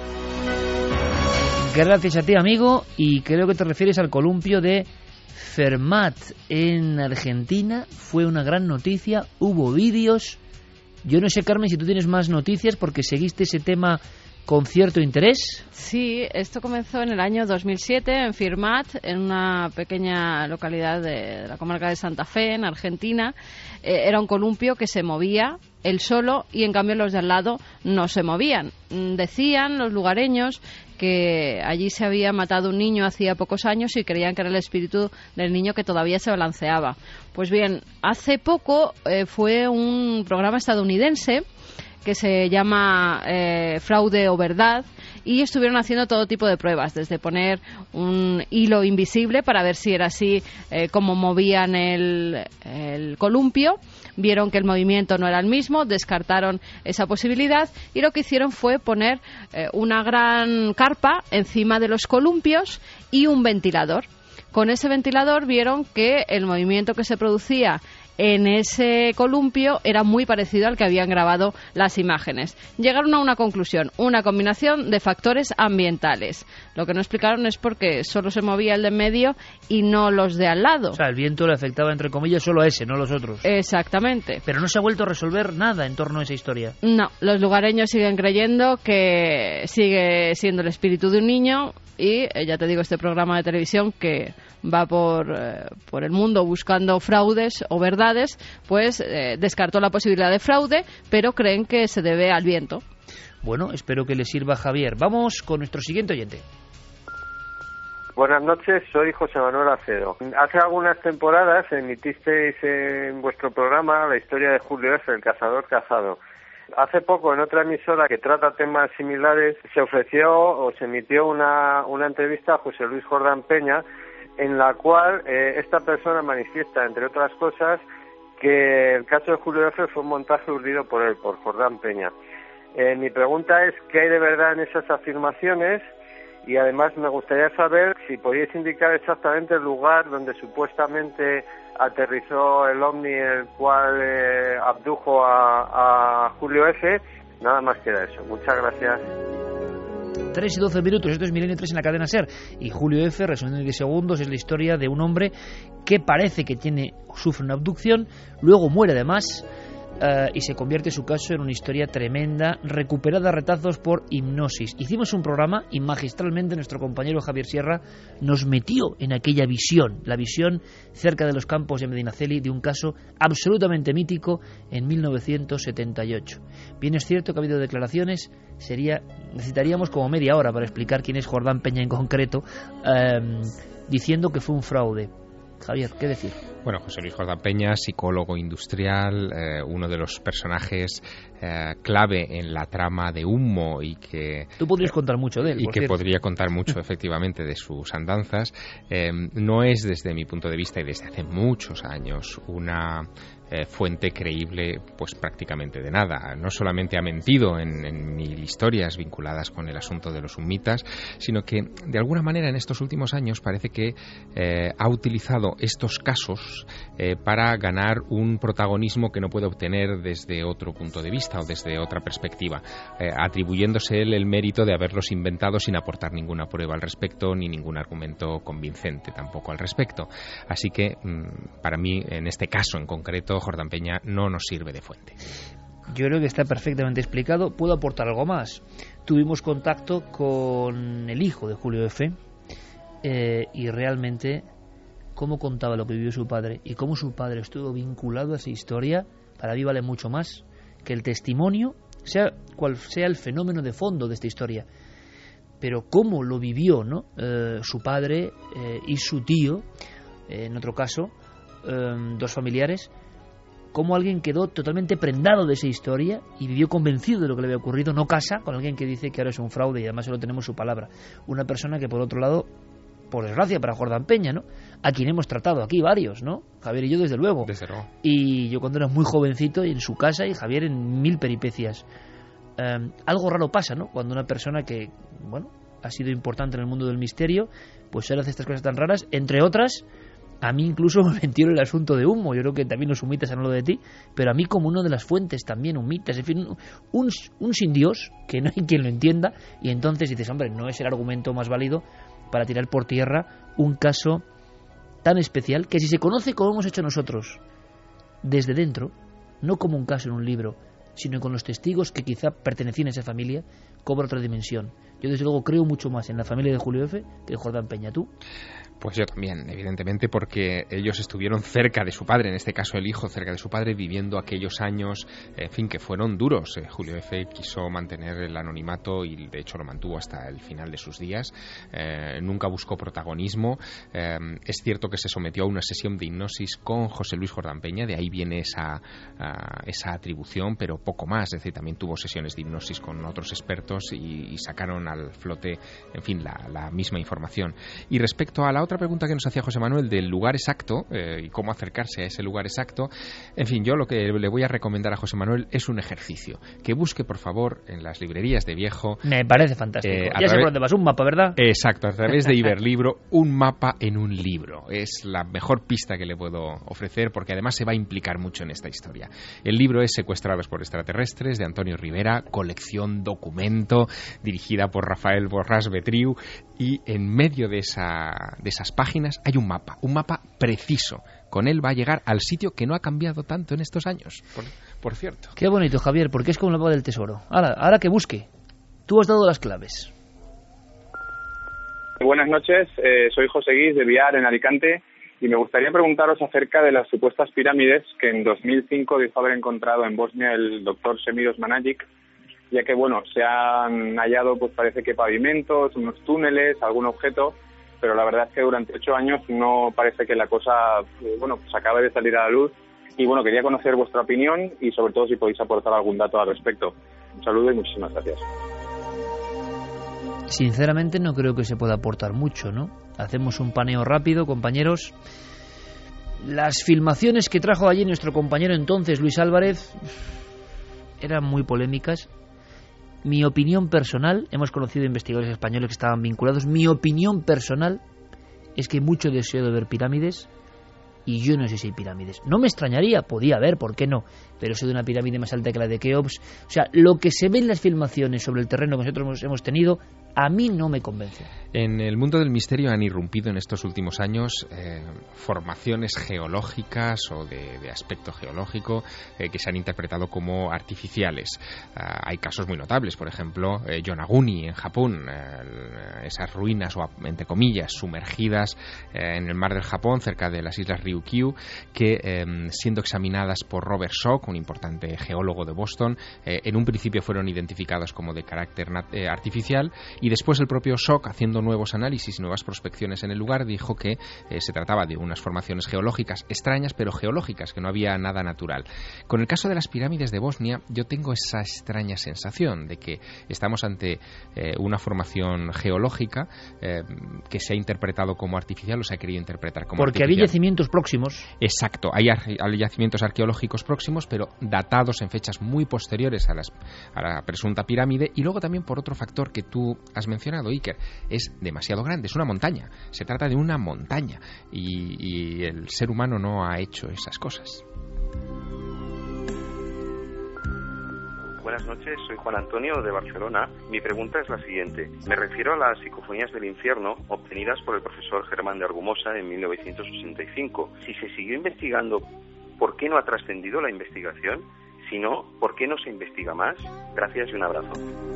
Gracias a ti, amigo, y creo que te refieres al columpio de Fermat en Argentina. Fue una gran noticia, hubo vídeos. Yo no sé, Carmen, si tú tienes más noticias porque seguiste ese tema con cierto interés. Sí, esto comenzó en el año dos mil siete en Fermat, en una pequeña localidad de la comarca de Santa Fe, en Argentina. Eh, era un columpio que se movía él solo y en cambio los de al lado no se movían. Decían los lugareños que allí se había matado un niño hacía pocos años y creían que era el espíritu del niño que todavía se balanceaba. Pues bien, hace poco eh, fue un programa estadounidense que se llama eh, Fraude o Verdad, y estuvieron haciendo todo tipo de pruebas, desde poner un hilo invisible para ver si era así eh, como movían el, el columpio. Vieron que el movimiento no era el mismo, descartaron esa posibilidad y lo que hicieron fue poner eh, una gran carpa encima de los columpios y un ventilador. Con ese ventilador vieron que el movimiento que se producía en ese columpio era muy parecido al que habían grabado las imágenes. Llegaron a una conclusión, una combinación de factores ambientales. Lo que no explicaron es por qué solo se movía el de en medio y no los de al lado. O sea, el viento le afectaba, entre comillas, solo a ese, no a los otros. Exactamente. Pero no se ha vuelto a resolver nada en torno a esa historia. No, los lugareños siguen creyendo que sigue siendo el espíritu de un niño y, eh, ya te digo, este programa de televisión que va por, eh, por el mundo buscando fraudes o verdades, pues eh, descartó la posibilidad de fraude, pero creen que se debe al viento. Bueno, espero que le sirva a Javier. Vamos con nuestro siguiente oyente. Buenas noches, soy José Manuel Acedo. Hace algunas temporadas emitisteis en vuestro programa la historia de Julio F., el cazador cazado. Hace poco, en otra emisora que trata temas similares, se ofreció o se emitió una, una entrevista a José Luis Jordán Peña, en la cual eh, esta persona manifiesta, entre otras cosas, que el caso de Julio F. fue un montaje urdido por él, por Jordán Peña. Eh, mi pregunta es, ¿qué hay de verdad en esas afirmaciones? Y además me gustaría saber si podíais indicar exactamente el lugar donde supuestamente aterrizó el ovni el cual eh, abdujo a, a Julio F. Nada más queda eso. Muchas gracias. tres y doce minutos, esto es Milenio tres en la cadena SER. Y Julio F., resumiendo en diez segundos, es la historia de un hombre que parece que tiene sufre una abducción, luego muere además, uh, y se convierte su caso en una historia tremenda, recuperada a retazos por hipnosis. Hicimos un programa y magistralmente nuestro compañero Javier Sierra nos metió en aquella visión, la visión cerca de los campos de Medinaceli de un caso absolutamente mítico en mil novecientos setenta y ocho. Bien es cierto que ha habido declaraciones, sería necesitaríamos como media hora para explicar quién es Jordán Peña en concreto, eh, diciendo que fue un fraude. Javier, ¿qué decir? Bueno, José Luis Jordán Peña, psicólogo industrial, eh, uno de los personajes eh, clave en la trama de Humo y que... Tú podrías contar mucho de él, Y por que cierto. podría contar mucho, efectivamente, de sus andanzas. Eh, no es, desde mi punto de vista y desde hace muchos años, una... Eh, fuente creíble pues prácticamente de nada. No solamente ha mentido en, en mil historias vinculadas con el asunto de los humitas, sino que de alguna manera en estos últimos años parece que eh, ha utilizado estos casos eh, para ganar un protagonismo que no puede obtener desde otro punto de vista o desde otra perspectiva, eh, atribuyéndose él el mérito de haberlos inventado sin aportar ninguna prueba al respecto ni ningún argumento convincente tampoco al respecto. Así que mmm, para mí en este caso en concreto Jordán Peña no nos sirve de fuente. Yo creo que está perfectamente explicado. ¿Puedo aportar algo más? Tuvimos contacto con el hijo de Julio F. Eh, y realmente cómo contaba lo que vivió su padre y cómo su padre estuvo vinculado a esa historia, para mí vale mucho más que el testimonio, sea cual sea el fenómeno de fondo de esta historia. Pero cómo lo vivió, ¿no? Eh, su padre eh, y su tío, eh, en otro caso, eh, dos familiares, cómo alguien quedó totalmente prendado de esa historia y vivió convencido de lo que le había ocurrido, no casa con alguien que dice que ahora es un fraude y además solo tenemos su palabra. Una persona que, por otro lado, por desgracia para Jordán Peña, ¿no? A quien hemos tratado aquí varios, ¿no? Javier y yo, desde luego. Desde luego. Y yo cuando era muy jovencito en su casa y Javier en mil peripecias. Eh, algo raro pasa, ¿no? Cuando una persona que, bueno, ha sido importante en el mundo del misterio, pues él hace estas cosas tan raras, entre otras, a mí incluso me metieron el asunto de humo. Yo creo que también los humitas han hablado de ti, pero a mí como una de las fuentes también humitas, en fin, un, un sin Dios, que no hay quien lo entienda, y entonces dices, hombre, no es el argumento más válido para tirar por tierra un caso tan especial que si se conoce como hemos hecho nosotros, desde dentro, no como un caso en un libro, sino con los testigos que quizá pertenecían a esa familia, cobra otra dimensión. Yo desde luego creo mucho más en la familia de Julio F. que en Jordán Peña. ¿Tú? Pues yo también, evidentemente, porque ellos estuvieron cerca de su padre, en este caso el hijo cerca de su padre, viviendo aquellos años, en fin, que fueron duros. Eh, Julio F. quiso mantener el anonimato y de hecho lo mantuvo hasta el final de sus días. Eh, nunca buscó protagonismo. Eh, es cierto que se sometió a una sesión de hipnosis con José Luis Jordán Peña, de ahí viene esa, uh, esa atribución, pero poco más. Es decir, también tuvo sesiones de hipnosis con otros expertos y, y sacaron al flote, en fin, la, la misma información. Y respecto a la otra pregunta que nos hacía José Manuel del lugar exacto eh, y cómo acercarse a ese lugar exacto, en fin, yo lo que le voy a recomendar a José Manuel es un ejercicio, que busque por favor en las librerías de viejo. Me parece fantástico. Eh, ya través, sé por dónde vas, un mapa, ¿verdad? Exacto, a través de Iberlibro, un mapa en un libro. Es la mejor pista que le puedo ofrecer porque además se va a implicar mucho en esta historia. El libro es Secuestrados por extraterrestres, de Antonio Rivera, colección documento, dirigida por Rafael Borràs Betriu, y en medio de, esa, de esas páginas hay un mapa, un mapa preciso. Con él va a llegar al sitio que no ha cambiado tanto en estos años, por, por cierto. Qué bonito, Javier, porque es como el mapa del tesoro. Ahora, ahora que busque. Tú has dado las claves. Buenas noches, eh, soy José Guis de Viar, en Alicante, y me gustaría preguntaros acerca de las supuestas pirámides que en dos mil cinco dijo haber encontrado en Bosnia el doctor Semiros Managic, ya que, bueno, se han hallado, pues parece que pavimentos, unos túneles, algún objeto, pero la verdad es que durante ocho años no parece que la cosa, bueno, pues acabe de salir a la luz. Y, bueno, quería conocer vuestra opinión y, sobre todo, si podéis aportar algún dato al respecto. Un saludo y muchísimas gracias. Sinceramente no creo que se pueda aportar mucho, ¿no? Hacemos un paneo rápido, compañeros. Las filmaciones que trajo allí nuestro compañero entonces, Luis Álvarez, eran muy polémicas. Mi opinión personal, hemos conocido investigadores españoles que estaban vinculados, mi opinión personal es que mucho deseo de ver pirámides y yo no sé si hay pirámides. No me extrañaría, podía haber, ¿por qué no? Pero eso de una pirámide más alta que la de Keops, o sea, lo que se ve en las filmaciones sobre el terreno que nosotros hemos tenido, a mí no me convence. En el mundo del misterio han irrumpido en estos últimos años eh, formaciones geológicas o de, de aspecto geológico eh, que se han interpretado como artificiales. Uh, hay casos muy notables, por ejemplo, eh, Yonaguni en Japón, eh, esas ruinas, o entre comillas, sumergidas eh, en el mar del Japón, cerca de las islas Ryukyu, que eh, siendo examinadas por Robert Schoch, un importante geólogo de Boston, eh, en un principio fueron identificados como de carácter eh, artificial, y después el propio Schoch, haciendo nuevos análisis y nuevas prospecciones en el lugar, dijo que eh, se trataba de unas formaciones geológicas extrañas, pero geológicas, que no había nada natural. Con el caso de las pirámides de Bosnia, yo tengo esa extraña sensación de que estamos ante eh, una formación geológica eh, que se ha interpretado como artificial o se ha querido interpretar como Porque artificial. Porque había yacimientos próximos. Exacto, hay, hay yacimientos arqueológicos próximos, pero datados en fechas muy posteriores a, las, a la presunta pirámide, y luego también por otro factor que tú has mencionado, Iker, es demasiado grande, es una montaña, se trata de una montaña, y, y el ser humano no ha hecho esas cosas. Buenas noches, soy Juan Antonio de Barcelona. Mi pregunta es la siguiente. Me refiero a las psicofonías del infierno obtenidas por el profesor Germán de Argumosa en mil novecientos sesenta y cinco. Si se siguió investigando, ¿por qué no ha trascendido la investigación? Si no, ¿por qué no se investiga más? Gracias y un abrazo.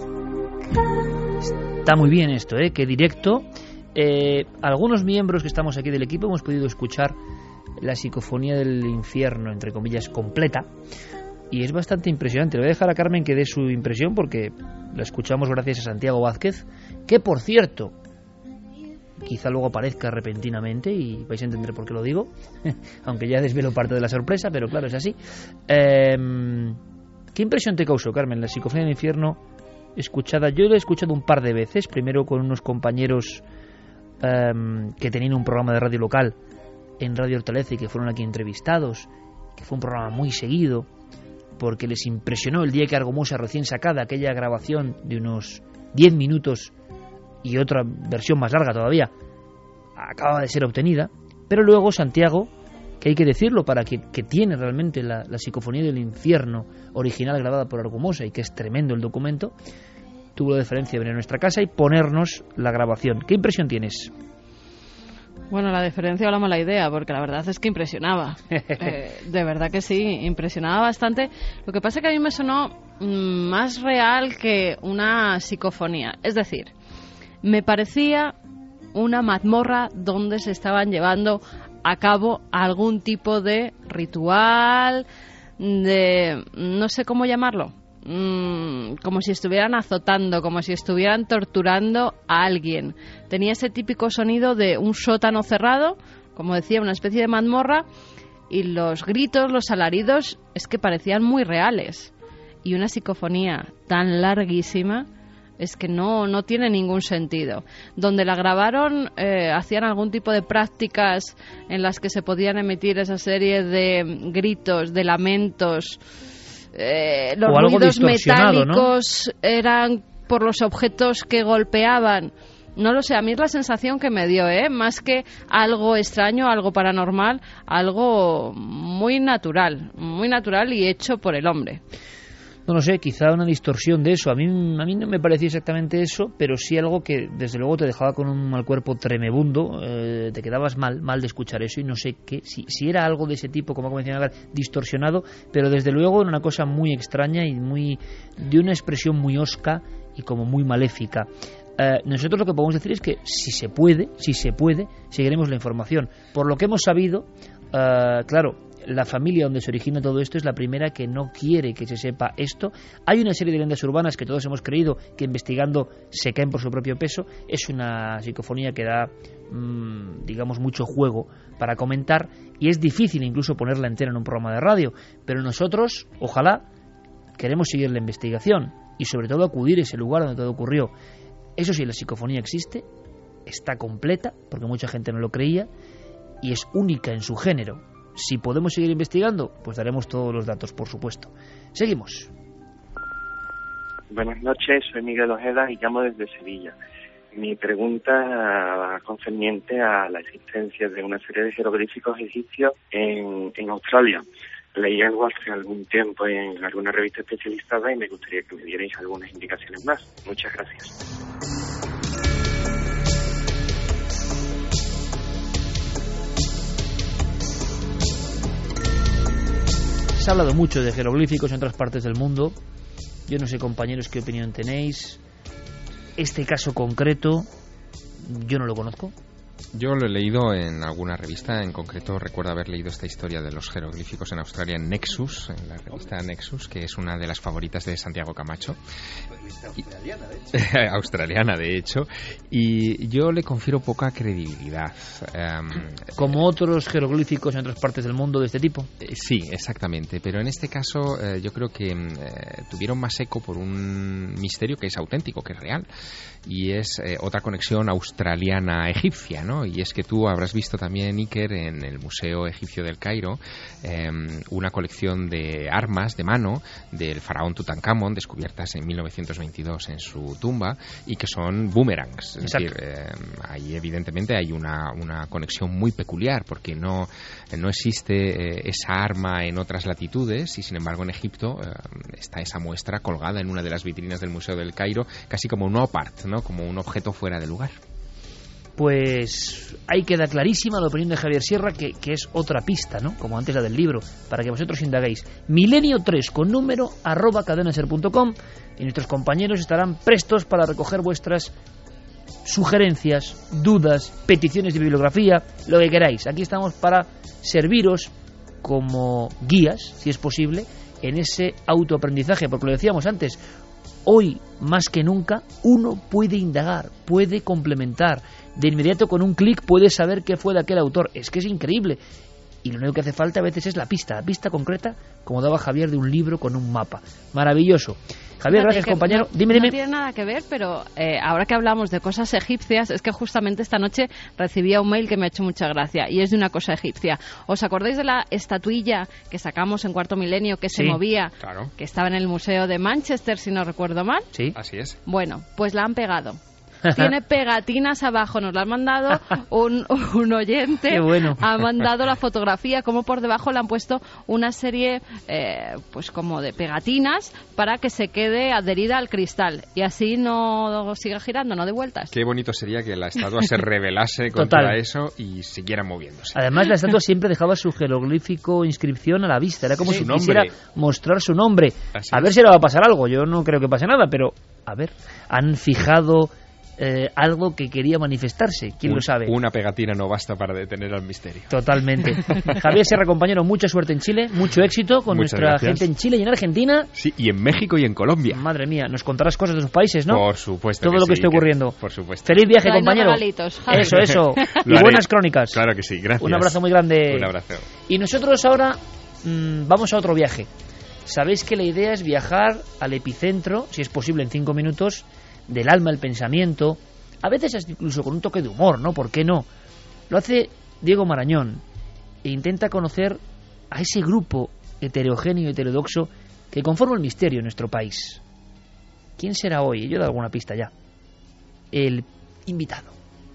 Está muy bien esto, ¿eh? Qué directo. Eh, algunos miembros que estamos aquí del equipo hemos podido escuchar la psicofonía del infierno, entre comillas, completa. Y es bastante impresionante. Le voy a dejar a Carmen que dé su impresión porque la escuchamos gracias a Santiago Vázquez, que por cierto, quizá luego aparezca repentinamente y vais a entender por qué lo digo, aunque ya desvelo parte de la sorpresa, pero claro, es así. Eh, ¿Qué impresión te causó, Carmen, la psicofonía del infierno escuchada? Yo la he escuchado un par de veces, primero con unos compañeros um, que tenían un programa de radio local en Radio Hortaleza y que fueron aquí entrevistados, que fue un programa muy seguido, porque les impresionó el día que Argumosa, recién sacada, aquella grabación de unos diez minutos y otra versión más larga todavía, acaba de ser obtenida. Pero luego Santiago, que hay que decirlo, para que, que tiene realmente la, la psicofonía del infierno original grabada por Argumosa, y que es tremendo el documento, tuvo la deferencia de venir a nuestra casa y ponernos la grabación. ¿Qué impresión tienes? Bueno, la deferencia o la mala idea, porque la verdad es que impresionaba. eh, de verdad que sí, impresionaba bastante. Lo que pasa es que a mí me sonó mmm, más real que una psicofonía. Es decir, me parecía una mazmorra donde se estaban llevando a cabo algún tipo de ritual, de no sé cómo llamarlo, mm, como si estuvieran azotando, como si estuvieran torturando a alguien. Tenía ese típico sonido de un sótano cerrado, como decía, una especie de mazmorra, y los gritos, los alaridos, es que parecían muy reales. Y una psicofonía tan larguísima es que no, no tiene ningún sentido. Donde la grabaron, eh, hacían algún tipo de prácticas en las que se podían emitir esa serie de gritos, de lamentos. Eh, los ruidos metálicos, ¿no?, eran por los objetos que golpeaban. No lo sé, a mí es la sensación que me dio, ¿eh? Más que algo extraño, algo paranormal, algo muy natural, muy natural y hecho por el hombre. No lo sé, quizá una distorsión de eso. A mí, a mí no me parecía exactamente eso, pero sí algo que desde luego te dejaba con un mal cuerpo tremebundo, eh, te quedabas mal mal de escuchar eso, y no sé qué, si, si era algo de ese tipo, como mencionaba, distorsionado, pero desde luego era una cosa muy extraña y muy de una expresión muy hosca y como muy maléfica. Eh, nosotros lo que podemos decir es que si se puede, si se puede, seguiremos la información. Por lo que hemos sabido, eh, claro, la familia donde se origina todo esto es la primera que no quiere que se sepa esto. Hay una serie de leyendas urbanas que todos hemos creído que investigando se caen por su propio peso. Es una psicofonía que da, mmm, digamos, mucho juego para comentar, y es difícil incluso ponerla entera en un programa de radio, pero nosotros, ojalá, queremos seguir la investigación y sobre todo acudir a ese lugar donde todo ocurrió. Eso sí, la psicofonía existe, está completa, porque mucha gente no lo creía, y es única en su género. Si podemos seguir investigando, pues daremos todos los datos, por supuesto. Seguimos. Buenas noches, soy Miguel Ojeda y llamo desde Sevilla. Mi pregunta va concerniente a la existencia de una serie de jeroglíficos egipcios en, en Australia. Leí algo hace algún tiempo en alguna revista especializada y me gustaría que me dierais algunas indicaciones más. Muchas gracias. Se ha hablado mucho de jeroglíficos en otras partes del mundo. Yo no sé, compañeros, qué opinión tenéis. Este caso concreto, yo no lo conozco. Yo lo he leído en alguna revista, en concreto recuerdo haber leído esta historia de los jeroglíficos en Australia en Nexus, en la revista Nexus, que es una de las favoritas de Santiago Camacho. Australiana, de hecho. Australiana, de hecho. Y yo le confiero poca credibilidad. Um, ¿Como otros jeroglíficos en otras partes del mundo de este tipo? Eh, sí, exactamente. Pero en este caso eh, yo creo que eh, tuvieron más eco por un misterio que es auténtico, que es real. Y es eh, otra conexión australiana-egipcia, ¿no? Y es que tú habrás visto también, Iker, en el Museo Egipcio del Cairo, eh, una colección de armas de mano del faraón Tutankamón, descubiertas en mil novecientos veintidós en su tumba, y que son boomerangs. Es Exacto. decir, eh, ahí evidentemente hay una, una conexión muy peculiar, porque no, no existe eh, esa arma en otras latitudes, y sin embargo en Egipto eh, está esa muestra colgada en una de las vitrinas del Museo del Cairo, casi como un opart, ¿no? Como un objeto fuera de lugar. Pues ahí queda clarísima la opinión de Javier Sierra, que, que es otra pista, ¿no? Como antes la del libro, para que vosotros indaguéis. Milenio tres con número arroba cadenaser punto com, y nuestros compañeros estarán prestos para recoger vuestras sugerencias, dudas, peticiones de bibliografía, lo que queráis. Aquí estamos para serviros como guías, si es posible, en ese autoaprendizaje, porque lo decíamos antes, hoy más que nunca uno puede indagar, puede complementar. De inmediato con un clic puede saber qué fue de aquel autor. Es que es increíble. y lo único que hace falta a veces es la pista, la pista concreta, como daba Javier de un libro con un mapa. Maravilloso. Javier, Fíjate gracias, compañero. No, dime, dime. No tiene nada que ver, pero eh, ahora que hablamos de cosas egipcias, es que justamente esta noche recibía un mail que me ha hecho mucha gracia, y es de una cosa egipcia. ¿Os acordáis de la estatuilla que sacamos en Cuarto Milenio, que se sí, movía, claro. que estaba en el Museo de Manchester, si no recuerdo mal? Sí. Así es. Bueno, pues la han pegado. Tiene pegatinas abajo, nos la han mandado un, un oyente. Qué bueno. Ha mandado la fotografía, como por debajo le han puesto una serie, eh, pues como de pegatinas para que se quede adherida al cristal y así no siga girando, no de vueltas. Qué bonito sería que la estatua se rebelase contra eso y siguiera moviéndose. Además, la estatua siempre dejaba su jeroglífico inscripción a la vista, era como sí, si nombre. quisiera mostrar su nombre. Así a es. ver si le va a pasar algo, yo no creo que pase nada, pero a ver, han fijado Eh, algo que quería manifestarse, quién Un, lo sabe. Una pegatina no basta para detener al misterio. Totalmente. Javier Sierra, compañero, mucha suerte en Chile, mucho éxito con Muchas nuestra gracias. gente en Chile y en Argentina. Sí, y en México y en Colombia. Madre mía, nos contarás cosas de sus países, ¿no? Por supuesto. Todo que lo que sí, esté ocurriendo. Que, por supuesto. Feliz viaje, Trayendo compañero. regalitos, Javi. Eso, eso. y haré. buenas crónicas. Claro que sí, gracias. Un abrazo muy grande. Un abrazo. Y nosotros ahora mmm, vamos a otro viaje. Sabéis que la idea es viajar al epicentro, si es posible en cinco minutos, del alma, el pensamiento. A veces incluso con un toque de humor, ¿no? ¿Por qué no? Lo hace Diego Marañón e intenta conocer a ese grupo heterogéneo y heterodoxo que conforma el misterio en nuestro país. ¿Quién será hoy? Yo he dado alguna pista ya. El invitado.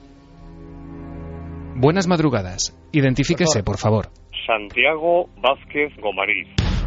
Buenas madrugadas. Identifíquese, por favor. Santiago Vázquez Gomariz.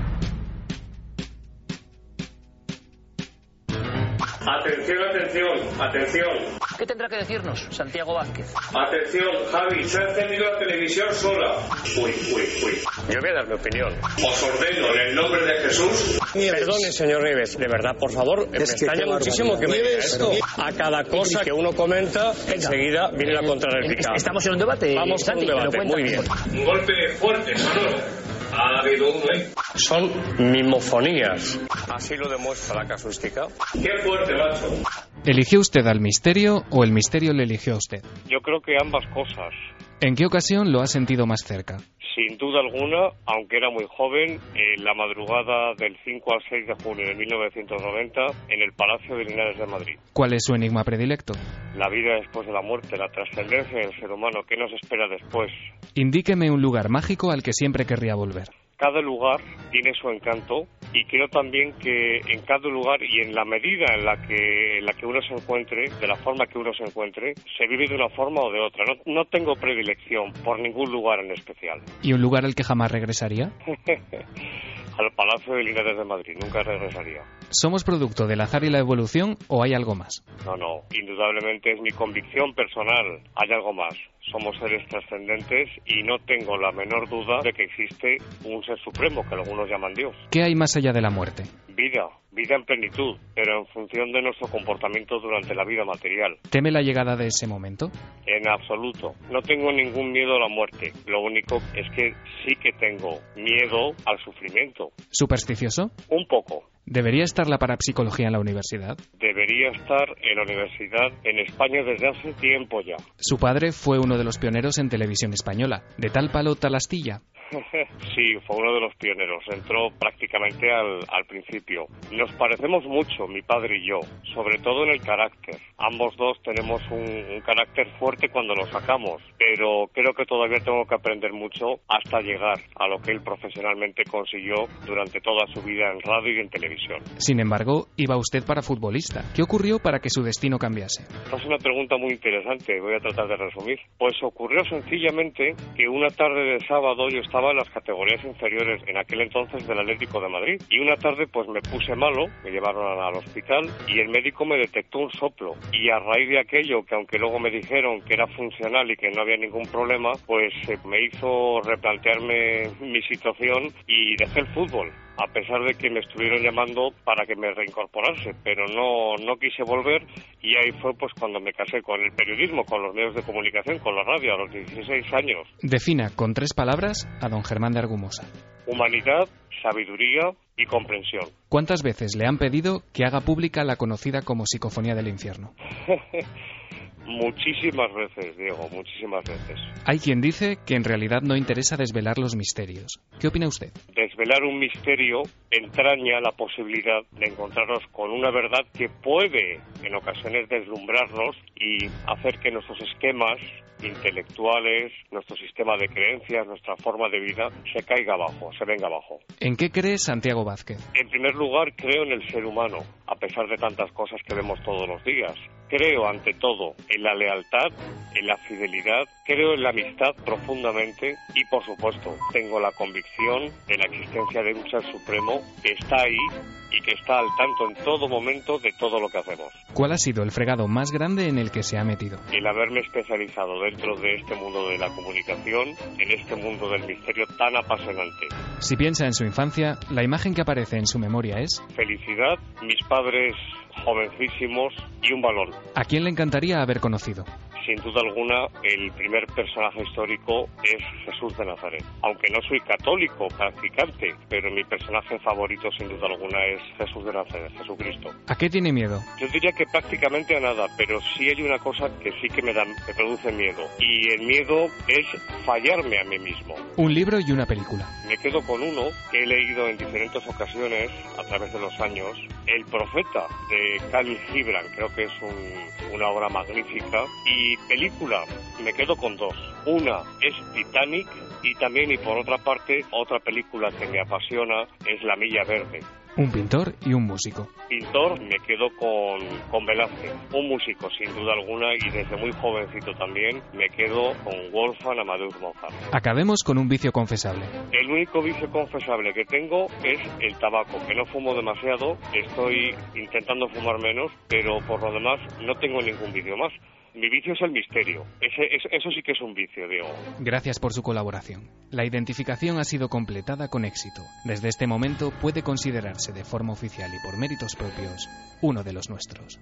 Atención, atención, atención. ¿Qué tendrá que decirnos Santiago Vázquez? Atención, Javi, se ha encendido la televisión sola. Uy, uy, uy. Yo voy a dar mi opinión. Os ordeno en el nombre de Jesús. Perdone, señor Nieves, de verdad, por favor, es me que extraña muchísimo que me diga esto. A cada cosa que uno comenta, enseguida viene la contrarréplica. Estamos en un debate. Vamos a Santi, un debate, pero muy bien. Un golpe fuerte, sonoro. Ha habido uno, ¿eh? Son mimofonías. Así lo demuestra la casuística. Qué fuerte, macho. ¿Eligió usted al misterio o el misterio le eligió a usted? Yo creo que ambas cosas. ¿En qué ocasión lo ha sentido más cerca? Sin duda alguna, aunque era muy joven, en la madrugada del cinco al seis de junio de mil novecientos noventa, en el Palacio de Linares de Madrid. ¿Cuál es su enigma predilecto? La vida después de la muerte, la trascendencia del ser humano, ¿qué nos espera después? Indíqueme un lugar mágico al que siempre querría volver. Cada lugar tiene su encanto y creo también que en cada lugar y en la medida en la que en la que uno se encuentre, de la forma que uno se encuentre, se vive de una forma o de otra. No, no tengo predilección por ningún lugar en especial. ¿Y un lugar al que jamás regresaría? Al Palacio de Linares de Madrid, nunca regresaría. ¿Somos producto del azar y la evolución o hay algo más? No, no, indudablemente es mi convicción personal, hay algo más. Somos seres trascendentes y no tengo la menor duda de que existe un ser supremo que algunos llaman Dios. ¿Qué hay más allá de la muerte? Vida, vida en plenitud, pero en función de nuestro comportamiento durante la vida material. ¿Teme la llegada de ese momento? En absoluto. No tengo ningún miedo a la muerte. Lo único es que sí que tengo miedo al sufrimiento. ¿Supersticioso? Un poco. ¿Debería estar la parapsicología en la universidad? Debería estar en la universidad en España desde hace tiempo ya. Su padre fue uno de los pioneros en televisión española. ¿De tal palo, tal astilla? Sí, fue uno de los pioneros. Entró prácticamente al, al principio. Nos parecemos mucho, mi padre y yo, sobre todo en el carácter. Ambos dos tenemos un, un carácter fuerte cuando lo sacamos, pero creo que todavía tengo que aprender mucho hasta llegar a lo que él profesionalmente consiguió durante toda su vida en radio y en televisión. Sin embargo, iba usted para futbolista. ¿Qué ocurrió para que su destino cambiase? Es una pregunta muy interesante, voy a tratar de resumir. Pues ocurrió sencillamente que una tarde de sábado yo estaba en las categorías inferiores en aquel entonces del Atlético de Madrid y una tarde pues me puse malo, me llevaron al hospital y el médico me detectó un soplo y a raíz de aquello, que aunque luego me dijeron que era funcional y que no había ningún problema, pues eh, me hizo replantearme mi situación y dejé el fútbol, a pesar de que me estuvieron llamando para que me reincorporase, pero no, no quise volver y ahí fue pues cuando me casé con el periodismo, con los medios de comunicación, con la radio a los dieciséis años. Defina con tres palabras a don Germán de Argumosa. Humanidad, sabiduría y comprensión. ¿Cuántas veces le han pedido que haga pública la conocida como psicofonía del infierno? Muchísimas veces, Diego, muchísimas veces. Hay quien dice que en realidad no interesa desvelar los misterios. ¿Qué opina usted? Desvelar un misterio entraña la posibilidad de encontrarnos con una verdad que puede, en ocasiones, deslumbrarnos y hacer que nuestros esquemas intelectuales, nuestro sistema de creencias, nuestra forma de vida, se caiga abajo, se venga abajo. ¿En qué cree Santiago Vázquez? En primer lugar, creo en el ser humano, a pesar de tantas cosas que vemos todos los días. Creo, ante todo, en la lealtad, en la fidelidad, creo en la amistad profundamente y, por supuesto, tengo la convicción de la existencia de un ser supremo que está ahí y que está al tanto en todo momento de todo lo que hacemos. ¿Cuál ha sido el fregado más grande en el que se ha metido? El haberme especializado dentro de este mundo de la comunicación, en este mundo del misterio tan apasionante. Si piensa en su infancia, la imagen que aparece en su memoria es... Felicidad, mis padres jovencísimos y un balón. ¿A quién le encantaría haber conocido? Sin duda alguna, el primer personaje histórico es Jesús de Nazaret. Aunque no soy católico practicante, pero mi personaje favorito sin duda alguna es Jesús de Nazaret, Jesucristo. ¿A qué tiene miedo? Yo diría que prácticamente a nada, pero sí hay una cosa que sí que me, da, me produce miedo. Y el miedo es fallarme a mí mismo. Un libro y una película. Me quedo con uno que he leído en diferentes ocasiones a través de los años. El Profeta, de Khalil Gibran, creo que es un, una obra magnífica. Y película, me quedo con dos. Una es Titanic y también, y por otra parte, otra película que me apasiona es La Milla Verde. Un pintor y un músico. Pintor, me quedo con, con Velázquez. Un músico, sin duda alguna, y desde muy jovencito también, me quedo con Wolfgang Amadeus Mozart. Acabemos con un vicio confesable. El único vicio confesable que tengo es el tabaco, que no fumo demasiado, estoy intentando fumar menos, pero por lo demás no tengo ningún vicio más. Mi vicio es el misterio. Ese, eso, eso sí que es un vicio, Diego. Gracias por su colaboración. La identificación ha sido completada con éxito. Desde este momento puede considerarse de forma oficial y por méritos propios uno de los nuestros.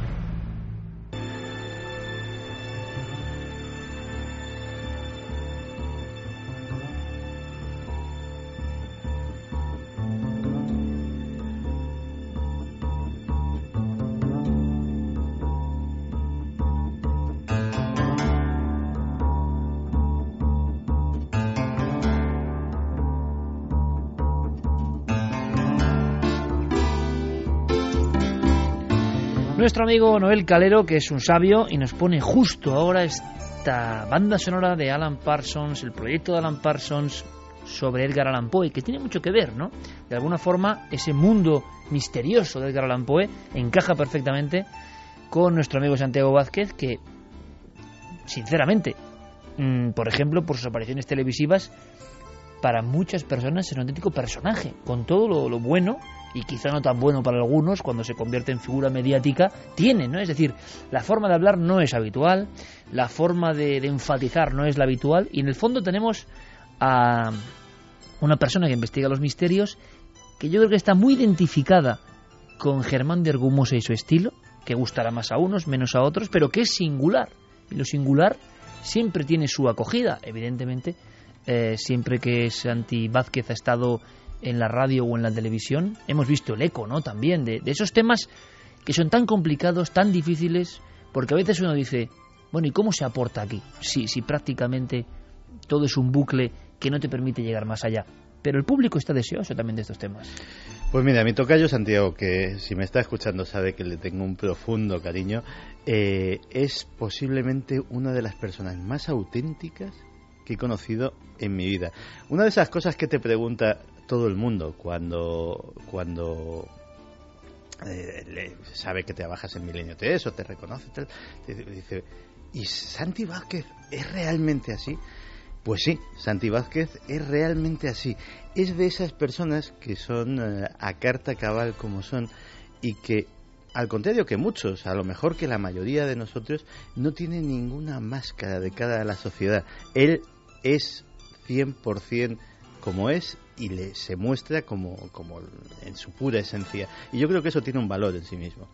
Nuestro amigo Noel Calero, que es un sabio, y nos pone justo ahora esta banda sonora de Alan Parsons, el proyecto de Alan Parsons sobre Edgar Allan Poe, que tiene mucho que ver, ¿no? De alguna forma, ese mundo misterioso de Edgar Allan Poe encaja perfectamente con nuestro amigo Santiago Vázquez, que, sinceramente, mmm, por ejemplo, por sus apariciones televisivas, para muchas personas es un auténtico personaje, con todo lo, lo bueno, y quizá no tan bueno para algunos, cuando se convierte en figura mediática, tiene, ¿no? Es decir, la forma de hablar no es habitual, la forma de, de enfatizar no es la habitual, y en el fondo tenemos a una persona que investiga los misterios, que yo creo que está muy identificada con Germán de Argumosa y su estilo, que gustará más a unos, menos a otros, pero que es singular, y lo singular siempre tiene su acogida, evidentemente. Eh, siempre que Santi Vázquez ha estado en la radio o en la televisión, hemos visto el eco, ¿no? También de, de esos temas que son tan complicados, tan difíciles, porque a veces uno dice, bueno, ¿y cómo se aporta aquí? Si, si prácticamente todo es un bucle que no te permite llegar más allá. Pero el público está deseoso también de estos temas. Pues mira, mi tocayo Santiago, que si me está escuchando sabe que le tengo un profundo cariño, eh, es posiblemente una de las personas más auténticas que he conocido en mi vida. Una de esas cosas que te pregunta todo el mundo cuando cuando eh, le, sabe que trabajas en Milenio T S o te reconoce, tal, te dice, ¿y Santi Vázquez es realmente así? Pues sí, Santi Vázquez es realmente así. Es de esas personas que son eh, a carta cabal como son, y que, al contrario que muchos, a lo mejor que la mayoría de nosotros, no tiene ninguna máscara de cara a la sociedad. Él es cien por ciento como es y le, se muestra como, como en su pura esencia. Y yo creo que eso tiene un valor en sí mismo.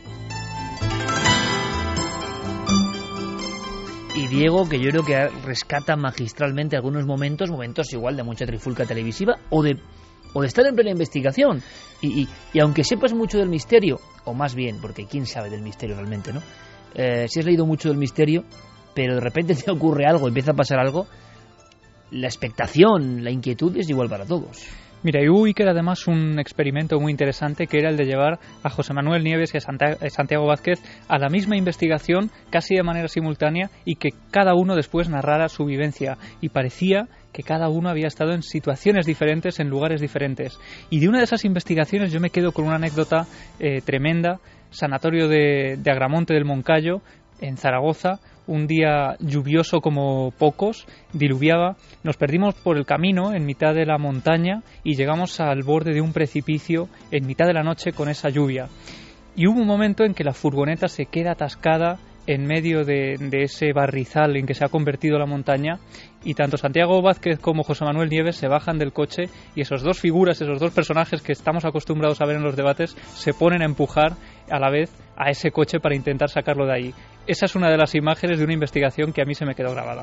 Y Diego, que yo creo que rescata magistralmente algunos momentos, momentos igual de mucha trifulca televisiva o de, o de estar en plena investigación. Y, y, y aunque sepas mucho del misterio, o más bien, porque quién sabe del misterio realmente, ¿no? eh, si has leído mucho del misterio, pero de repente te ocurre algo, empieza a pasar algo, la expectación, la inquietud es igual para todos. Mira, y hubo Iker además un experimento muy interesante que era el de llevar a José Manuel Nieves y a Santiago Vázquez a la misma investigación casi de manera simultánea y que cada uno después narrara su vivencia, y parecía que cada uno había estado en situaciones diferentes, en lugares diferentes. Y de una de esas investigaciones yo me quedo con una anécdota eh, tremenda. Sanatorio de, de Agramonte del Moncayo, en Zaragoza, un día lluvioso como pocos, diluviaba, nos perdimos por el camino en mitad de la montaña y llegamos al borde de un precipicio en mitad de la noche con esa lluvia. Y hubo un momento en que la furgoneta se queda atascada en medio de, de ese barrizal en que se ha convertido la montaña, y tanto Santiago Vázquez como José Manuel Nieves se bajan del coche y esas dos figuras, esos dos personajes que estamos acostumbrados a ver en los debates, se ponen a empujar a la vez a ese coche para intentar sacarlo de ahí. Esa es una de las imágenes de una investigación que a mí se me quedó grabada.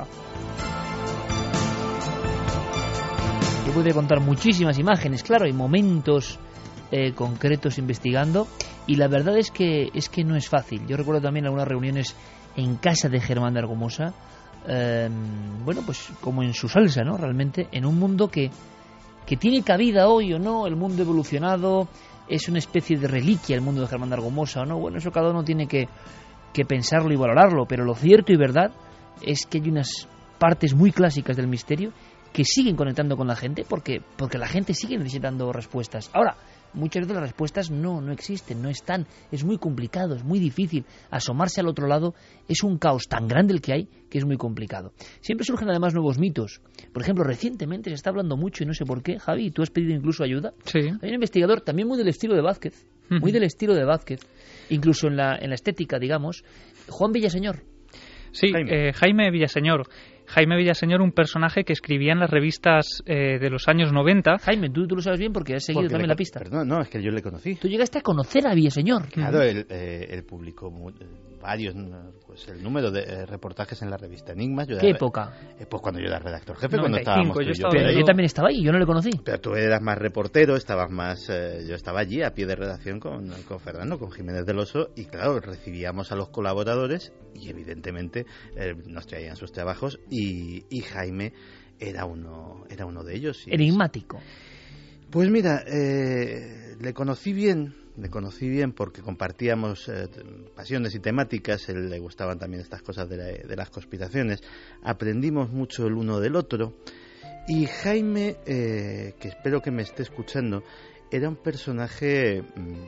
Yo podría contar muchísimas imágenes, claro, hay momentos eh, concretos investigando, y la verdad es que es que no es fácil. Yo recuerdo también algunas reuniones en casa de Germán de Argumosa, eh, bueno, pues como en su salsa, ¿no? Realmente en un mundo que, que tiene cabida hoy o no, el mundo evolucionado, es una especie de reliquia el mundo de Germán de Argumosa o no, bueno, eso cada uno tiene que, que pensarlo y valorarlo, pero lo cierto y verdad es que hay unas partes muy clásicas del misterio que siguen conectando con la gente porque, porque la gente sigue necesitando respuestas. Ahora, muchas veces las respuestas no, no existen, no están, es muy complicado, es muy difícil. Asomarse al otro lado es un caos tan grande el que hay que es muy complicado. Siempre surgen además nuevos mitos. Por ejemplo, recientemente se está hablando mucho, y no sé por qué, Javi, tú has pedido incluso ayuda. Sí. Hay un investigador también muy del estilo de Vázquez, uh-huh. muy del estilo de Vázquez, incluso en la, en la estética, digamos, Juan Villaseñor. Sí, Jaime, eh, Jaime Villaseñor. Jaime Villaseñor, un personaje que escribía en las revistas eh, de los años noventa. Jaime, tú, tú lo sabes bien porque has seguido porque también le, la pista. Perdón, no, es que yo le conocí. Tú llegaste a conocer a Villaseñor. Claro, él, eh, él publicó muy, varios, pues el número de eh, reportajes en la revista Enigmas. Yo ¿Qué era, época? Eh, pues cuando yo era redactor jefe, noventa y cinco, cuando estábamos yo tú y yo. Pero yo también estaba ahí, yo no le conocí. Pero tú eras más reportero, estabas más... Eh, yo estaba allí a pie de redacción con, con Fernando, con Jiménez del Oso, y claro, recibíamos a los colaboradores y evidentemente eh, nos traían sus trabajos, y, y Jaime era uno era uno de ellos. Y enigmático. Pues mira, eh, le conocí bien, le conocí bien porque compartíamos eh, pasiones y temáticas. A él le gustaban también estas cosas de, la, de las conspiraciones. Aprendimos mucho el uno del otro. Y Jaime, eh, que espero que me esté escuchando, era un personaje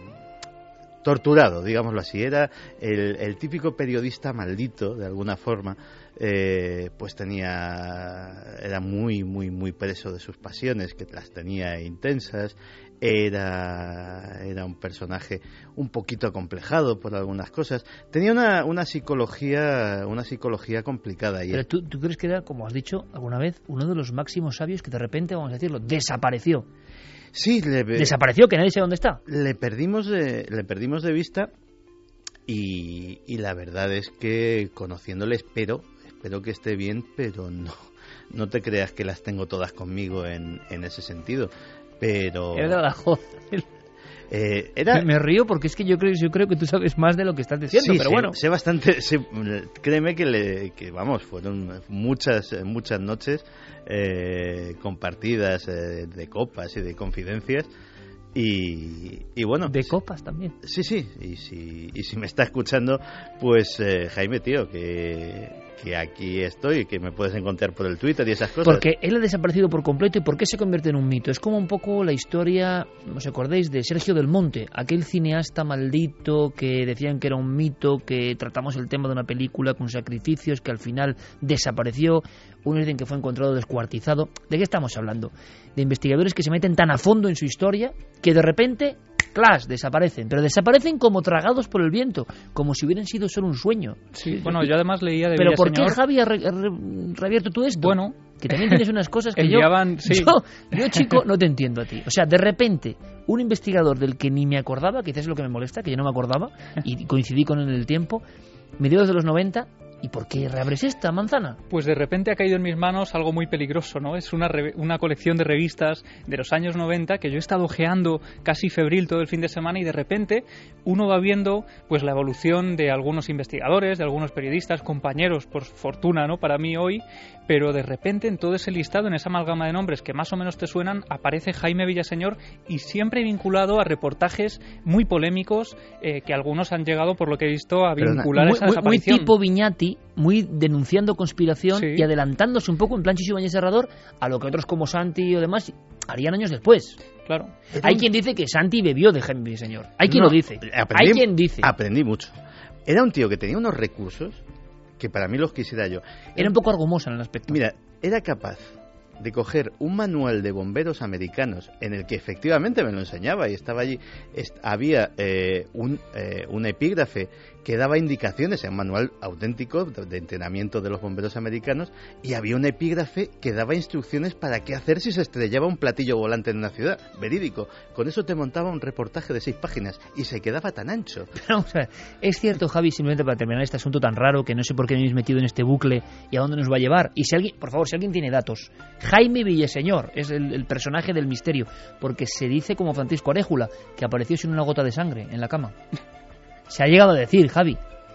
mmm, torturado, digámoslo así. Era el, el típico periodista maldito, de alguna forma. Eh, pues tenía era muy muy muy preso de sus pasiones, que las tenía intensas. Era era un personaje un poquito acomplejado por algunas cosas. Tenía una, una psicología una psicología complicada. Y Pero ¿tú, tú crees que era, como has dicho alguna vez, uno de los máximos sabios que de repente, vamos a decirlo, desapareció? Sí, le, desapareció, que nadie sabe dónde está. Le perdimos de, le perdimos de vista, y, y la verdad es que conociéndole espero Espero que esté bien, pero no, no te creas que las tengo todas conmigo en, en ese sentido. Pero era de la joda. Eh, era... me, me río porque es que yo creo, yo creo que tú sabes más de lo que estás diciendo, sí, pero sé, bueno. sé bastante, sé, créeme que, le, que vamos, fueron muchas muchas noches eh, compartidas eh, de copas y de confidencias. Y, y bueno, de copas también. Sí, sí, y si, y si me está escuchando, pues eh, Jaime, tío, que, que aquí estoy, que me puedes encontrar por el Twitter y esas cosas. Porque él ha desaparecido por completo. ¿Y por qué se convierte en un mito? Es como un poco la historia, ¿os acordáis de Sergio Del Monte? Aquel cineasta maldito que decían que era un mito, que tratamos el tema de una película con sacrificios, que al final desapareció. Unos dicen que fue encontrado descuartizado. ¿De qué estamos hablando? De investigadores que se meten tan a fondo en su historia que de repente, clash, desaparecen. Pero desaparecen como tragados por el viento, como si hubieran sido solo un sueño. Sí, bueno, yo además leía de ¿Pero por Villaseñor... qué, Javi, ha re, re, reabierto tú esto? Bueno... Que también tienes unas cosas que Enviaban, yo, sí. yo... Yo, chico, no te entiendo a ti. O sea, de repente, un investigador del que ni me acordaba, quizás es lo que me molesta, que yo no me acordaba, y coincidí con él en el tiempo, mediados de los noventa, ¿Y por qué reabres esta manzana? Pues de repente ha caído en mis manos algo muy peligroso, ¿no? Es una, re- una colección de revistas de los años noventa que yo he estado ojeando casi febril todo el fin de semana, y de repente uno va viendo pues la evolución de algunos investigadores, de algunos periodistas, compañeros, por fortuna, ¿no?, para mí hoy, pero de repente en todo ese listado, en esa amalgama de nombres que más o menos te suenan, aparece Jaime Villaseñor, y siempre vinculado a reportajes muy polémicos eh, que algunos han llegado, por lo que he visto, a vincular muy, esa muy, desaparición. Muy tipo Viñati, muy denunciando conspiración, sí, y adelantándose un poco en plan Chicho Ibáñez Serrador a lo que otros como Santi o demás harían años después. Claro. Hay quien dice que Santi bebió de Jaime Villaseñor. Hay quien no, lo dice. Aprendí, Hay quien dice. Aprendí mucho. Era un tío que tenía unos recursos que para mí los quisiera yo. Era, era un poco argumosa en el aspecto. Mira, era capaz de coger un manual de bomberos americanos en el que efectivamente me lo enseñaba y estaba allí, est- había eh, un, eh, un epígrafe que daba indicaciones, en un manual auténtico de, de entrenamiento de los bomberos americanos, y había un epígrafe que daba instrucciones para qué hacer si se estrellaba un platillo volante en una ciudad, verídico. Con eso te montaba un reportaje de seis páginas y se quedaba tan ancho. Pero, o sea, es cierto, Javi, simplemente para terminar este asunto tan raro que no sé por qué me habéis metido en este bucle y a dónde nos va a llevar, y si alguien, por favor, si alguien tiene datos, Jaime Villaseñor es el, el personaje del misterio, porque se dice, como Francisco Aréjula, que apareció sin una gota de sangre en la cama. Se ha llegado a decir, Javi.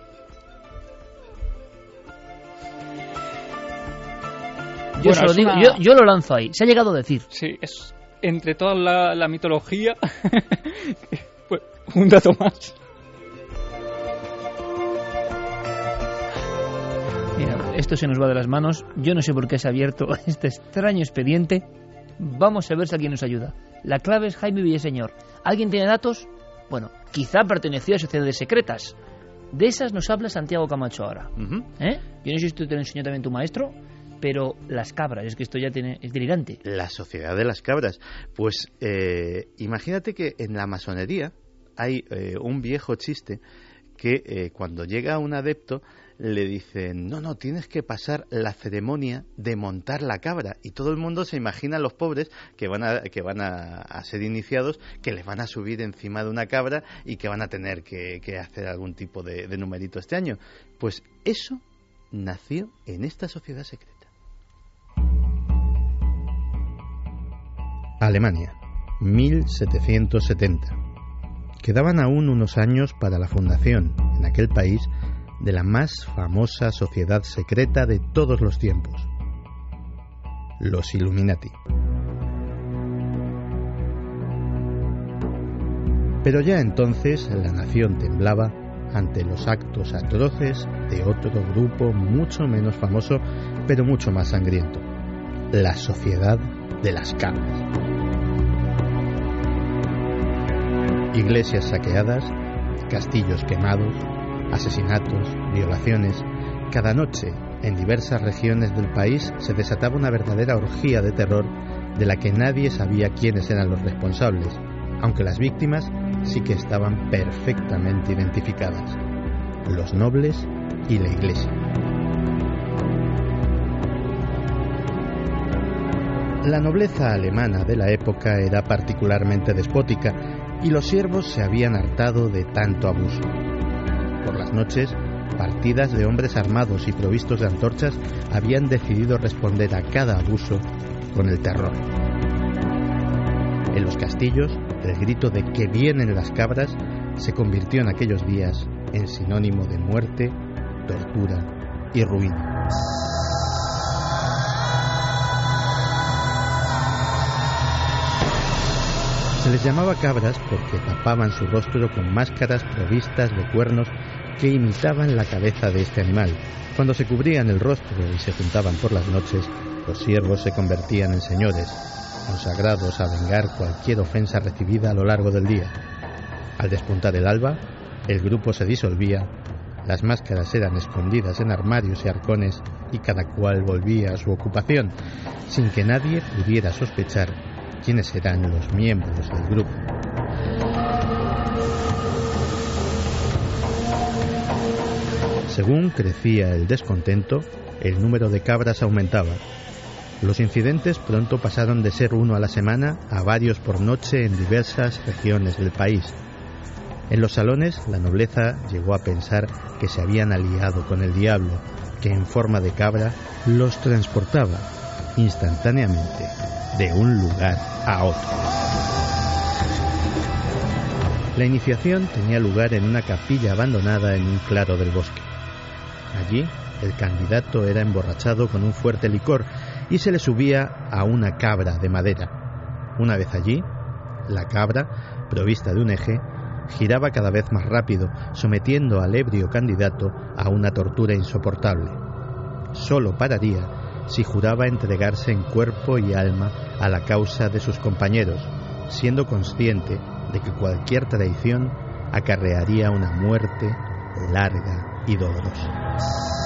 Yo, bueno, se lo digo, una... yo, yo lo lanzo ahí. Se ha llegado a decir. Sí, es entre toda la, la mitología, pues, un dato más. Mira, esto se nos va de las manos. Yo no sé por qué se ha abierto este extraño expediente. Vamos a ver si alguien nos ayuda. La clave es Jaime Villaseñor. ¿Alguien tiene datos? Bueno, quizá perteneció a sociedades secretas. De esas nos habla Santiago Camacho ahora. Uh-huh. ¿Eh? Yo no sé si esto te lo enseñó también tu maestro, pero las cabras, es que esto ya tiene, es delirante. La sociedad de las cabras. Pues eh, imagínate que en la masonería hay eh, un viejo chiste que eh, cuando llega un adepto le dicen, no, no, tienes que pasar la ceremonia de montar la cabra, y todo el mundo se imagina a los pobres que van a, que van a, a ser iniciados, que les van a subir encima de una cabra y que van a tener que, que hacer algún tipo de, de numerito este año. Pues eso nació en esta sociedad secreta. Alemania, mil setecientos setenta. Quedaban aún unos años para la fundación, en aquel país, de la más famosa sociedad secreta de todos los tiempos, los Illuminati. Pero ya entonces la nación temblaba ante los actos atroces de otro grupo mucho menos famoso, pero mucho más sangriento, la Sociedad de las Cabras. Iglesias saqueadas, castillos quemados, asesinatos, violaciones. Cada noche, en diversas regiones del país, se desataba una verdadera orgía de terror de la que nadie sabía quiénes eran los responsables, aunque las víctimas sí que estaban perfectamente identificadas: los nobles y la Iglesia. La nobleza alemana de la época era particularmente despótica y los siervos se habían hartado de tanto abuso. Por las noches, partidas de hombres armados y provistos de antorchas habían decidido responder a cada abuso con el terror. En los castillos, el grito de "que vienen las cabras" se convirtió en aquellos días en sinónimo de muerte, tortura y ruina. Se les llamaba cabras porque tapaban su rostro con máscaras provistas de cuernos que imitaban la cabeza de este animal. Cuando se cubrían el rostro y se juntaban por las noches, los siervos se convertían en señores, consagrados a vengar cualquier ofensa recibida a lo largo del día. Al despuntar el alba, el grupo se disolvía, las máscaras eran escondidas en armarios y arcones y cada cual volvía a su ocupación, sin que nadie pudiera sospechar quiénes eran los miembros del grupo. Según crecía el descontento, el número de cabras aumentaba. Los incidentes pronto pasaron de ser uno a la semana a varios por noche en diversas regiones del país. En los salones, la nobleza llegó a pensar que se habían aliado con el diablo, que en forma de cabra los transportaba instantáneamente de un lugar a otro. La iniciación tenía lugar en una capilla abandonada en un claro del bosque. Allí, el candidato era emborrachado con un fuerte licor y se le subía a una cabra de madera. Una vez allí, la cabra, provista de un eje, giraba cada vez más rápido, sometiendo al ebrio candidato a una tortura insoportable. Solo pararía si juraba entregarse en cuerpo y alma a la causa de sus compañeros, siendo consciente de que cualquier traición acarrearía una muerte larga y dolorosa.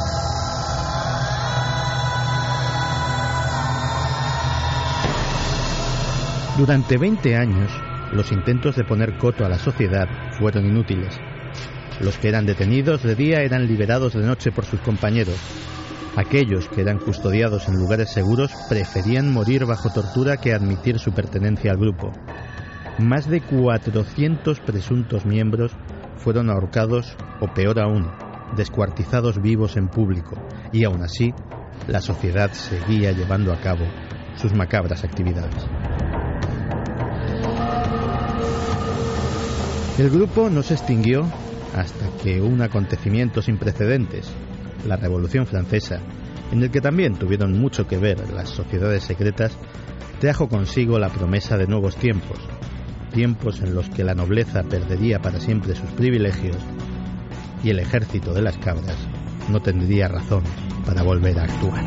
Durante veinte años, los intentos de poner coto a la sociedad fueron inútiles. Los que eran detenidos de día eran liberados de noche por sus compañeros. Aquellos que eran custodiados en lugares seguros preferían morir bajo tortura que admitir su pertenencia al grupo. Más de cuatrocientos presuntos miembros fueron ahorcados o, peor aún, descuartizados vivos en público, y aún así, la sociedad seguía llevando a cabo sus macabras actividades. El grupo no se extinguió hasta que un acontecimiento sin precedentes, la Revolución Francesa, en el que también tuvieron mucho que ver las sociedades secretas, trajo consigo la promesa de nuevos tiempos, tiempos en los que la nobleza perdería para siempre sus privilegios y el ejército de las cabras no tendría razón para volver a actuar.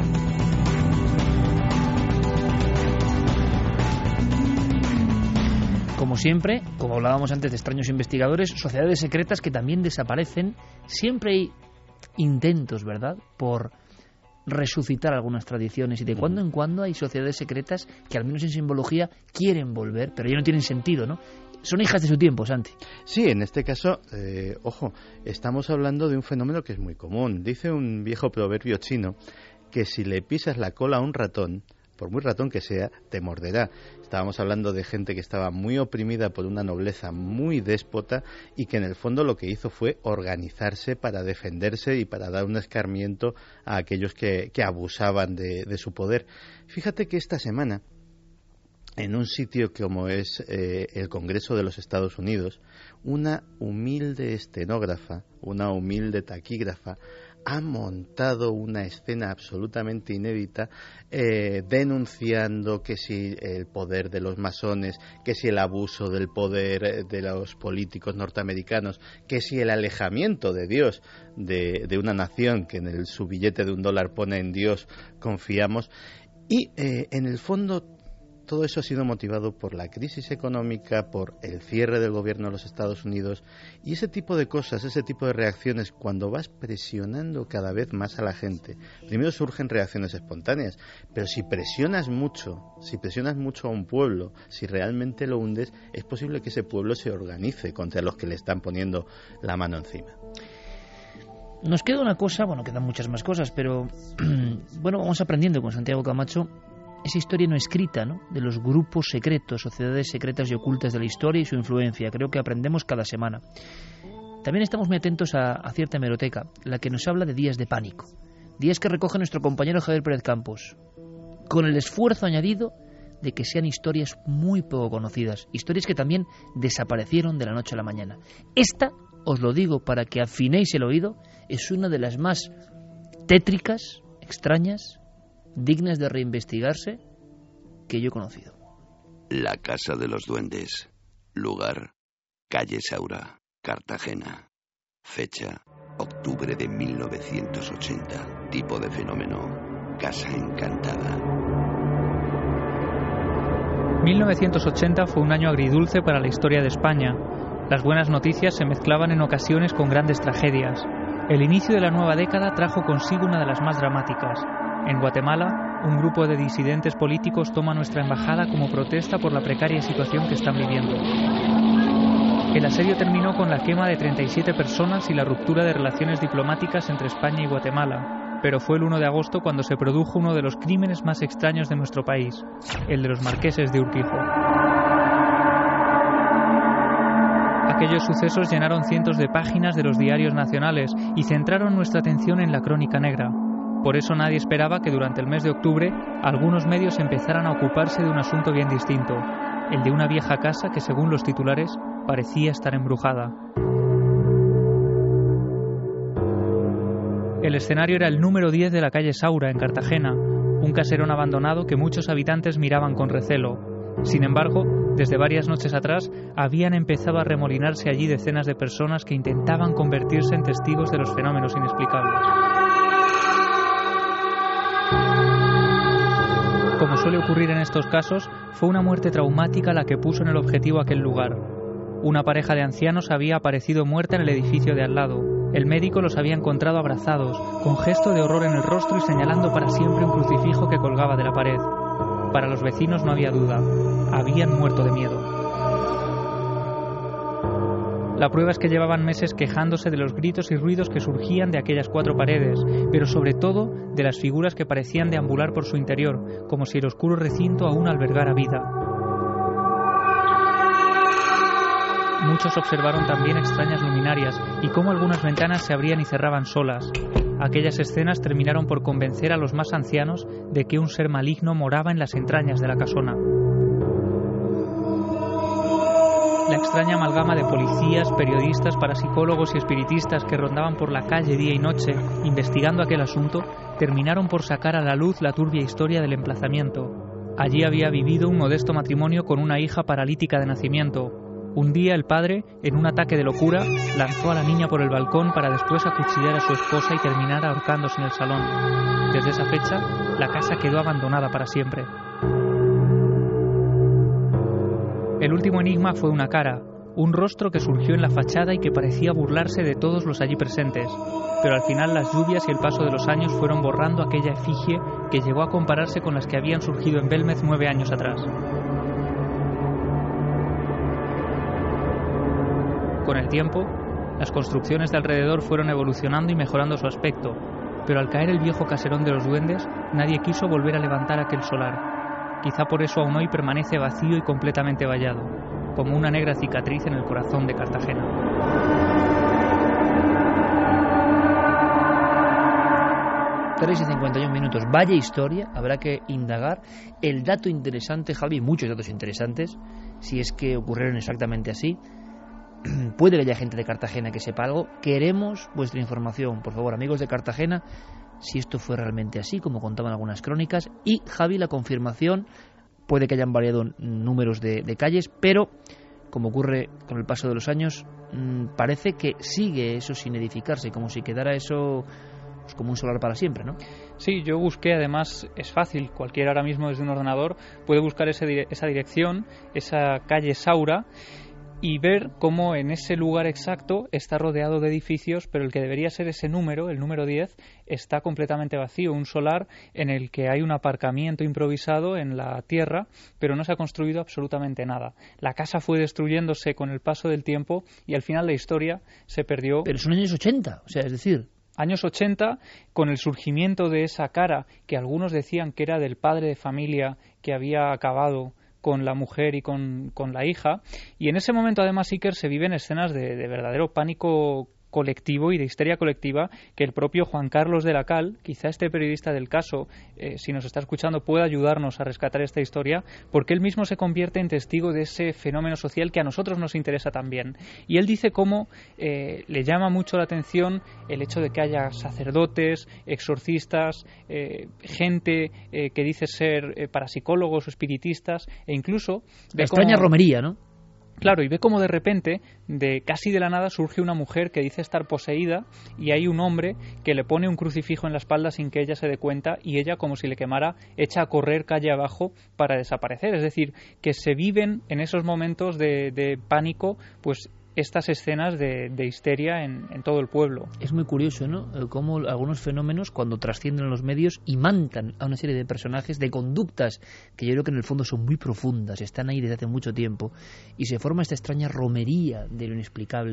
Como siempre, como hablábamos antes de extraños investigadores, sociedades secretas que también desaparecen. Siempre hay intentos, ¿verdad?, por resucitar algunas tradiciones, y de cuando en cuando hay sociedades secretas que, al menos en simbología, quieren volver, pero ya no tienen sentido, ¿no? Son hijas de su tiempo, Santi. Sí, en este caso, eh, ojo, estamos hablando de un fenómeno que es muy común. Dice un viejo proverbio chino que si le pisas la cola a un ratón, por muy ratón que sea, te morderá. Estábamos hablando de gente que estaba muy oprimida por una nobleza muy déspota y que en el fondo lo que hizo fue organizarse para defenderse y para dar un escarmiento a aquellos que, que abusaban de, de su poder. Fíjate que esta semana, en un sitio como es eh, el Congreso de los Estados Unidos, una humilde estenógrafa, una humilde taquígrafa, ha montado una escena absolutamente inédita, eh, denunciando que si el poder de los masones, que si el abuso del poder de los políticos norteamericanos, que si el alejamiento de Dios de, de una nación que en el, su billete de un dólar pone en Dios confiamos. Y eh, en el fondo todo eso ha sido motivado por la crisis económica, por el cierre del gobierno de los Estados Unidos, y ese tipo de cosas, ese tipo de reacciones, cuando vas presionando cada vez más a la gente, primero surgen reacciones espontáneas, pero si presionas mucho, si presionas mucho a un pueblo, si realmente lo hundes, es posible que ese pueblo se organice contra los que le están poniendo la mano encima. Nos queda una cosa, bueno, quedan muchas más cosas, pero bueno, vamos aprendiendo con Santiago Camacho esa historia no escrita, ¿no?, de los grupos secretos, sociedades secretas y ocultas de la historia y su influencia. Creo que aprendemos cada semana. También estamos muy atentos a, a cierta hemeroteca, la que nos habla de días de pánico, días que recoge nuestro compañero Javier Pérez Campos, con el esfuerzo añadido de que sean historias muy poco conocidas, historias que también desaparecieron de la noche a la mañana. Esta, os lo digo para que afinéis el oído, es una de las más tétricas, extrañas, dignas de reinvestigarse que yo he conocido. La Casa de los Duendes. Lugar: calle Saura, Cartagena. Fecha: octubre de mil novecientos ochenta. Tipo de fenómeno: casa encantada. mil novecientos ochenta fue un año agridulce para la historia de España. Las buenas noticias se mezclaban en ocasiones con grandes tragedias. El inicio de la nueva década trajo consigo una de las más dramáticas. En Guatemala, un grupo de disidentes políticos toma nuestra embajada como protesta por la precaria situación que están viviendo. El asedio terminó con la quema de treinta y siete personas y la ruptura de relaciones diplomáticas entre España y Guatemala, pero fue el uno de agosto cuando se produjo uno de los crímenes más extraños de nuestro país, el de los marqueses de Urquijo. Aquellos sucesos llenaron cientos de páginas de los diarios nacionales y centraron nuestra atención en la crónica negra. Por eso nadie esperaba que durante el mes de octubre algunos medios empezaran a ocuparse de un asunto bien distinto, el de una vieja casa que, según los titulares, parecía estar embrujada. El escenario era el número diez de la calle Saura, en Cartagena, un caserón abandonado que muchos habitantes miraban con recelo. Sin embargo, desde varias noches atrás habían empezado a remolinarse allí decenas de personas que intentaban convertirse en testigos de los fenómenos inexplicables. Como suele ocurrir en estos casos, fue una muerte traumática la que puso en el objetivo aquel lugar. Una pareja de ancianos había aparecido muerta en el edificio de al lado. El médico los había encontrado abrazados, con gesto de horror en el rostro y señalando para siempre un crucifijo que colgaba de la pared. Para los vecinos no había duda, habían muerto de miedo. La prueba es que llevaban meses quejándose de los gritos y ruidos que surgían de aquellas cuatro paredes, pero sobre todo de las figuras que parecían deambular por su interior, como si el oscuro recinto aún albergara vida. Muchos observaron también extrañas luminarias y cómo algunas ventanas se abrían y cerraban solas. Aquellas escenas terminaron por convencer a los más ancianos de que un ser maligno moraba en las entrañas de la casona. La extraña amalgama de policías, periodistas, parapsicólogos y espiritistas que rondaban por la calle día y noche investigando aquel asunto terminaron por sacar a la luz la turbia historia del emplazamiento. Allí había vivido un modesto matrimonio con una hija paralítica de nacimiento. Un día el padre, en un ataque de locura, lanzó a la niña por el balcón para después acuchillar a su esposa y terminar ahorcándose en el salón. Desde esa fecha, la casa quedó abandonada para siempre. El último enigma fue una cara, un rostro que surgió en la fachada y que parecía burlarse de todos los allí presentes. Pero al final las lluvias y el paso de los años fueron borrando aquella efigie que llegó a compararse con las que habían surgido en Belmez nueve años atrás. Con el tiempo, las construcciones de alrededor fueron evolucionando y mejorando su aspecto, pero al caer el viejo caserón de los duendes, nadie quiso volver a levantar aquel solar. Quizá por eso aún hoy permanece vacío y completamente vallado, como una negra cicatriz en el corazón de Cartagena. tres y cincuenta y un minutos. Vaya historia, habrá que indagar. El dato interesante, Javi, muchos datos interesantes, si es que ocurrieron exactamente así. Puede que haya gente de Cartagena que sepa algo. Queremos vuestra información, por favor, amigos de Cartagena, si esto fue realmente así, como contaban algunas crónicas. Y, Javi, la confirmación, puede que hayan variado números de, de calles, pero, como ocurre con el paso de los años, mmm, parece que sigue eso sin edificarse, como si quedara eso pues, como un solar para siempre, ¿no? Sí, yo busqué, además, es fácil, cualquiera ahora mismo desde un ordenador puede buscar ese, esa dirección, esa calle Saura, y ver cómo en ese lugar exacto está rodeado de edificios, pero el que debería ser ese número, el número diez, está completamente vacío, un solar en el que hay un aparcamiento improvisado en la tierra, pero no se ha construido absolutamente nada. La casa fue destruyéndose con el paso del tiempo y al final la historia se perdió. Pero son años ochenta, o sea, es decir... Años ochenta, con el surgimiento de esa cara que algunos decían que era del padre de familia que había acabado con la mujer y con, con la hija, y en ese momento además, Iker, se viven escenas de, de verdadero pánico colectivo y de histeria colectiva que el propio Juan Carlos de la Cal, quizá este periodista del caso, eh, si nos está escuchando, pueda ayudarnos a rescatar esta historia, porque él mismo se convierte en testigo de ese fenómeno social que a nosotros nos interesa también. Y él dice cómo eh, le llama mucho la atención el hecho de que haya sacerdotes, exorcistas, eh, gente eh, que dice ser eh, parapsicólogos o espiritistas, e incluso... La extraña cómo... romería, ¿no? Claro, y ve como de repente, de casi de la nada, surge una mujer que dice estar poseída y hay un hombre que le pone un crucifijo en la espalda sin que ella se dé cuenta y ella, como si le quemara, echa a correr calle abajo para desaparecer. Es decir, que se viven en esos momentos de, de pánico, pues estas escenas de, de histeria en, en todo el pueblo. Es muy curioso, ¿no? Cómo algunos fenómenos, cuando trascienden en los medios, imantan a una serie de personajes, de conductas que yo creo que en el fondo son muy profundas, están ahí desde hace mucho tiempo, y se forma esta extraña romería de lo inexplicable,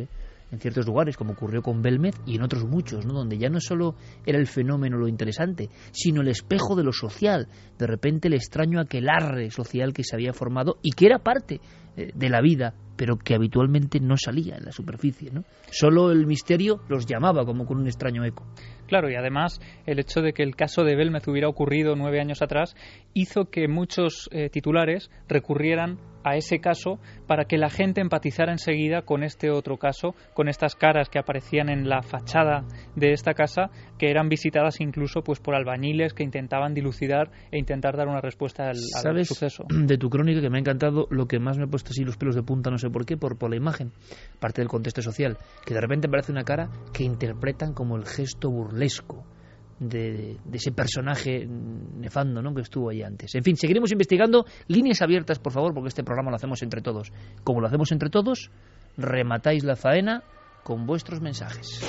en ciertos lugares, como ocurrió con Belmez, y en otros muchos, ¿no? Donde ya no solo era el fenómeno lo interesante, sino el espejo de lo social. De repente el extraño aquelarre social que se había formado y que era parte eh, de la vida, pero que habitualmente no salía en la superficie, ¿no? Solo el misterio los llamaba como con un extraño eco. Claro, y además el hecho de que el caso de Belmez hubiera ocurrido nueve años atrás hizo que muchos eh, titulares recurrieran a ese caso para que la gente empatizara enseguida con este otro caso, con estas caras que aparecían en la fachada de esta casa, que eran visitadas incluso pues por albañiles que intentaban dilucidar e intentar dar una respuesta al, al ¿Sabes suceso. De tu crónica, que me ha encantado, lo que más me ha puesto así los pelos de punta, no sé por qué, por, por la imagen, parte del contexto social, que de repente aparece una cara que interpretan como el gesto burlesco De, de ese personaje nefando, ¿no?, que estuvo ahí antes. En fin, seguiremos investigando. Líneas abiertas, por favor, porque este programa lo hacemos entre todos. Como lo hacemos entre todos, rematáis la faena con vuestros mensajes.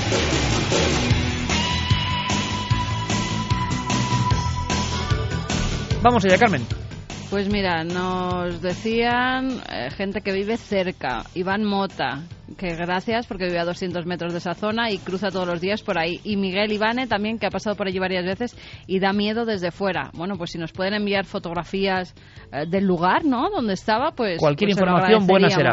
Vamos allá, Carmen. Pues mira, nos decían eh, gente que vive cerca, Iván Mota, que gracias porque vive a doscientos metros de esa zona y cruza todos los días por ahí. Y Miguel Ivane también, que ha pasado por allí varias veces y da miedo desde fuera. Bueno, pues si nos pueden enviar fotografías eh, del lugar, ¿no?, donde estaba, pues cualquier pues información buena será.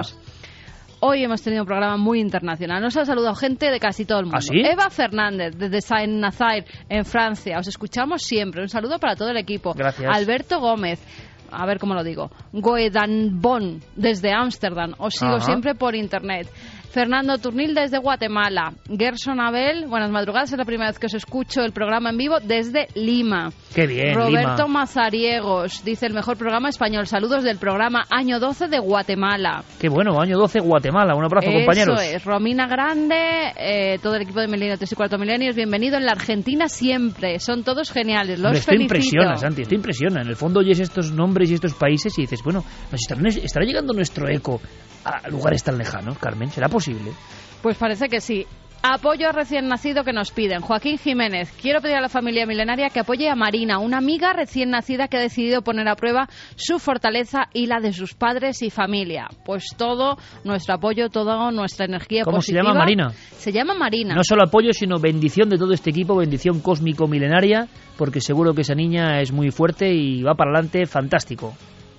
Hoy hemos tenido un programa muy internacional. Nos ha saludado gente de casi todo el mundo. ¿Ah, sí? Eva Fernández, desde Saint-Nazaire, en Francia. Os escuchamos siempre. Un saludo para todo el equipo. Gracias. Alberto Gómez. A ver cómo lo digo. Goedanbon, desde Ámsterdam. Os sigo Ajá. siempre por internet. Fernando Turnil, desde Guatemala. Gerson Abel, buenas madrugadas. Es la primera vez que os escucho el programa en vivo desde Lima. ¡Qué bien, Roberto Lima! Mazariegos, dice el mejor programa español. Saludos del programa Año doce de Guatemala. ¡Qué bueno! Año doce, Guatemala. Un abrazo, Eso compañeros. Eso es. Romina Grande, eh, todo el equipo de Milenio tres y Cuarto Milenios, bienvenido en la Argentina siempre. Son todos geniales. Los Hombre, esto felicito. impresiona, Santi, esto impresiona. En el fondo oyes estos nombres y estos países y dices, bueno, ¿nos estará, estará llegando nuestro eco a lugares tan lejanos, Carmen? ¿Será posible? Pues parece que sí. Apoyo a recién nacido que nos piden. Joaquín Jiménez, quiero pedir a la familia milenaria que apoye a Marina, una amiga recién nacida que ha decidido poner a prueba su fortaleza y la de sus padres y familia. Pues todo nuestro apoyo, toda nuestra energía ¿Cómo positiva. se llama Marina? Se llama Marina. No solo apoyo, sino bendición de todo este equipo, bendición cósmico milenaria, porque seguro que esa niña es muy fuerte y va para adelante, fantástico.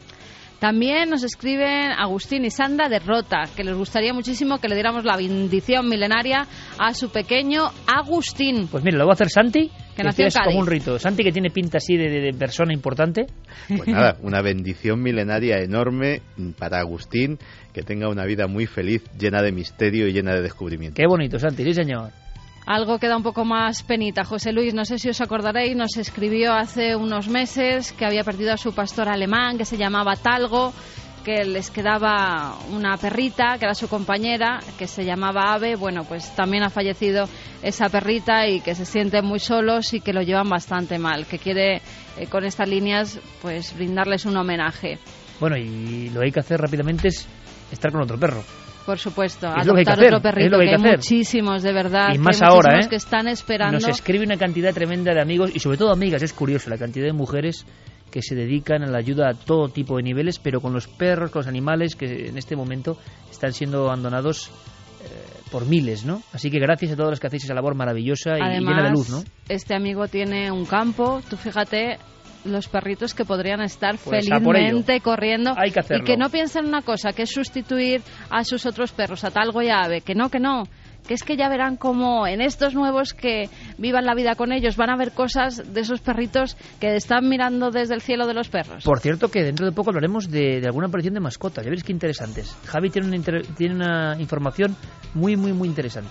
También nos escriben Agustín y Sandra de Rota, que les gustaría muchísimo que le diéramos la bendición milenaria a su pequeño Agustín. Pues mira, lo va a hacer Santi, que nació en es Cádiz. como un rito. Santi, que tiene pinta así de, de, de persona importante. Pues nada, una bendición milenaria enorme para Agustín, que tenga una vida muy feliz, llena de misterio y llena de descubrimiento. Qué bonito, Santi, sí señor. Algo que da un poco más penita. José Luis, no sé si os acordaréis, nos escribió hace unos meses que había perdido a su pastor alemán, que se llamaba Talgo, que les quedaba una perrita, que era su compañera, que se llamaba Ave. Bueno, pues también ha fallecido esa perrita y que se sienten muy solos y que lo llevan bastante mal, que quiere eh, con estas líneas pues brindarles un homenaje. Bueno, y lo que hay que hacer rápidamente es estar con otro perro. Por supuesto, es lo que hay que adoptar hacer, otro perrito, es lo que hay que hay hacer. Muchísimos, de verdad. Y más hay ahora, ¿eh? que están esperando. Nos escribe una cantidad tremenda de amigos y sobre todo amigas. Es curioso la cantidad de mujeres que se dedican a la ayuda a todo tipo de niveles, pero con los perros, con los animales que en este momento están siendo abandonados eh, por miles, ¿no? Así que gracias a todos los que hacéis esa labor maravillosa y Además, llena de luz, ¿no? Este amigo tiene un campo, tú fíjate los perritos que podrían estar pues felizmente corriendo. Hay que hacerlo. Y que no piensen una cosa, que es sustituir a sus otros perros, a Talgo y a Ave, que no, que no, que es que ya verán como en estos nuevos que vivan la vida con ellos van a ver cosas de esos perritos que están mirando desde el cielo de los perros. Por cierto, que dentro de poco hablaremos de, de alguna aparición de mascotas, ya veréis qué interesantes. Javi tiene una, inter- tiene una información muy, muy, muy interesante.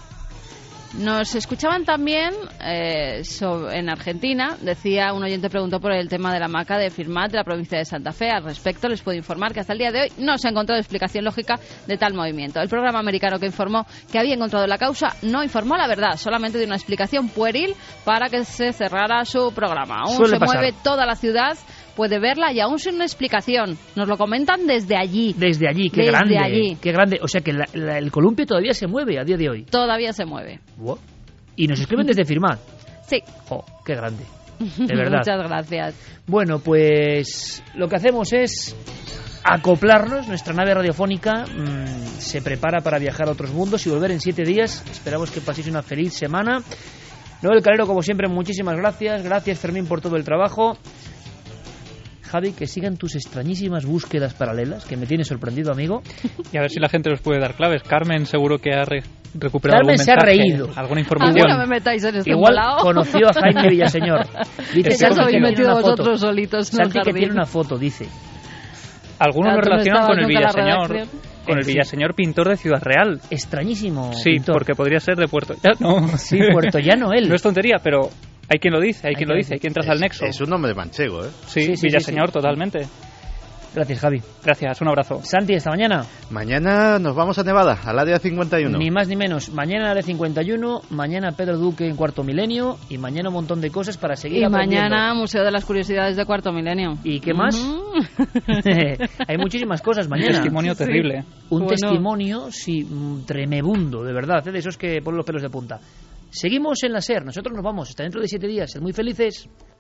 Nos escuchaban también eh, sobre, en Argentina, decía un oyente, preguntó por el tema de la hamaca de Firmat de la provincia de Santa Fe. Al respecto les puedo informar que hasta el día de hoy no se ha encontrado explicación lógica de tal movimiento. El programa americano que informó que había encontrado la causa no informó la verdad, solamente dio una explicación pueril para que se cerrara su programa. Aún Suele se pasar. mueve toda la ciudad, puede verla y aún sin una explicación. Nos lo comentan desde allí. Desde allí, qué Desde grande. allí. Qué grande. O sea que la, la, el columpio todavía se mueve a día de hoy. Todavía se mueve. Wow. Y nos escriben desde Firmat. Sí. Oh, qué grande. De verdad. Muchas gracias. Bueno, pues lo que hacemos es acoplarnos. Nuestra nave radiofónica mmm, se prepara para viajar a otros mundos y volver en siete días. Esperamos que paséis una feliz semana. Noel Calero, como siempre, muchísimas gracias. Gracias, Fermín, por todo el trabajo. Javi, que sigan tus extrañísimas búsquedas paralelas, que me tiene sorprendido, amigo. Y a ver si la gente nos puede dar claves. Carmen seguro que ha re recuperado Carmen algún se mensaje, ha reído. alguna información. No me metáis en este Igual embolado. conoció a Jaime Villaseñor. Dice Es que os habéis metido vosotros solitos en el Santi, que jardín. tiene una foto, dice. Algunos lo ¿Tú no relacionan con el estabas nunca en la Villaseñor, redacción? con el Villaseñor pintor de Ciudad Real. Extrañísimo Sí, pintor. porque podría ser de Puerto Llano. Sí, Puerto Llano él. No es tontería, pero hay quien lo dice, hay, Hay quien lo quien- dice, hay quien traza el nexo. Es un nombre manchego, ¿eh? Sí, Sí, sí, Villaseñor, sí, sí. totalmente. Gracias, Javi. Gracias, un abrazo. Santi, hasta mañana. Mañana nos vamos a Nevada, al área cincuenta y uno. Ni más ni menos. Mañana la de cincuenta y uno, mañana Pedro Duque en Cuarto Milenio y mañana un montón de cosas para seguir Y aprendiendo. mañana Museo de las Curiosidades de Cuarto Milenio. ¿Y qué más? Ujú. Hay muchísimas cosas mañana. Testimonio Sí. terrible. Un Bueno. testimonio, sí, mm, tremebundo, de verdad, ¿eh? De esos que ponen los pelos de punta. Seguimos en la SER, nosotros nos vamos, hasta dentro de siete días, sed muy felices.